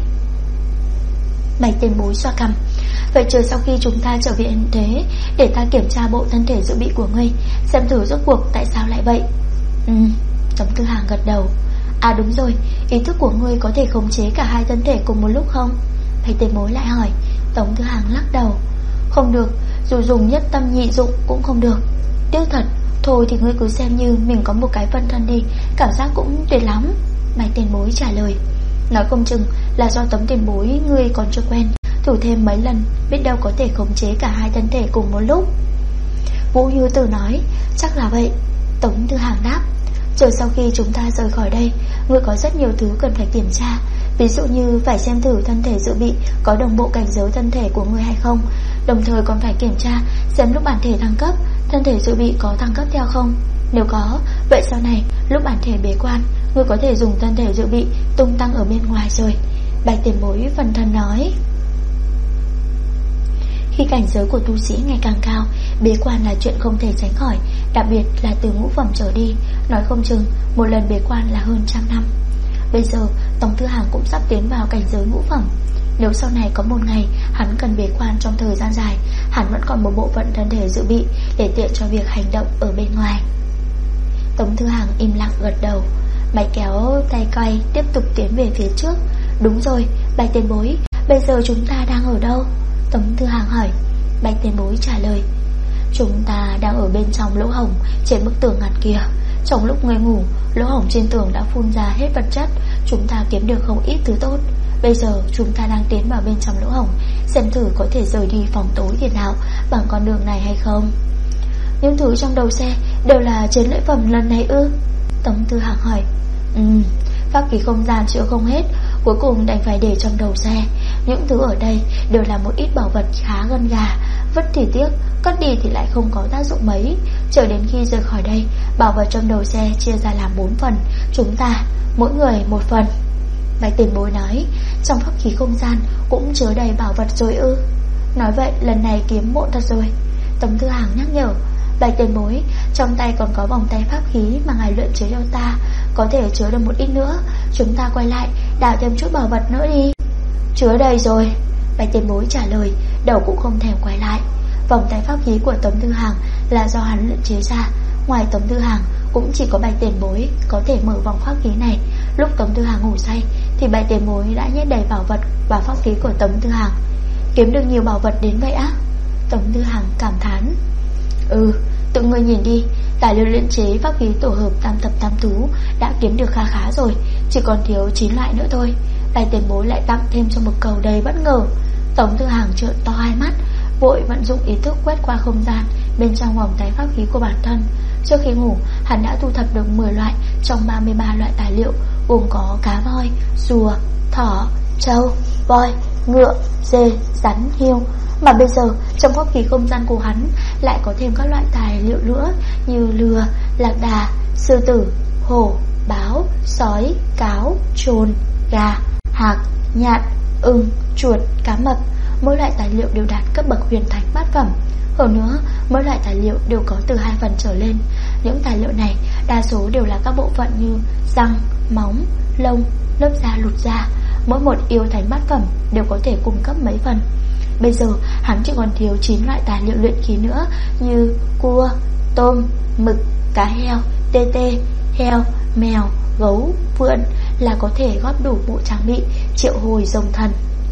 Bạch Tiền Bối xoa cằm. Vậy chờ sau khi chúng ta trở về hiện thế, để ta kiểm tra bộ thân thể dự bị của ngươi, xem thử rốt cuộc tại sao lại vậy. Tống Tư Hàng gật đầu. À đúng rồi, ý thức của ngươi có thể khống chế cả hai thân thể cùng một lúc không? Bạch Tiền Bối lại hỏi. Tống Tư Hàng lắc đầu. Không được, dù dùng nhất tâm nhị dụng cũng không được. Tiếc thật. Thôi thì ngươi cứ xem như mình có một cái phân thân đi, cảm giác cũng tuyệt lắm. Bạch Tiền Bối trả lời. Nói không chừng là do Tống Tiền Bối ngươi còn chưa quen, thử thêm mấy lần, biết đâu có thể khống chế cả hai thân thể cùng một lúc. Vũ Như Tử nói. Chắc là vậy. Tống Tư Hàng đáp. Chờ sau khi chúng ta rời khỏi đây, ngươi có rất nhiều thứ cần phải kiểm tra. Ví dụ như phải xem thử thân thể dự bị có đồng bộ cảnh giới thân thể của ngươi hay không. Đồng thời còn phải kiểm tra xem lúc bản thể thăng cấp, thân thể dự bị có thăng cấp theo không. Nếu có, vậy sau này lúc bản thể bế quan, ngươi có thể dùng thân thể dự bị tung tăng ở bên ngoài rồi. Bạch Tiền Bối phần thân nói. Khi cảnh giới của tu sĩ ngày càng cao, bế quan là chuyện không thể tránh khỏi, đặc biệt là từ ngũ phẩm trở đi. Nói không chừng một lần bế quan là hơn 100 năm. Bây giờ Tống Tư Hàng cũng sắp tiến vào cảnh giới ngũ phẩm. Nếu sau này có một ngày hắn cần bế quan trong thời gian dài, hắn vẫn còn một bộ phận thân thể dự bị để tiện cho việc hành động ở bên ngoài. Tống Tư Hàng im lặng gật đầu. Máy kéo tay quay tiếp tục tiến về phía trước. Đúng rồi, Bạch Tiền Bối, bây giờ chúng ta đang ở đâu? Tống Tư Hàng hỏi. Bạch Tiền Bối trả lời. Chúng ta đang ở bên trong lỗ hổng trên bức tường ngăn kia. Trong lúc ngươi ngủ, lỗ hổng trên tường đã phun ra hết vật chất, chúng ta kiếm được không ít thứ tốt. Bây giờ chúng ta đang tiến vào bên trong lỗ hổng, xem thử có thể rời đi phòng tối thế nào bằng con đường này hay không. Những thứ trong đầu xe đều là chiến lợi phẩm lần này ư? Tống Tư Hàng hỏi. Pháp khí không gian chữa không hết, cuối cùng đành phải để trong đầu xe. Những thứ ở đây đều là một ít bảo vật khá gân gà, vứt thì tiếc, cất đi thì lại không có tác dụng mấy. Chờ đến khi rời khỏi đây, bảo vật trong đầu xe chia ra làm 4 phần, chúng ta mỗi người một phần. Bạch tiền bối nói, trong pháp khí không gian cũng chứa đầy bảo vật rồi ư? Nói vậy lần này kiếm muộn thật rồi. Tống Thư Hàng nhắc nhở, Bạch tiền bối, trong tay còn có vòng tay pháp khí mà ngài luyện chế cho ta, có thể chứa được một ít nữa. Chúng ta quay lại đào thêm chút bảo vật nữa đi. Chứa đầy rồi, Bạch tiền bối trả lời, đầu cũng không thèm quay lại. Vòng tay pháp khí của Tống Thư Hàng là do hắn luyện chế ra, ngoài Tống Thư Hàng cũng chỉ có Bạch tiền bối có thể mở vòng pháp khí này. Lúc Tống Thư Hàng ngủ say thì Bạch tiền bối đã nhét đầy bảo vật vào pháp khí của Tống Thư Hàng. Kiếm được nhiều bảo vật đến vậy á? Tống Thư Hàng cảm thán. Tự ngươi nhìn đi, tài liệu luyện chế pháp khí tổ hợp tam thập tam thú đã kiếm được khá khá rồi, chỉ còn thiếu 9 loại nữa thôi. Bạch tiền bối lại tặng thêm cho một cầu đầy bất ngờ. Tống Thư Hàng trợn to hai mắt, vội vận dụng ý thức quét qua không gian bên trong vòng tay pháp khí của bản thân. Trước khi ngủ, hắn đã thu thập được 10 loại trong 33 loại tài liệu, gồm có cá voi, rùa, thỏ, trâu, voi, ngựa, dê, rắn, hươu. Mà bây giờ trong pháp khí không gian của hắn lại có thêm các loại tài liệu nữa như lừa, lạc đà, sư tử, hổ, báo, sói, cáo, trồn, gà, hạc, nhạn, ưng, chuột, cá mập. Mỗi loại tài liệu đều đạt cấp bậc huyền thánh bát phẩm. Hơn nữa, mỗi loại tài liệu đều có từ 2 phần trở lên. Những tài liệu này đa số đều là các bộ phận như răng, móng, lông, lớp da, lụt da. Mỗi một yêu thánh bát phẩm đều có thể cung cấp mấy phần. Bây giờ hắn chỉ còn thiếu 9 loại tài liệu luyện khí nữa, như cua, tôm, mực, cá heo, tê tê, heo, mèo, gấu, vượn là có thể góp đủ bộ trang bị triệu hồi rồng thần.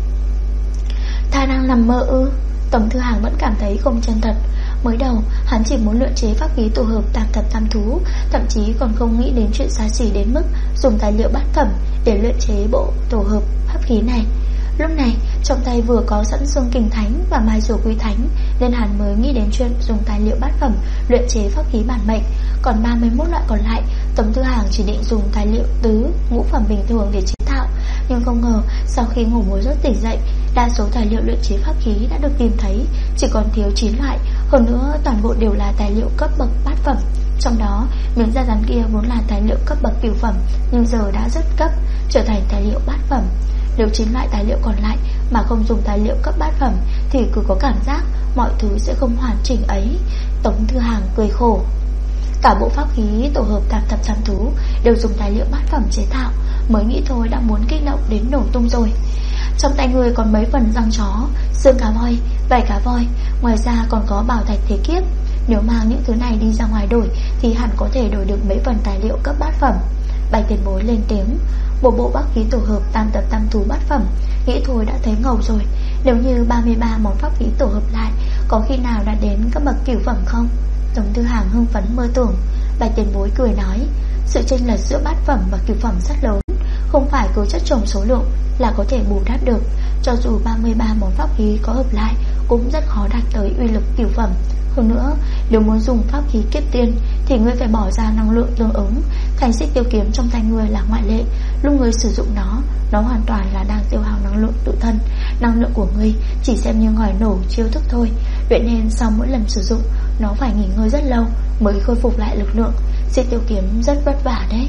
Ta đang nằm mơ ư? Tống Thư Hàng vẫn cảm thấy không chân thật. Mới đầu hắn chỉ muốn luyện chế pháp khí tổ hợp tam thập tam thú, thậm chí còn không nghĩ đến chuyện xa xỉ đến mức dùng tài liệu bát phẩm để luyện chế bộ tổ hợp pháp khí này. Lúc này trong tay vừa có sẵn xương kình thánh và mai rùa quý thánh, nên hắn mới nghĩ đến chuyện dùng tài liệu bát phẩm luyện chế pháp khí bản mệnh. Còn 31 loại còn lại, Tống Thư Hàng chỉ định dùng tài liệu tứ, ngũ phẩm bình thường để chế tạo. Nhưng không ngờ sau khi ngủ một giấc tỉnh dậy, đa số tài liệu luyện chế pháp khí đã được tìm thấy, chỉ còn thiếu 9 loại. Hơn nữa toàn bộ đều là tài liệu cấp bậc bát phẩm. Trong đó miếng da rắn kia vốn là tài liệu cấp bậc cửu phẩm, nhưng giờ đã rất cấp, trở thành tài liệu bát phẩm. Nếu 9 loại tài liệu còn lại mà không dùng tài liệu cấp bát phẩm thì cứ có cảm giác mọi thứ sẽ không hoàn chỉnh ấy. Tống Thư Hàng cười khổ. Cả bộ pháp khí tổ hợp tam thập tam thú đều dùng tài liệu bát phẩm chế tạo, mới nghĩ thôi đã muốn kích động đến nổ tung rồi. Trong tay người còn mấy phần răng chó, xương cá voi, vảy cá voi, ngoài ra còn có bảo thạch thế kiếp. Nếu mang những thứ này đi ra ngoài đổi thì hẳn có thể đổi được mấy phần tài liệu cấp bát phẩm. Bạch tiền bối lên tiếng. Bộ pháp khí tổ hợp tam thập tam thú bát phẩm, nghĩ thôi đã thấy ngầu rồi. Nếu như 33 món pháp khí tổ hợp lại, có khi nào đạt đến các bậc cửu phẩm không? Tống Thư Hàng hưng phấn mơ tưởng. Bạch tiền bối cười nói, sự chênh lệch giữa bát phẩm và cửu phẩm rất lớn, không phải cứ chất chồng số lượng là có thể bù đắp được. Cho dù 33 món pháp khí có hợp lại cũng rất khó đạt tới uy lực cửu phẩm. Hơn nữa, nếu muốn dùng pháp khí kiếp tiên thì ngươi phải bỏ ra năng lượng tương ứng. Thành xích tiêu kiếm trong tay ngươi là ngoại lệ. Lúc ngươi sử dụng nó hoàn toàn là đang tiêu hao năng lượng tự thân. Năng lượng của ngươi chỉ xem như ngòi nổ chiêu thức thôi. Vậy nên sau mỗi lần sử dụng, nó phải nghỉ ngơi rất lâu mới khôi phục lại lực lượng. Xích tiêu kiếm rất vất vả đấy.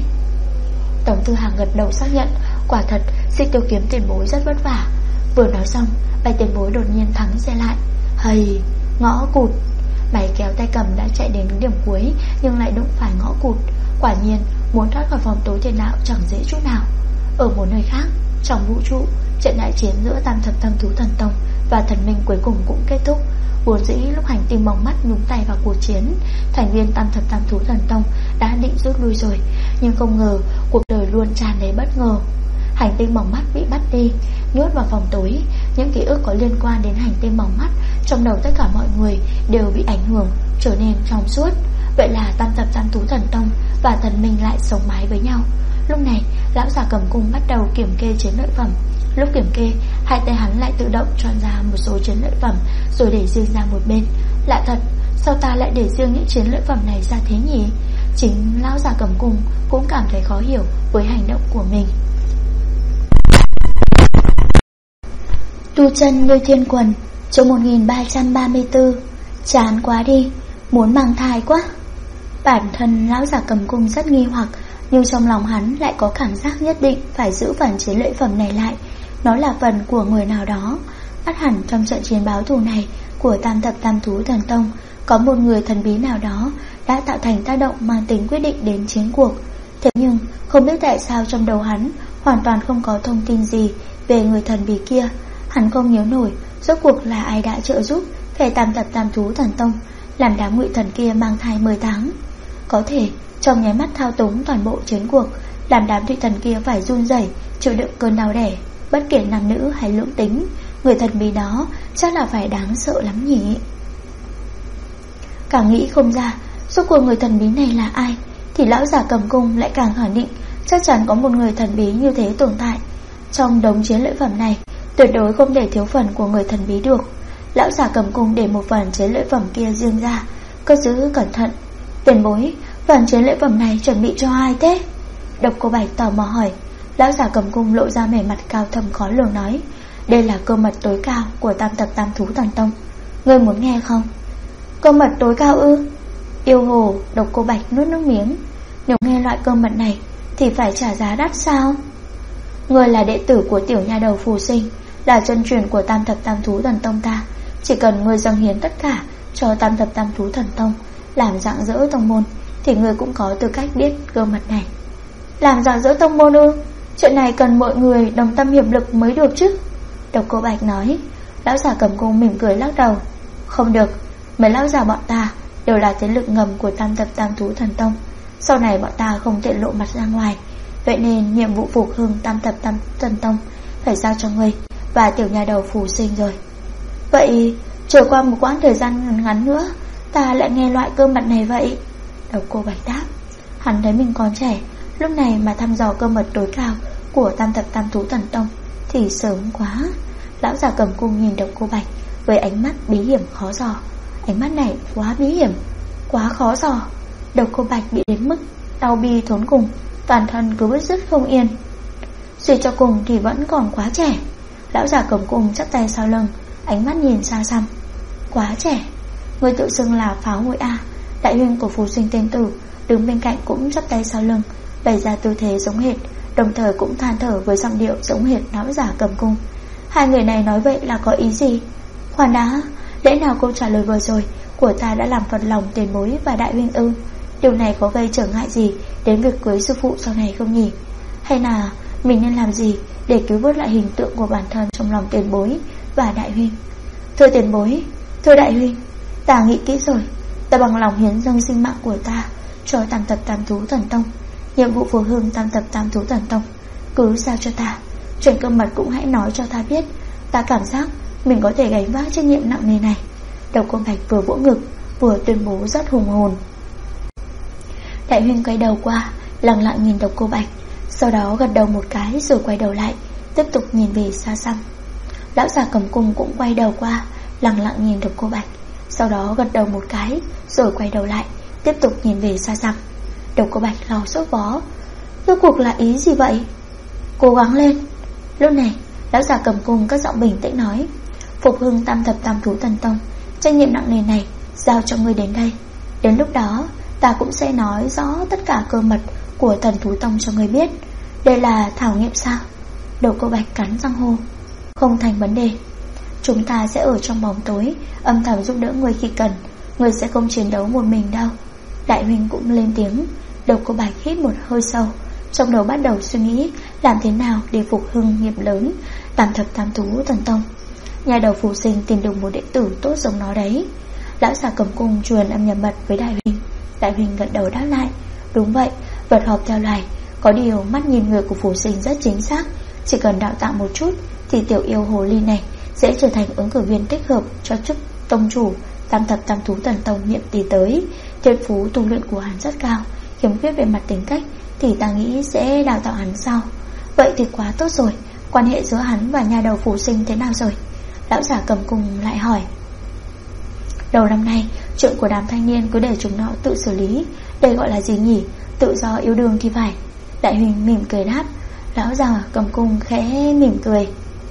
Tống Thư Hàng gật đầu xác nhận, quả thật xích tiêu kiếm tiền bối rất vất vả. Vừa nói xong, Bạch tiền bối đột nhiên thắng xe lại. Hầy, ngõ cụt. Mày kéo tay cầm đã chạy đến điểm cuối, nhưng lại đụng phải ngõ cụt. Quả nhiên muốn thoát khỏi vòng tối thiên đạo chẳng dễ chút nào. Ở một nơi khác, trong vũ trụ, trận đại chiến giữa tam thập tam thú thần tông và thần minh cuối cùng cũng kết thúc. Vốn dĩ lúc hành tinh mỏng mắt nhúng tay vào cuộc chiến, thành viên tam thập tam thú thần tông đã định rút lui rồi, nhưng không ngờ cuộc đời luôn tràn đầy bất ngờ. Hành tinh mỏng mắt bị bắt đi, nhốt vào phòng tối. Những ký ức có liên quan đến hành tinh mỏng mắt trong đầu tất cả mọi người đều bị ảnh hưởng, trở nên trong suốt. Vậy là tam thập tam thú thần tông và thần minh lại sống mái với nhau. Lúc này lão già cầm cung bắt đầu kiểm kê chiến lợi phẩm. Lúc kiểm kê, hai tay hắn lại tự động chọn ra một số chiến lợi phẩm rồi để riêng ra một bên. Lạ thật, sao ta lại để riêng những chiến lợi phẩm này ra thế nhỉ? Chính lão già cầm cung cũng cảm thấy khó hiểu với hành động của mình. Tu chân như thiên quần, chương 1334. Chán quá đi, muốn mang thai quá. Bản thân lão già cầm cung rất nghi hoặc, nhưng trong lòng hắn lại có cảm giác nhất định phải giữ phần chiến lợi phẩm này lại. Nó là phần của người nào đó. Ắt hẳn trong trận chiến báo thù này của Tam Thập Tam Thú Thần Tông, có một người thần bí nào đó đã tạo thành tác động mang tính quyết định đến chiến cuộc. Thế nhưng không biết tại sao trong đầu hắn hoàn toàn không có thông tin gì về người thần bí kia. Hắn không nhớ nổi rốt cuộc là ai đã trợ giúp kẻ Tam Thập Tam Thú Thần Tông làm đám ngụy thần kia mang thai 10 tháng. Có thể trong nháy mắt thao túng toàn bộ chiến cuộc, làm đám thủy thần kia phải run rẩy chịu đựng cơn đau đẻ. Bất kể nam nữ hay lưỡng tính, người thần bí đó chắc là phải đáng sợ lắm nhỉ. Càng nghĩ không ra rốt cuộc người thần bí này là ai, thì lão già cầm cung lại càng khẳng định chắc chắn có một người thần bí như thế tồn tại. Trong đống chiến lợi phẩm này tuyệt đối không để thiếu phần của người thần bí được. Lão già cầm cung để một phần chiến lợi phẩm kia riêng ra, cất giữ cẩn thận. Tiền bối, phần chiến lợi phẩm này chuẩn bị cho ai thế? Độc Cô Bạch tò mò hỏi. Lão già cầm cung lộ ra vẻ mặt cao thâm khó lường nói, đây là cơ mật tối cao của Tam Thập Tam Thú Thần Tông. Ngươi muốn nghe không? Cơ mật tối cao ư? Yêu hồ. Độc Cô Bạch nuốt nước miếng. Nếu nghe loại cơ mật này thì phải trả giá đắt sao? Ngươi là đệ tử của tiểu nha đầu Phù Sinh, là chân truyền của Tam Thập Tam Thú Thần Tông ta. Chỉ cần ngươi dâng hiến tất cả cho Tam Thập Tam Thú Thần Tông, làm rạng rỡ tông môn, thì ngươi cũng có tư cách biết cơ mật này. Làm rạng rỡ tông môn ư? Chuyện này cần mọi người đồng tâm hiệp lực mới được chứ. Độc Cô Bạch nói. Lão già cầm cung mỉm cười lắc đầu. Không được, mấy lão già bọn ta đều là thế lực ngầm của Tam Thập Tam Thú Thần Tông. Sau này bọn ta không thể lộ mặt ra ngoài. Vậy nên nhiệm vụ phục hưng Tam Thập Tam Thần Tông phải giao cho ngươi và tiểu nhà đầu Phù Sinh rồi. Vậy trôi qua một quãng thời gian ngắn nữa ta lại nghe loại cơ mật này vậy? Độc Cô Bạch đáp. Hắn thấy mình còn trẻ, lúc này mà thăm dò cơ mật tối cao của Tam Thập Tam Thú Thần Tông thì sớm quá. Lão già cầm cung nhìn Độc Cô Bạch với ánh mắt bí hiểm khó dò. Ánh mắt này quá bí hiểm, quá khó dò. Độc Cô Bạch bị đến mức đau bi thốn cùng, toàn thân cứ bứt rứt không yên. Suy cho cùng thì vẫn còn quá trẻ. Lão già cầm cung chắp tay sau lưng, ánh mắt nhìn xa xăm. Quá trẻ? Người tự xưng là Pháo Hội A. Đại huynh của Phù Sinh tên tử đứng bên cạnh cũng chắp tay sau lưng, bày ra tư thế giống hệt, đồng thời cũng than thở với giọng điệu giống hệt lão già cầm cung. Hai người này nói vậy là có ý gì? Khoan đã, lẽ nào câu trả lời vừa rồi của ta đã làm phật lòng tiền bối và đại huynh ư? Điều này có gây trở ngại gì đến việc cưới sư phụ sau này không nhỉ? Hay là mình nên làm gì để cứu vớt lại hình tượng của bản thân trong lòng tiền bối và đại huynh? Thưa tiền bối, thưa đại huynh, ta nghĩ kỹ rồi. Ta bằng lòng hiến dâng sinh mạng của ta cho Tam Thập Tam Thú Thần Tông. Nhiệm vụ phù hương Tam Thập Tam Thú Thần Tông cứ giao cho ta. Chuyện cơ mật cũng hãy nói cho ta biết. Ta cảm giác mình có thể gánh vác trách nhiệm nặng nề này. Độc Cô Bạch vừa vỗ ngực vừa tuyên bố rất hùng hồn. Đại huynh quay đầu qua, lặng lặng nhìn Độc Cô Bạch, sau đó gật đầu một cái rồi quay đầu lại, tiếp tục nhìn về xa xăm. Lão già cầm cung cũng quay đầu qua, lặng lặng nhìn Độc Cô Bạch, sau đó gật đầu một cái rồi quay đầu lại, tiếp tục nhìn về xa xăm. Độc Cô Bạch lo sốt vó. Rốt cuộc là ý gì vậy? Cố gắng lên. Lúc này lão già cầm cung cất giọng bình tĩnh nói, phục hưng Tam Thập Tam Thú Thần Tông, trách nhiệm nặng nề này giao cho ngươi đến đây. Đến lúc đó ta cũng sẽ nói rõ tất cả cơ mật của Thần Thú Tông cho ngươi biết. Đây là thảo nghiệm sao? Độc Cô Bạch cắn răng hô. Không thành vấn đề. Chúng ta sẽ ở trong bóng tối âm thầm giúp đỡ ngươi khi cần. Ngươi sẽ không chiến đấu một mình đâu. Đại huynh cũng lên tiếng. Độc Cô Bạch hít một hơi sâu, trong đầu bắt đầu suy nghĩ làm thế nào để phục hưng nghiệp lớn Tam Thập Tam Thú Thần Tông. Nhà đầu Phù Sinh tìm được một đệ tử tốt giống nó đấy. Lão già cầm cung truyền âm nhập mật với đại huynh. Đại huynh gật đầu đáp lại. Đúng vậy, vật họp theo loài. Có điều mắt nhìn người của Phù Sinh rất chính xác. Chỉ cần đào tạo một chút thì tiểu yêu hồ ly này sẽ trở thành ứng cử viên thích hợp cho chức tông chủ Tam Thập Tam Thú Thần Tông nhiệm kỳ tới. Thiên phú tu luyện của hắn rất cao, khiếm khuyết về mặt tính cách thì ta nghĩ sẽ đào tạo hắn sau. Vậy thì quá tốt rồi. Quan hệ giữa hắn và nhà đầu Phù Sinh thế nào rồi? Lão giả cầm cung lại hỏi. Đầu năm nay Chuyện của đám thanh niên cứ để chúng nó tự xử lý. Đây gọi là gì nhỉ? Tự do yêu đương thì phải. Đại Huỳnh mỉm cười đáp. Lão già cầm cung khẽ mỉm cười.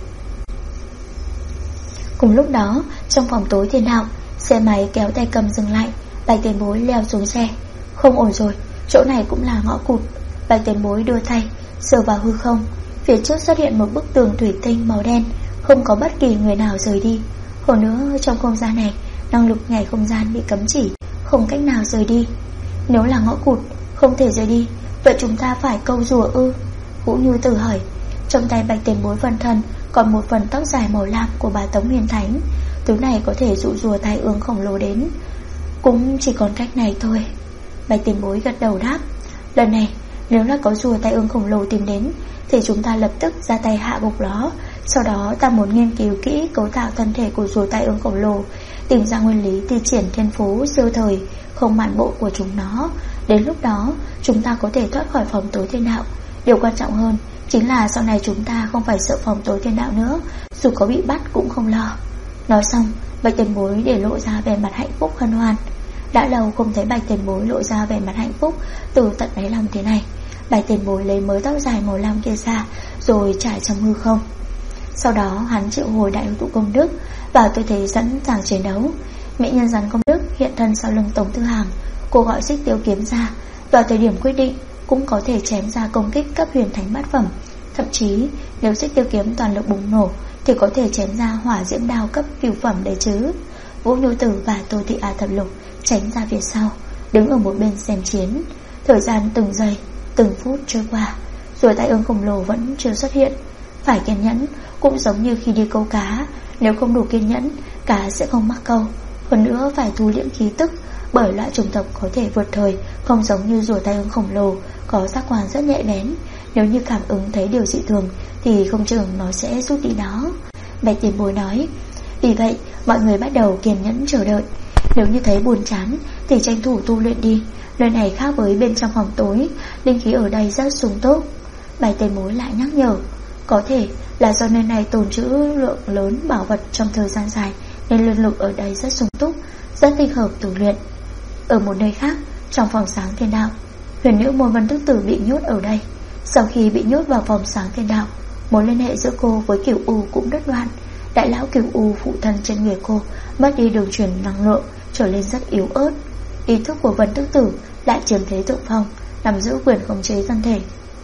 Cùng lúc đó, trong phòng tối Thiên Đạo, xe máy kéo tay cầm dừng lại. Bạch Tiền Bối leo xuống xe. Không ổn rồi, chỗ này cũng là ngõ cụt. Bạch Tiền Bối đưa tay sờ vào hư không. Phía trước xuất hiện một bức tường thủy tinh màu đen, không có bất kỳ người nào rời đi. Hơn nữa trong không gian này, năng lực nhảy không gian bị cấm chỉ, không cách nào rời đi. Nếu là ngõ cụt, không thể rời đi, vậy chúng ta phải câu rùa ư? Vũ Như Tử hỏi. Trong tay Bạch Tiền Bối phân thân còn một phần tóc dài màu lam của bà Tống Huyền Thánh. Thứ này có thể dụ rùa tai ương khổng lồ đến. Cũng chỉ còn cách này thôi. Bạch Tiền Bối gật đầu đáp. Lần này nếu là có rùa tai ương khổng lồ tìm đến thì chúng ta lập tức ra tay hạ gục nó. Sau đó ta muốn nghiên cứu kỹ cấu tạo thân thể của rùa tai ương khổng lồ, tìm ra nguyên lý thi triển thiên phú siêu thời không mạn bộ của chúng nó. Đến lúc đó chúng ta có thể thoát khỏi phòng tối Thiên Đạo. Điều quan trọng hơn chính là sau này chúng ta không phải sợ phòng tối Thiên Đạo nữa, dù có bị bắt cũng không lo. Nói xong, Bạch Tiền Bối để lộ ra vẻ mặt hạnh phúc hân hoan. Đã lâu không thấy Bạch Tiền Bối lộ ra vẻ mặt hạnh phúc từ tận đáy lòng thế này. Bạch Tiền Bối lấy mớ tóc dài màu lam kia ra rồi trải trong hư không. Sau đó hắn triệu hồi đại tụ công đức vào tư thế sẵn sàng chiến đấu. Mỹ nhân rắn công đức hiện thân sau lưng Tống Tư Hàng. Cô gọi Xích Tiêu kiếm ra, vào thời điểm quyết định cũng có thể chém ra công kích cấp huyền thánh bát phẩm. Thậm chí nếu Xích Tiêu kiếm toàn lực bùng nổ thì có thể chém ra hỏa diễm đao cấp cửu phẩm đấy chứ. Vũ Nhu Tử và Tô Thị A Thập Lục tránh ra phía sau, đứng ở một bên xem chiến. Thời gian từng giây từng phút trôi qua, rồi tai ương khổng lồ vẫn chưa xuất hiện. Phải kiên nhẫn, cũng giống như khi đi câu cá, nếu không đủ kiên nhẫn, cá sẽ không mắc câu. Hơn nữa phải thu liễm khí tức, bởi loại chủng tộc có thể vượt thời, không giống như rùa tai ương khổng lồ, có giác quan rất nhạy bén. Nếu như cảm ứng thấy điều dị thường thì không chừng nó sẽ rút đi đó. Bạch Tiền Bối nói. Vì vậy mọi người bắt đầu kiên nhẫn chờ đợi. Nếu như thấy buồn chán thì tranh thủ tu luyện đi. Nơi này khác với bên trong phòng tối, linh khí ở đây rất sung túc. Bạch Tiền Bối lại nhắc nhở. Có thể là do nơi này tồn trữ lượng lớn bảo vật trong thời gian dài, nên linh lực ở đây rất sung túc, rất thích hợp tu luyện. Ở một nơi khác, trong phòng sáng Thiên Đạo, huyền nữ Môn Vân Tức Tử bị nhốt ở đây. Sau khi bị nhốt vào phòng sáng Thiên Đạo, mối liên hệ giữa cô với Cửu U cũng đứt đoạn. Đại lão Cửu U phụ thân trên người cô mất đi đường truyền năng lượng, trở nên rất yếu ớt. Ý thức của Vân Tức Tử lại chiếm thế thượng phong, nắm giữ quyền khống chế thân thể.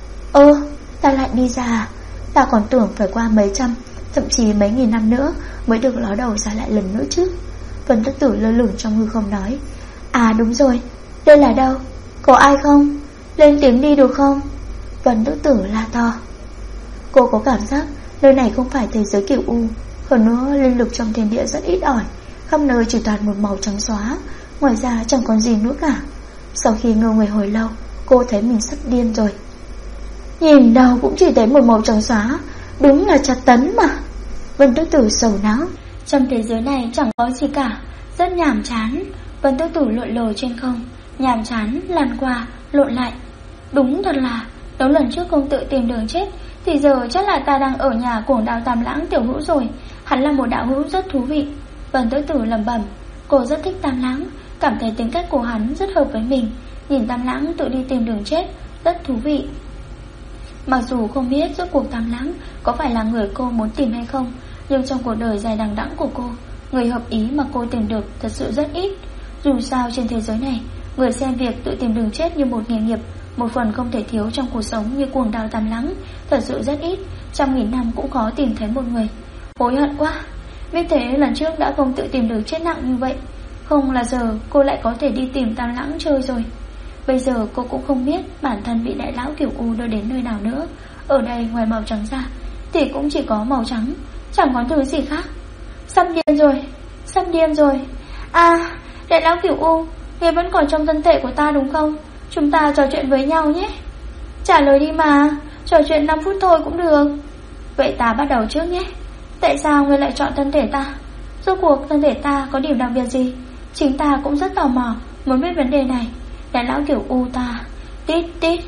Ta lại đi ra à? Ta còn tưởng phải qua mấy trăm, thậm chí mấy nghìn năm nữa mới được ló đầu ra lại lần nữa chứ. Vân Tức Tử lơ lửng trong hư không nói. À đúng rồi, đây là đâu? Có ai không? Lên tiếng đi được không? Vân Tức Tử la to. Cô có cảm giác nơi này không phải thế giới Cửu U. Hơn nữa linh lực trong thiên địa rất ít ỏi, khắp nơi chỉ toàn một màu trắng xóa, ngoài ra chẳng còn gì nữa cả. Sau khi ngơ người hồi lâu, cô thấy mình sắp điên rồi. Nhìn đâu cũng chỉ thấy một màu trắng xóa, đúng là tra tấn mà. Vân Tức Tử sầu não. Trong thế giới này chẳng có gì cả, rất nhàm chán. Vân Tức Tử lội lồi trên không, nhàm chán lăn qua lộn lại. Đúng thật là nếu lần trước không tự tìm đường chết thì giờ chắc là ta đang ở nhà Cuồng Đao Tam Lãng tiểu hữu rồi. Hắn là một đạo hữu rất thú vị. Vân Tức Tử lẩm bẩm. Cô rất thích Tam Lãng, cảm thấy tính cách của hắn rất hợp với mình. Nhìn Tam Lãng tự đi tìm đường chết rất thú vị. Mặc dù không biết rốt cuộc Tam Lãng có phải là người cô muốn tìm hay không, nhưng trong cuộc đời dài đằng đẵng của cô, người hợp ý mà cô tìm được thật sự rất ít. Dù sao trên thế giới này, người xem việc tự tìm đường chết như một nghề nghiệp, một phần không thể thiếu trong cuộc sống như Cuồng Đao Tam Lãng, thật sự rất ít. 100.000 năm cũng khó tìm thấy một người. Hối hận quá, biết thế lần trước đã không tự tìm đường chết nặng như vậy, không là giờ cô lại có thể đi tìm Tam Lãng chơi rồi. Bây giờ cô cũng không biết bản thân bị đại lão Cửu U đưa đến nơi nào nữa. Ở đây ngoài màu trắng ra thì cũng chỉ có màu trắng, chẳng có thứ gì khác. Sắp điên rồi. À, đại lão Cửu U, ngươi vẫn còn trong thân thể của ta đúng không? Chúng ta trò chuyện với nhau nhé. Trả lời đi mà, trò chuyện 5 phút thôi cũng được. Vậy ta bắt đầu trước nhé. Tại sao ngươi lại chọn thân thể ta? Rốt cuộc thân thể ta có điểm đặc biệt gì? Chính ta cũng rất tò mò muốn biết vấn đề này. Đại lão Cửu U ta tít tít.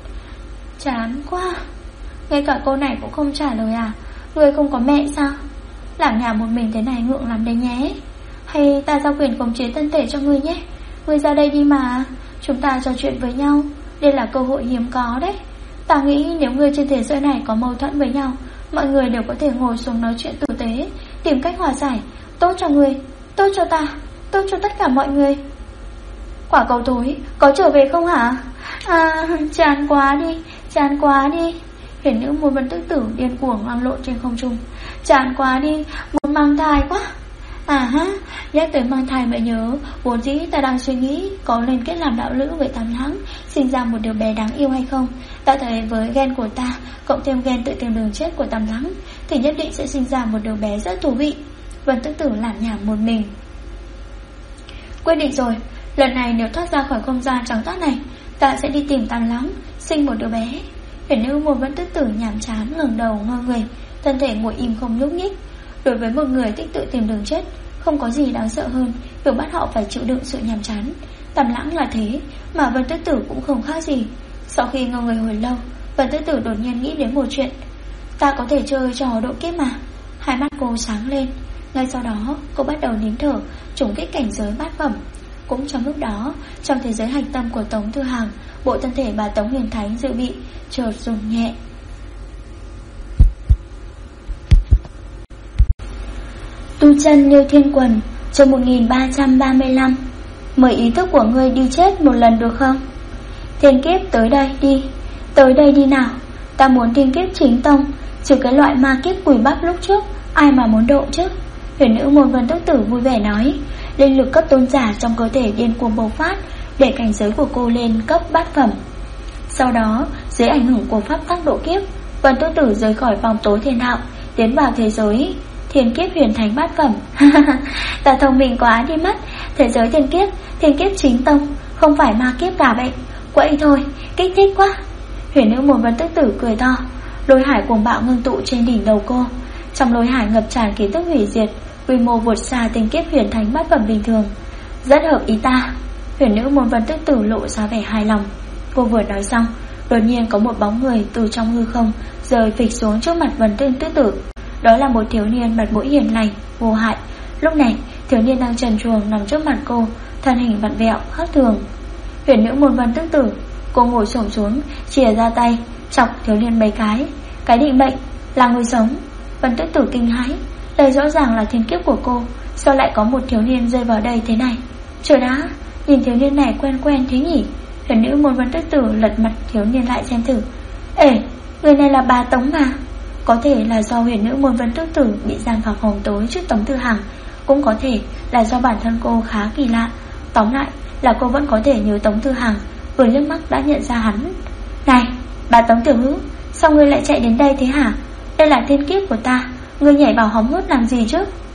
Chán quá, ngay cả câu này cũng không trả lời à? Ngươi không có mẹ sao? Làm nhà một mình thế này ngượng lắm đấy nhé. Hay ta giao quyền khống chế thân thể cho ngươi nhé. Ngươi ra đây đi mà, chúng ta trò chuyện với nhau. Đây là cơ hội hiếm có đấy. Ta nghĩ nếu ngươi trên thế giới này có mâu thuẫn với nhau, mọi người đều có thể ngồi xuống nói chuyện tử tế, tìm cách hòa giải. Tốt cho ngươi, tốt cho ta, tốt cho tất cả mọi người. Quả cầu thối, có trở về không hả? À, chán quá đi, chán quá đi. Hiển nữ Muôn Vân Tức Tử điên cuồng lăn lộn trên không trung. Chán quá đi, muốn mang thai quá. À ha, nhắc tới mang thai mới nhớ, vốn dĩ ta đang suy nghĩ có nên kết làm đạo lữ với Tam Lãng, sinh ra một đứa bé đáng yêu hay không. Ta thấy với gen của ta cộng thêm gen tự tìm đường chết của Tam Lãng thì nhất định sẽ sinh ra một đứa bé rất thú vị. Vân Tức Tử lảng nhảng một mình. Quyết định rồi, lần này nếu thoát ra khỏi không gian trắng toát này, ta sẽ đi tìm Tam Lãng, sinh một đứa bé. Hiển nữ Muôn Vân Tức Tử nhàm chán ngẩng đầu ngơ người, thân thể ngồi im không nhúc nhích. Đối với một người thích tự tìm đường chết, không có gì đáng sợ hơn việc bắt họ phải chịu đựng sự nhàm chán. Tam Lãng là thế, mà Vân Tức Tử cũng không khác gì. Sau khi ngơ người hồi lâu, Vân Tức Tử đột nhiên nghĩ đến một chuyện. Ta có thể chơi trò độ kiếp mà. Hai mắt cô sáng lên. Ngay sau đó cô bắt đầu nín thở trùng kích cảnh giới bát phẩm. Cũng trong lúc đó, trong thế giới hạch tâm của Tống Thư Hàng, bộ thân thể bà Tống Huyền Thánh dự bị chợt rung nhẹ. Tu chân Liêu Thiên Quần, chương 1335. Mời ý thức của ngươi đi chết một lần được không? Thiên kiếp tới đây đi, tới đây đi nào. Ta muốn thiên kiếp chính tông, trừ cái loại ma kiếp cùi bắp lúc trước, ai mà muốn độ chứ? Huyền nữ Muôn Vân Tức Tử vui vẻ nói. Linh lực cấp tôn giả trong cơ thể điên cuồng bộc phát, để cảnh giới của cô lên cấp bát phẩm. Sau đó, dưới ảnh hưởng của pháp tắc độ kiếp, Vân Tức Tử rời khỏi vòng tối thiên đạo, tiến vào thế giới thiên kiếp huyền thánh bát phẩm. Ta thông minh quá đi mất. Thế giới thiên kiếp chính tông, không phải ma kiếp cả vậy. Quậy thôi, kích thích quá. Huyền nữ Muôn Vân Tức Tử cười to. Lôi hải cuồng bạo ngưng tụ trên đỉnh đầu cô. Trong lôi hải ngập tràn ký tức hủy diệt, quy mô vượt xa thiên kiếp huyền thánh bát phẩm bình thường. Rất hợp ý ta. Huyền nữ Muôn Vân Tức Tử lộ ra vẻ hài lòng. Cô vừa nói xong, đột nhiên có một bóng người từ trong hư không rơi phịch xuống trước mặt Vân Tức Tử. Đó là một thiếu niên mặt mũi hiền lành, vô hại. Lúc này, thiếu niên đang trần truồng nằm trước mặt cô, thân hình vặn vẹo, khác thường. Huyền nữ Muôn Vân Tức Tử, cô ngồi xổm xuống, chìa ra tay, chọc thiếu niên mấy cái. Cái định mệnh, là người sống. Vân Tức Tử kinh hãi, đây rõ ràng là thiên kiếp của cô, sao lại có một thiếu niên rơi vào đây thế này? Trời đã, nhìn thiếu niên này quen quen thế nhỉ? Huyền nữ Muôn Vân Tức Tử lật mặt thiếu niên lại xem thử. Ê, người này là bà Tống mà. Có thể là do huyền nữ Muôn Vân Tức Tử bị giam vào phòng tối trước Tống Thư Hàng, cũng có thể là do bản thân cô khá kỳ lạ. Tóm lại là cô vẫn có thể nhớ Tống Thư Hàng, vừa liếc mắt đã nhận ra hắn. Này, bà Tống tiểu hữu, sao ngươi lại chạy đến đây thế hả? Đây là thiên kiếp của ta, ngươi nhảy vào hóng hớt làm gì chứ?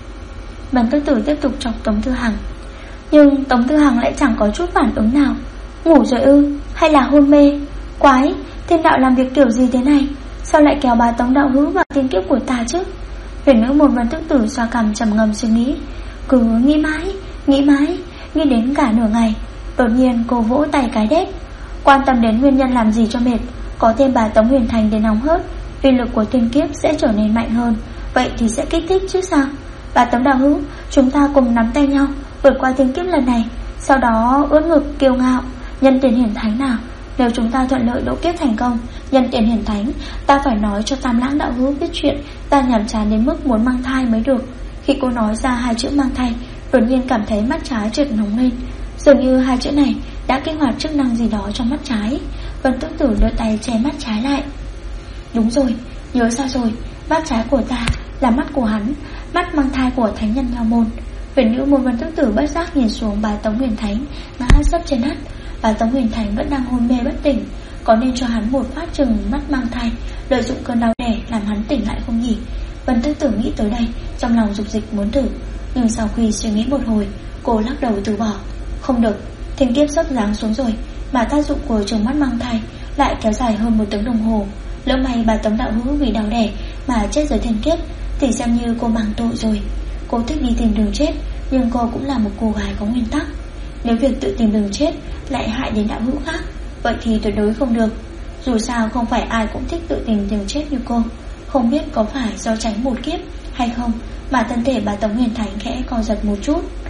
Vân Tức Tử tiếp tục chọc Tống Thư Hàng. Nhưng Tống Thư Hàng lại chẳng có chút phản ứng nào. Ngủ rồi ư, hay là hôn mê? Quái, thiên đạo làm việc kiểu gì thế này? Sao lại kéo bà Tống đạo hữu vào thiên kiếp của ta chứ? Huyền nữ Muôn Vân Tức Tử xoa cằm trầm ngâm suy nghĩ. Cứ nghĩ mãi, nghĩ đến cả nửa ngày. Đột nhiên cô vỗ tay cái đét. Quan tâm đến nguyên nhân làm gì cho mệt. Có thêm bà Tống Huyền Thành đến nóng hớt, uy lực của thiên kiếp sẽ trở nên mạnh hơn. Vậy thì sẽ kích thích chứ sao? Bà Tống đạo hữu, chúng ta cùng nắm tay nhau vượt qua thiên kiếp lần này. Sau đó ưỡn ngực kiêu ngạo, nhân tiền hiển thánh nào. Nếu chúng ta thuận lợi độ kiếp thành công, nhân tiền hiển thánh, ta phải nói cho Tam Lãng đạo hữu biết chuyện ta nhàm chán đến mức muốn mang thai mới được. Khi cô nói ra hai chữ mang thai, đột nhiên cảm thấy mắt trái trượt nóng lên. Dường như hai chữ này đã kích hoạt chức năng gì đó trong mắt trái. Vân Tức Tử đưa tay che mắt trái lại. Đúng rồi, nhớ ra rồi, mắt trái của ta là mắt của hắn, mắt mang thai của thánh nhân Nho Môn. Huyền nữ Muôn Vân Tức Tử bất giác nhìn xuống bà Tống Huyền Thánh ngã sấp trên đất. Bà Tống Huyền Thánh vẫn đang hôn mê bất tỉnh, có nên cho hắn một phát chừng mắt mang thai, lợi dụng cơn đau đẻ làm hắn tỉnh lại không nhỉ? Vân Tức Tử nghĩ tới đây, trong lòng dục dịch muốn thử. Nhưng sau khi suy nghĩ một hồi, cô lắc đầu từ bỏ. Không được, thiên kiếp sắp giáng xuống rồi, mà tác dụng của chừng mắt mang thai lại kéo dài hơn 1 tiếng đồng hồ. Lỡ may bà Tống đạo hữu vì đau đẻ mà chết dưới thiên kiếp thì xem như cô mang tội rồi. Cô thích đi tìm đường chết, nhưng cô cũng là một cô gái có nguyên tắc. Nếu việc tự tìm đường chết lại hại đến đạo hữu khác, vậy thì tuyệt đối không được. Dù sao không phải ai cũng thích tự tìm đường chết như cô. Không biết có phải do tránh một kiếp hay không mà thân thể bà Tống Huyền Thánh khẽ co giật một chút.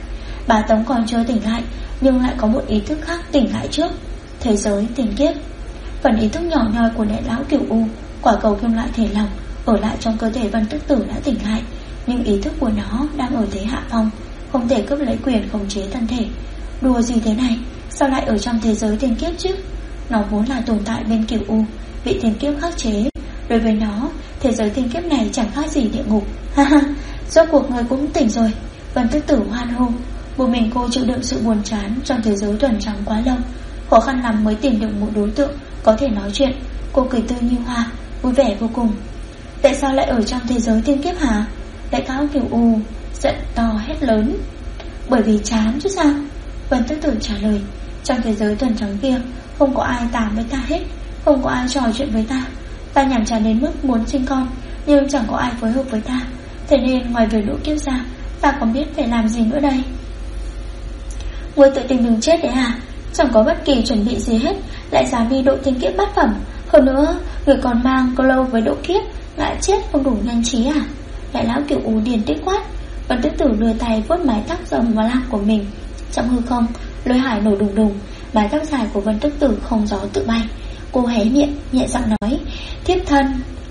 Bà Tống còn chưa tỉnh lại, nhưng lại có một ý thức khác tỉnh lại trước. Thế giới tiền kiếp. Phần ý thức nhỏ nhoi của đại lão Cửu U, quả cầu kim loại thể lòng, ở lại trong cơ thể Vân Tức Tử đã tỉnh lại, nhưng ý thức của nó đang ở thế hạ phong, không thể cướp lấy quyền khống chế thân thể. Đùa gì thế này, sao lại ở trong thế giới tiền kiếp chứ? Nó vốn là tồn tại bên Cửu U, bị tiền kiếp khắc chế. Đối với nó, thế giới tiền kiếp này chẳng khác gì địa ngục. Ha ha, rốt cuộc người cũng tỉnh rồi. Vân Tức Tử hoan hô. Một mình cô chịu đựng sự buồn chán trong thế giới thuần trắng quá lâu, khó khăn lắm mới tìm được một đối tượng có thể nói chuyện. Cô cười tươi như hoa, vui vẻ vô cùng. Tại sao lại ở trong thế giới tiên kiếp hả? Đại lão Cửu U giận to hét lớn. Bởi vì chán chứ sao? Vân Tức Tử trả lời. Trong thế giới thuần trắng kia, không có ai tán với ta hết, không có ai trò chuyện với ta. Ta nhàm chán đến mức muốn sinh con, nhưng chẳng có ai phối hợp với ta. Thế nên ngoài việc độ kiếp ra, ta còn biết phải làm gì nữa đây? Người tự tìm đường chết đấy à? Chẳng có bất kỳ chuẩn bị gì hết, lại dám đi độ tiên kiếp bát phẩm. Hơn nữa, người còn mang glow với độ kiếp, ngã chết không đủ nhanh trí à? Đại lão Cửu U điền tích quát. Vân Tức Tử đưa tay vuốt mái tóc rồng và lam của mình. Trong hư không, lôi hải nổi đùng đùng, mái tóc dài của Vân Tức Tử không gió tự bay. Cô hé miệng, nhẹ giọng nói, thiếp thân.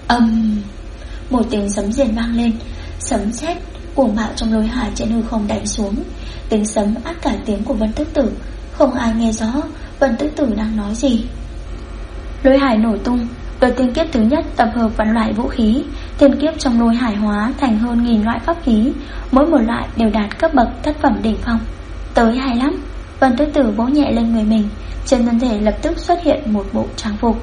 Một tiếng sấm rền vang lên, sấm sét cuồng bạo trong lôi hải trên hư không đánh xuống. Tiếng sấm át cả tiếng của Vân Tức Tử, không ai nghe rõ Vân Tức Tử đang nói gì. Lôi hải nổ tung, đợt tiên kiếp thứ nhất tập hợp vạn loại vũ khí. Tiên kiếp trong lôi hải hóa thành hơn 1000 loại pháp khí, mỗi một loại đều đạt cấp bậc thất phẩm đỉnh phong. Tới hay lắm. Vân Tức Tử vỗ nhẹ lên người mình, trên thân thể lập tức xuất hiện một bộ trang phục.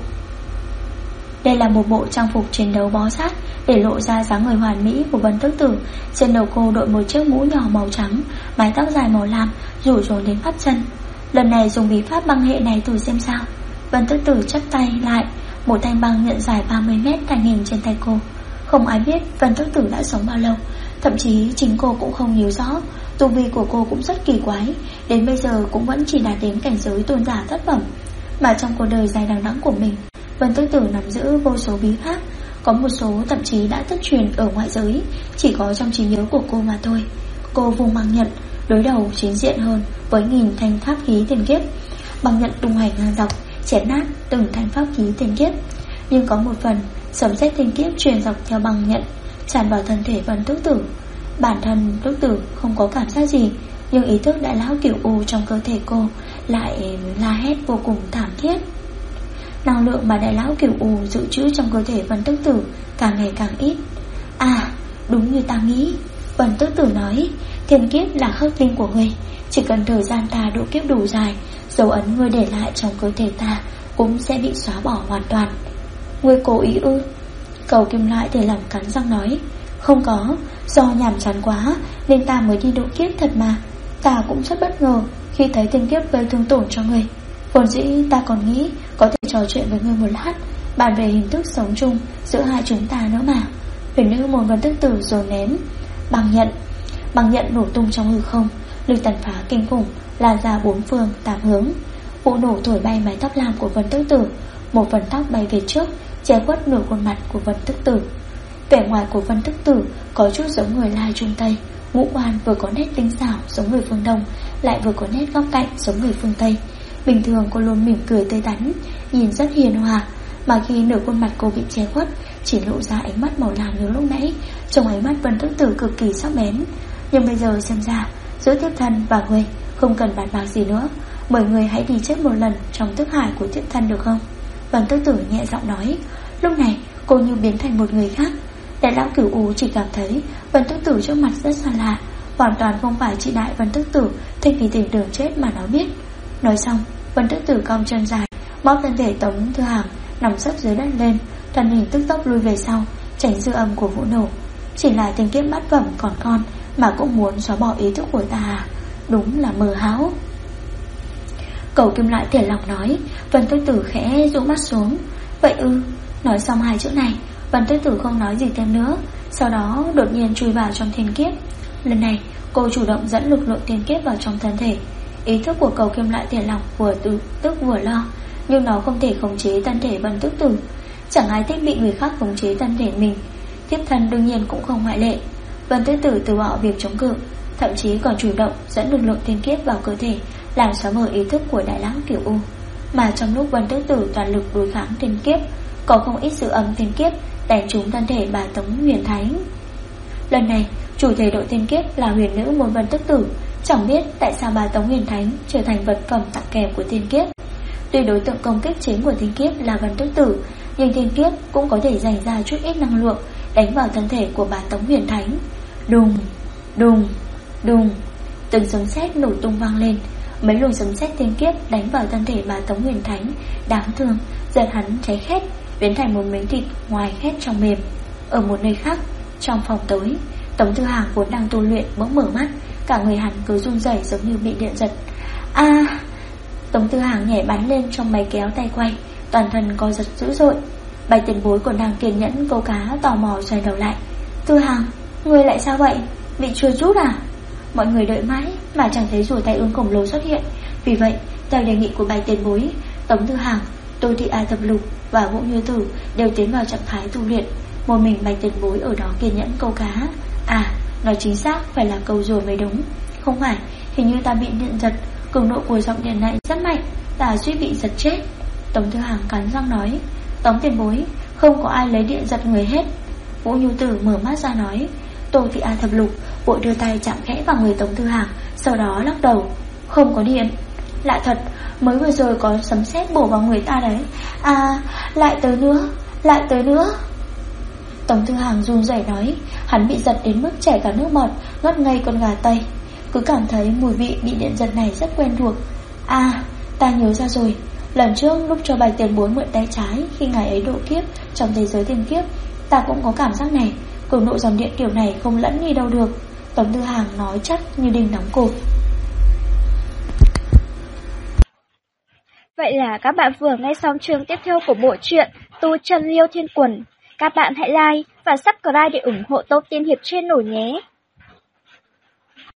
Đây là một bộ trang phục chiến đấu bó sát, để lộ ra dáng người hoàn mỹ của Vân Tức Tử. Trên đầu cô đội một chiếc mũ nhỏ màu trắng, mái tóc dài màu lam rủ rồn đến phát chân. Lần này dùng bí pháp băng hệ này thử xem sao. Vân Tức Tử chắp tay lại, một thanh băng nhận dài 30 mét thành hình trên tay cô. Không ai biết Vân Tức Tử đã sống bao lâu, thậm chí chính cô cũng không nhớ rõ. Tu vi của cô cũng rất kỳ quái, đến bây giờ cũng vẫn chỉ đạt đến cảnh giới tôn giả thất phẩm. Mà trong cuộc đời dài đằng đẵng của mình, Vân Tức Tử nắm giữ vô số bí pháp, có một số thậm chí đã thất truyền ở ngoại giới, chỉ có trong trí nhớ của cô mà thôi. Cô vùng băng nhận, đối đầu chính diện hơn với 1000 thanh pháp khí tiền kiếp. Băng nhận tung hoành ngang dọc, chém nát từng thanh pháp khí tiền kiếp. Nhưng có một phần sấm sét tiền kiếp truyền dọc theo băng nhận, tràn vào thân thể Vân Tức Tử. Bản thân Tức Tử không có cảm giác gì, nhưng ý thức đại lão Cửu U trong cơ thể cô lại la hét vô cùng thảm thiết. Năng lượng mà đại lão Cửu U dự trữ trong cơ thể Vân Tức Tử càng ngày càng ít. À, đúng như ta nghĩ, Vân Tức Tử nói, thiên kiếp là khắc tinh của ngươi, chỉ cần thời gian ta độ kiếp đủ dài, dấu ấn ngươi để lại trong cơ thể ta cũng sẽ bị xóa bỏ hoàn toàn. Ngươi cố ý ư? Cầu kim loại thể lòng cắn răng nói, không có, do nhàm chán quá nên ta mới đi độ kiếp thật mà. Ta cũng rất bất ngờ khi thấy thiên kiếp gây thương tổn cho ngươi. Vốn dĩ ta còn nghĩ có thể trò chuyện với ngươi một lát, bàn về hình thức sống chung giữa hai chúng ta nữa mà. Huyền nữ môn Vân Tức Tử dồn nén băng nhận nổ tung trong hư không, lực tàn phá kinh khủng lan ra bốn phương tám hướng. Vụ nổ thổi bay mái tóc lam của Vân Tức Tử, một phần tóc bay về trước, che khuất nửa khuôn mặt của Vân Tức Tử. Vẻ ngoài của Vân Tức Tử có chút giống người Lai Trung Tây, ngũ quan vừa có nét tinh xảo giống người phương Đông, lại vừa có nét góc cạnh giống người phương Tây. Bình thường cô luôn mỉm cười tươi tắn, nhìn rất hiền hòa, mà khi nửa khuôn mặt cô bị che khuất, chỉ lộ ra ánh mắt màu lam như lúc nãy. Trong ánh mắt Vân Tức Tử cực kỳ sắc bén. Nhưng bây giờ xem ra, giữa thiếp thân và người không cần bàn bạc gì nữa, mời người hãy đi chết một lần trong thức hải của thiếp thân được không? Vân Tức Tử nhẹ giọng nói. Lúc này cô như biến thành một người khác. Đại lão Cửu U chỉ cảm thấy Vân Tức Tử trước mặt rất xa lạ, hoàn toàn không phải chị đại Vân Tức Tử thích vì tìm đường chết mà nó biết. Nói xong, Vân Tức Tử cong chân dài, bóp thân thể Tống Thư Hàm nằm sấp dưới đất lên, thân hình tức tốc lui về sau, tránh dư âm của vụ nổ. Chỉ là tình kiếp bát phẩm còn con mà cũng muốn xóa bỏ ý thức của ta à? Đúng là mờ háo. Cầu kim loại thể lòng nói. Vân Tức Tử khẽ rũ mắt xuống. Vậy ư? Nói xong hai chữ này, Vân Tức Tử không nói gì thêm nữa. Sau đó đột nhiên chui vào trong thiên kiếp. Lần này cô chủ động dẫn lực lượng thiên kiếp vào trong thân thể. Ý thức của cầu kim loại thể lòng vừa tức vừa lo, nhưng nó không thể khống chế thân thể Vân Tức Tử. Chẳng ai thích bị người khác khống chế thân thể mình, thiếp thân đương nhiên cũng không ngoại lệ. Vân Tức Tử từ bỏ việc chống cự, thậm chí còn chủ động dẫn lực lượng thiên kiếp vào cơ thể, làm xóa mờ ý thức của Đại Lãng Kiểu U. Mà trong lúc Vân Tức Tử toàn lực đối kháng thiên kiếp, có không ít sự âm thiên kiếp đánh trúng thân thể bà Tống Huyền Thánh. Lần này, chủ thể đội thiên kiếp là huyền nữ môn Vân Tức Tử. Chẳng biết tại sao bà Tống Huyền Thánh trở thành vật phẩm tặng kèm của thiên kiếp. Tuy đối tượng công kích chính của thiên kiếp là Vân Tức Tử, nhưng thiên kiếp cũng có thể dành ra chút ít năng lượng đánh vào thân thể của bà Tống Huyền Thánh. Đùng, đùng, đùng, từng sấm sét nổ tung vang lên. Mấy luồng sấm sét thiên kiếp đánh vào thân thể bà Tống Huyền Thánh, đáng thương, giật hắn cháy khét, biến thành một miếng thịt ngoài khét trong mềm. Ở một nơi khác, trong phòng tối, Tống Tư Hàng vốn đang tu luyện bỗng mở mắt, cả người hắn cứ run rẩy giống như bị điện giật. Tống Tư Hàng nhảy bắn lên trong máy kéo tay quay, toàn thân co giật dữ dội. Bạch tiền bối còn đang kiên nhẫn câu cá tò mò xoay đầu lại. Tư Hàng, ngươi lại sao vậy? Bị chuột rút à? Mọi người đợi mãi mà chẳng thấy rùa tay ương khổng lồ xuất hiện. Vì vậy, theo đề nghị của Bạch tiền bối, Tống Tư Hàng, Tô Thị A Thập Lục và Vũ Như Tử đều tiến vào trạng thái tu luyện. Một mình Bạch tiền bối ở đó kiên nhẫn câu cá. Nói chính xác phải là câu rùa mới đúng. Không phải, hình như ta bị điện giật. Cường độ của giọng điện này rất mạnh, ta suýt bị giật chết. Tống Tư Hàng cắn răng nói. Tống tiền bối, không có ai lấy điện giật người hết. Vũ Nhu Tử mở mắt ra nói. Tô Thị A Thập Lục vội đưa tay chạm khẽ vào người Tống Tư Hàng, sau đó lắc đầu. Không có điện. Lạ thật, mới vừa rồi có sấm sét bổ vào người ta đấy. Lại tới nữa, lại tới nữa. Tống Tư Hàng run rẩy nói. Hắn bị giật đến mức chảy cả nước bọt, ngất ngây con gà Tây. Cứ cảm thấy mùi vị bị điện giật này rất quen thuộc. Ta nhớ ra rồi. Lần trước lúc cho Bạch tiền bối mượn tay trái, khi ngài ấy độ kiếp trong thế giới thiên kiếp, ta cũng có cảm giác này. Cường độ dòng điện kiểu này không lẫn đi đâu được. Tống Tư Hàng nói chắc như đinh đóng cột. Vậy là các bạn vừa nghe xong chương tiếp theo của bộ truyện Tu Chân Liêu Thiên Quần. Các bạn hãy like và subscribe để ủng hộ Tô Tiên Hiệp Channel nhé.